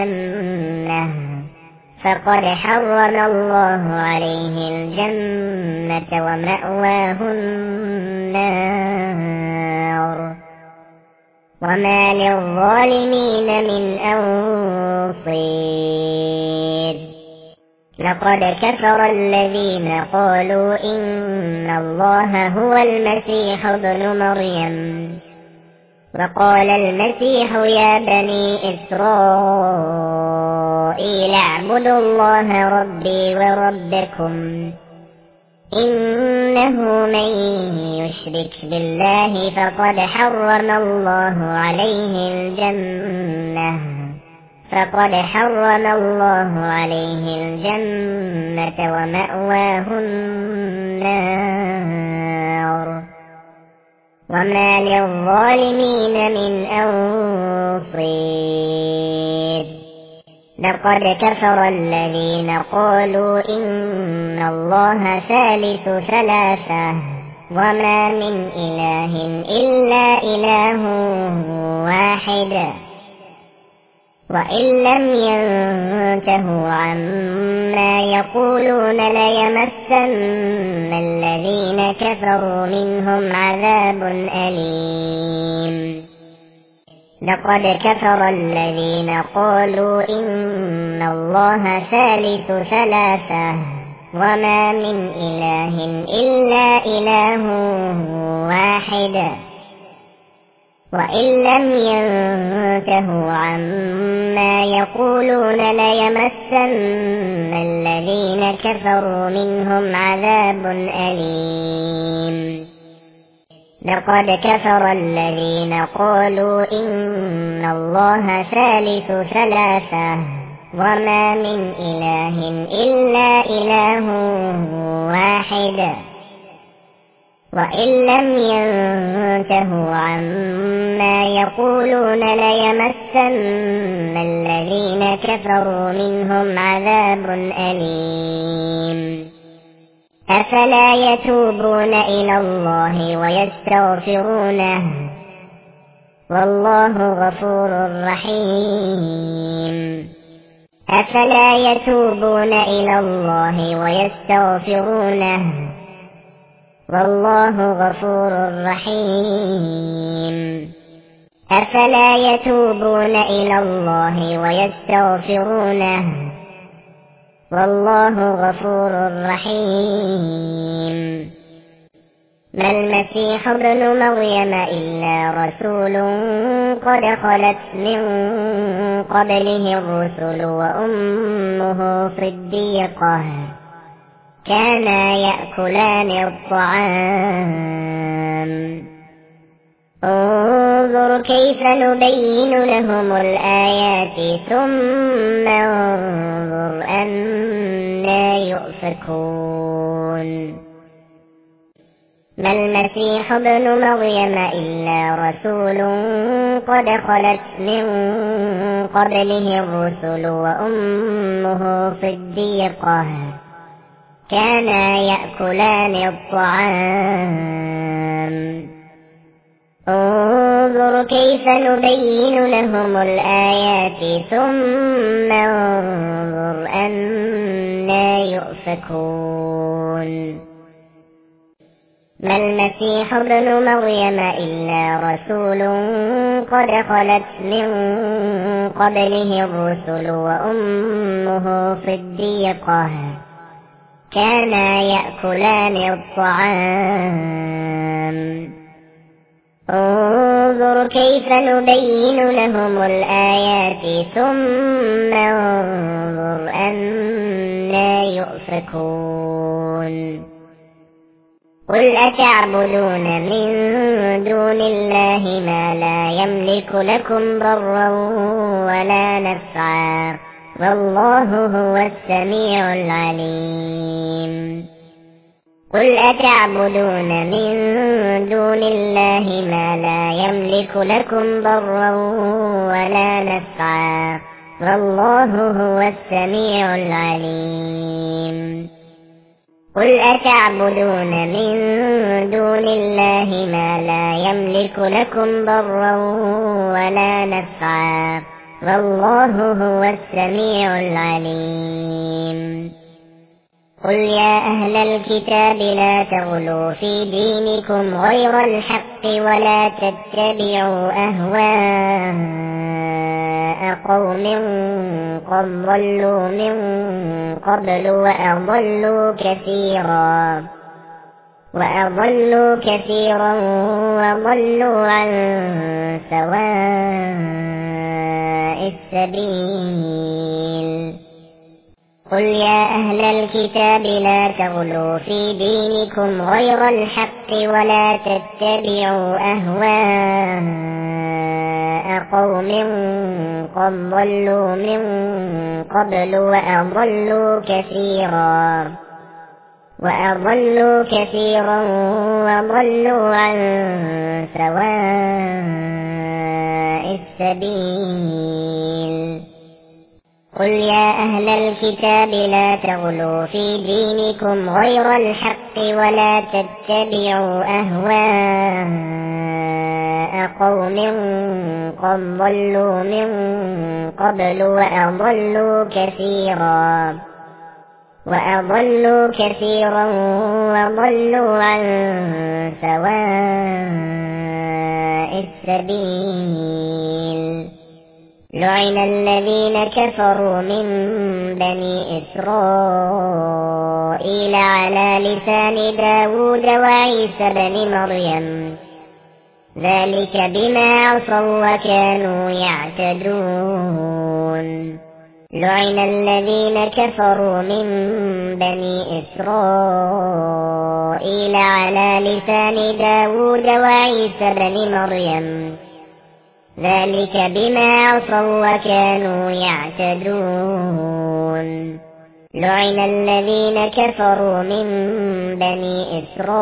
S1: الجنة ومأواه النار وما للظالمين من أنصير لقد كفر الذين قالوا إن الله هو المسيح ابن مريم وقال المسيح يا بني إسرائيل اعبدوا الله ربي وربكم إنه من يشرك بالله فقد حرم الله عليه الجنة ومأواه النار وما للظالمين من أنصير لقد كفر الذين قالوا إن الله ثالث ثلاثة وما من إله إلا إله واحد وإن لم ينتهوا عما يقولون ليمسن الذين كفروا منهم عذاب أليم لقد كفر الذين قالوا إن الله ثالث ثلاثة وما من إله إلا إله واحد وإن لم ينتهوا عما يقولون ليمسن الذين كفروا منهم عذاب أليم لقد كفر الذين قالوا إن الله ثالث ثلاثة وما من إله إلا إله واحد وإن لم ينتهوا عما يقولون ليمسن الذين كفروا منهم عذاب أليم أفلا يتوبون إلى الله ويستغفرونه والله غفور رحيم أفلا يتوبون إلى الله ويستغفرونه والله غفور رحيم أفلا يتوبون إلى الله ويستغفرونه والله غفور رحيم ما المسيح ابن مريم إلا رسول قد خلت من قبله الرسل وأمه صديقة كانا يأكلان الطعام انظر كيف نبين لهم الآيات ثم انظر أنى يؤفكون ما المسيح ابن مريم إلا رسول قد خلت من قبله الرسل وأمه صديقة كانا يأكلان الطعام انظر كيف نبين لهم الآيات ثم انظر أنى يؤفكون ما المسيح ابن مريم إلا رسول قد خلت من قبله الرسل وأمه صديقة كانا يأكلان الطعام انظر كيف نبين لهم الآيات ثم انظر أنى يؤفكون قل أتعبدون من دون الله ما لا يملك لكم ضرا ولا نفعا والله هو السميع العليم قل أتعبدون من دون الله ما لا يملك لكم ضرا ولا نفعا والله هو السميع العليم قل أتعبدون من دون الله ما لا يملك لكم ضرا ولا نفعا والله هو السميع العليم قل يا أهل الكتاب لا تغلوا في دينكم غير الحق ولا تتبعوا أهواء قوم قد ضلوا من قبل وأضلوا كثيرا وضلوا عن سواء السبيل قل يا أهل الكتاب لا تغلوا في دينكم غير الحق ولا تتبعوا أهواء قوم قد ضلوا من قبل وأضلوا كثيرا وضلوا عن سواء السبيل قل يا أهل الكتاب لا تغلوا في دينكم غير الحق ولا تتبعوا أهواء قوم قد ضلوا من قبل وأضلوا كثيرا وضلوا عن سواء السبيل لعن الذين كفروا من بني إسرائيل على لسان داود وعيسى بن مريم ذلك بما عصوا وكانوا يعتدون لعن الذين كفروا من بني إسرائيل على لسان داود وعيسى بن مريم ذلك بما عصوا وكانوا يعتدون لعن الذين كفروا من بني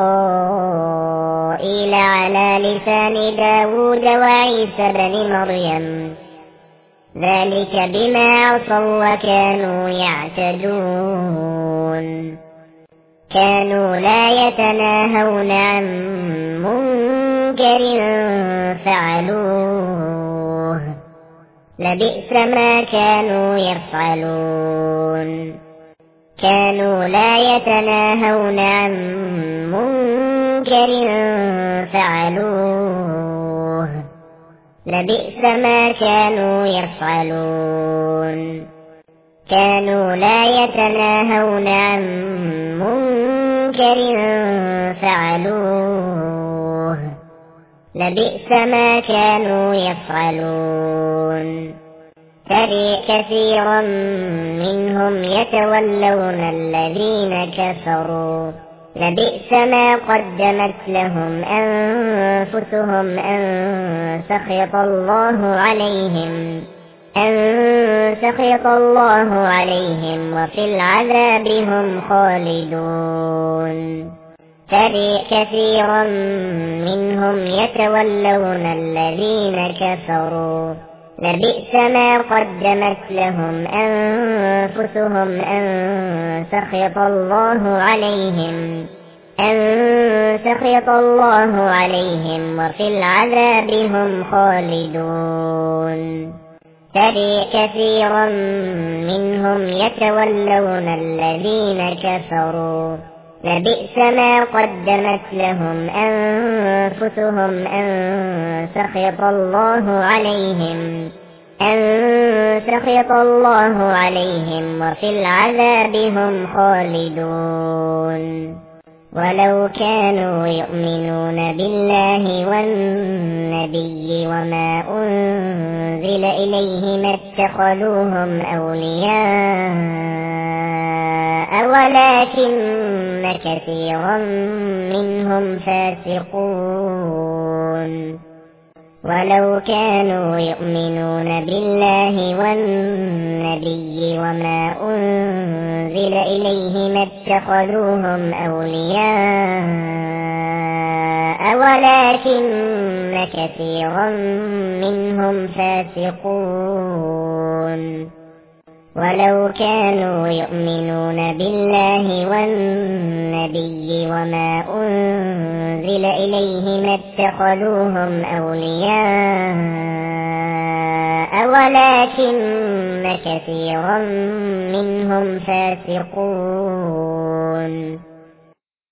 S1: إسرائيل على لسان داود وعيسى بن مريم ذلك بما عصوا وكانوا يعتدون كانوا لا يتناهون عن منكر فعلوه لبئس ما كانوا يفعلون كانوا لا يتناهون عن منكر فعلوه لبئس ما كانوا يفعلون كانوا لا يتناهون عن منكر فعلوه لبئس ما كانوا يفعلون ترى كثيرا منهم يتولون الذين كفروا لبئس ما قدمت لهم أنفسهم أن سخط الله عليهم وفي العذاب هم خالدون ترى كثيرا منهم يتولون الذين كفروا لبئس ما قدمت لهم أنفسهم أن سخط الله عليهم وفي العذاب هم خالدون ترى كثيرا منهم يتولون الذين كفروا لبئس ما قدمت لهم أنفسهم أن سخط الله عليهم وفي العذاب هم خالدون ولو كانوا يؤمنون بالله والنبي وما أنزل إليه ما اتخذوهم أولياء ولكن كثيرا منهم فاسقون ولو كانوا يؤمنون بالله والنبي وما أنزل إليه ما اتخذوهم أولياء ولكن كثيرا منهم فاسقون ولو كانوا يؤمنون بالله والنبي وما أنزل إليه ما اتخذوهم أولياء ولكن كثيرا منهم فاسقون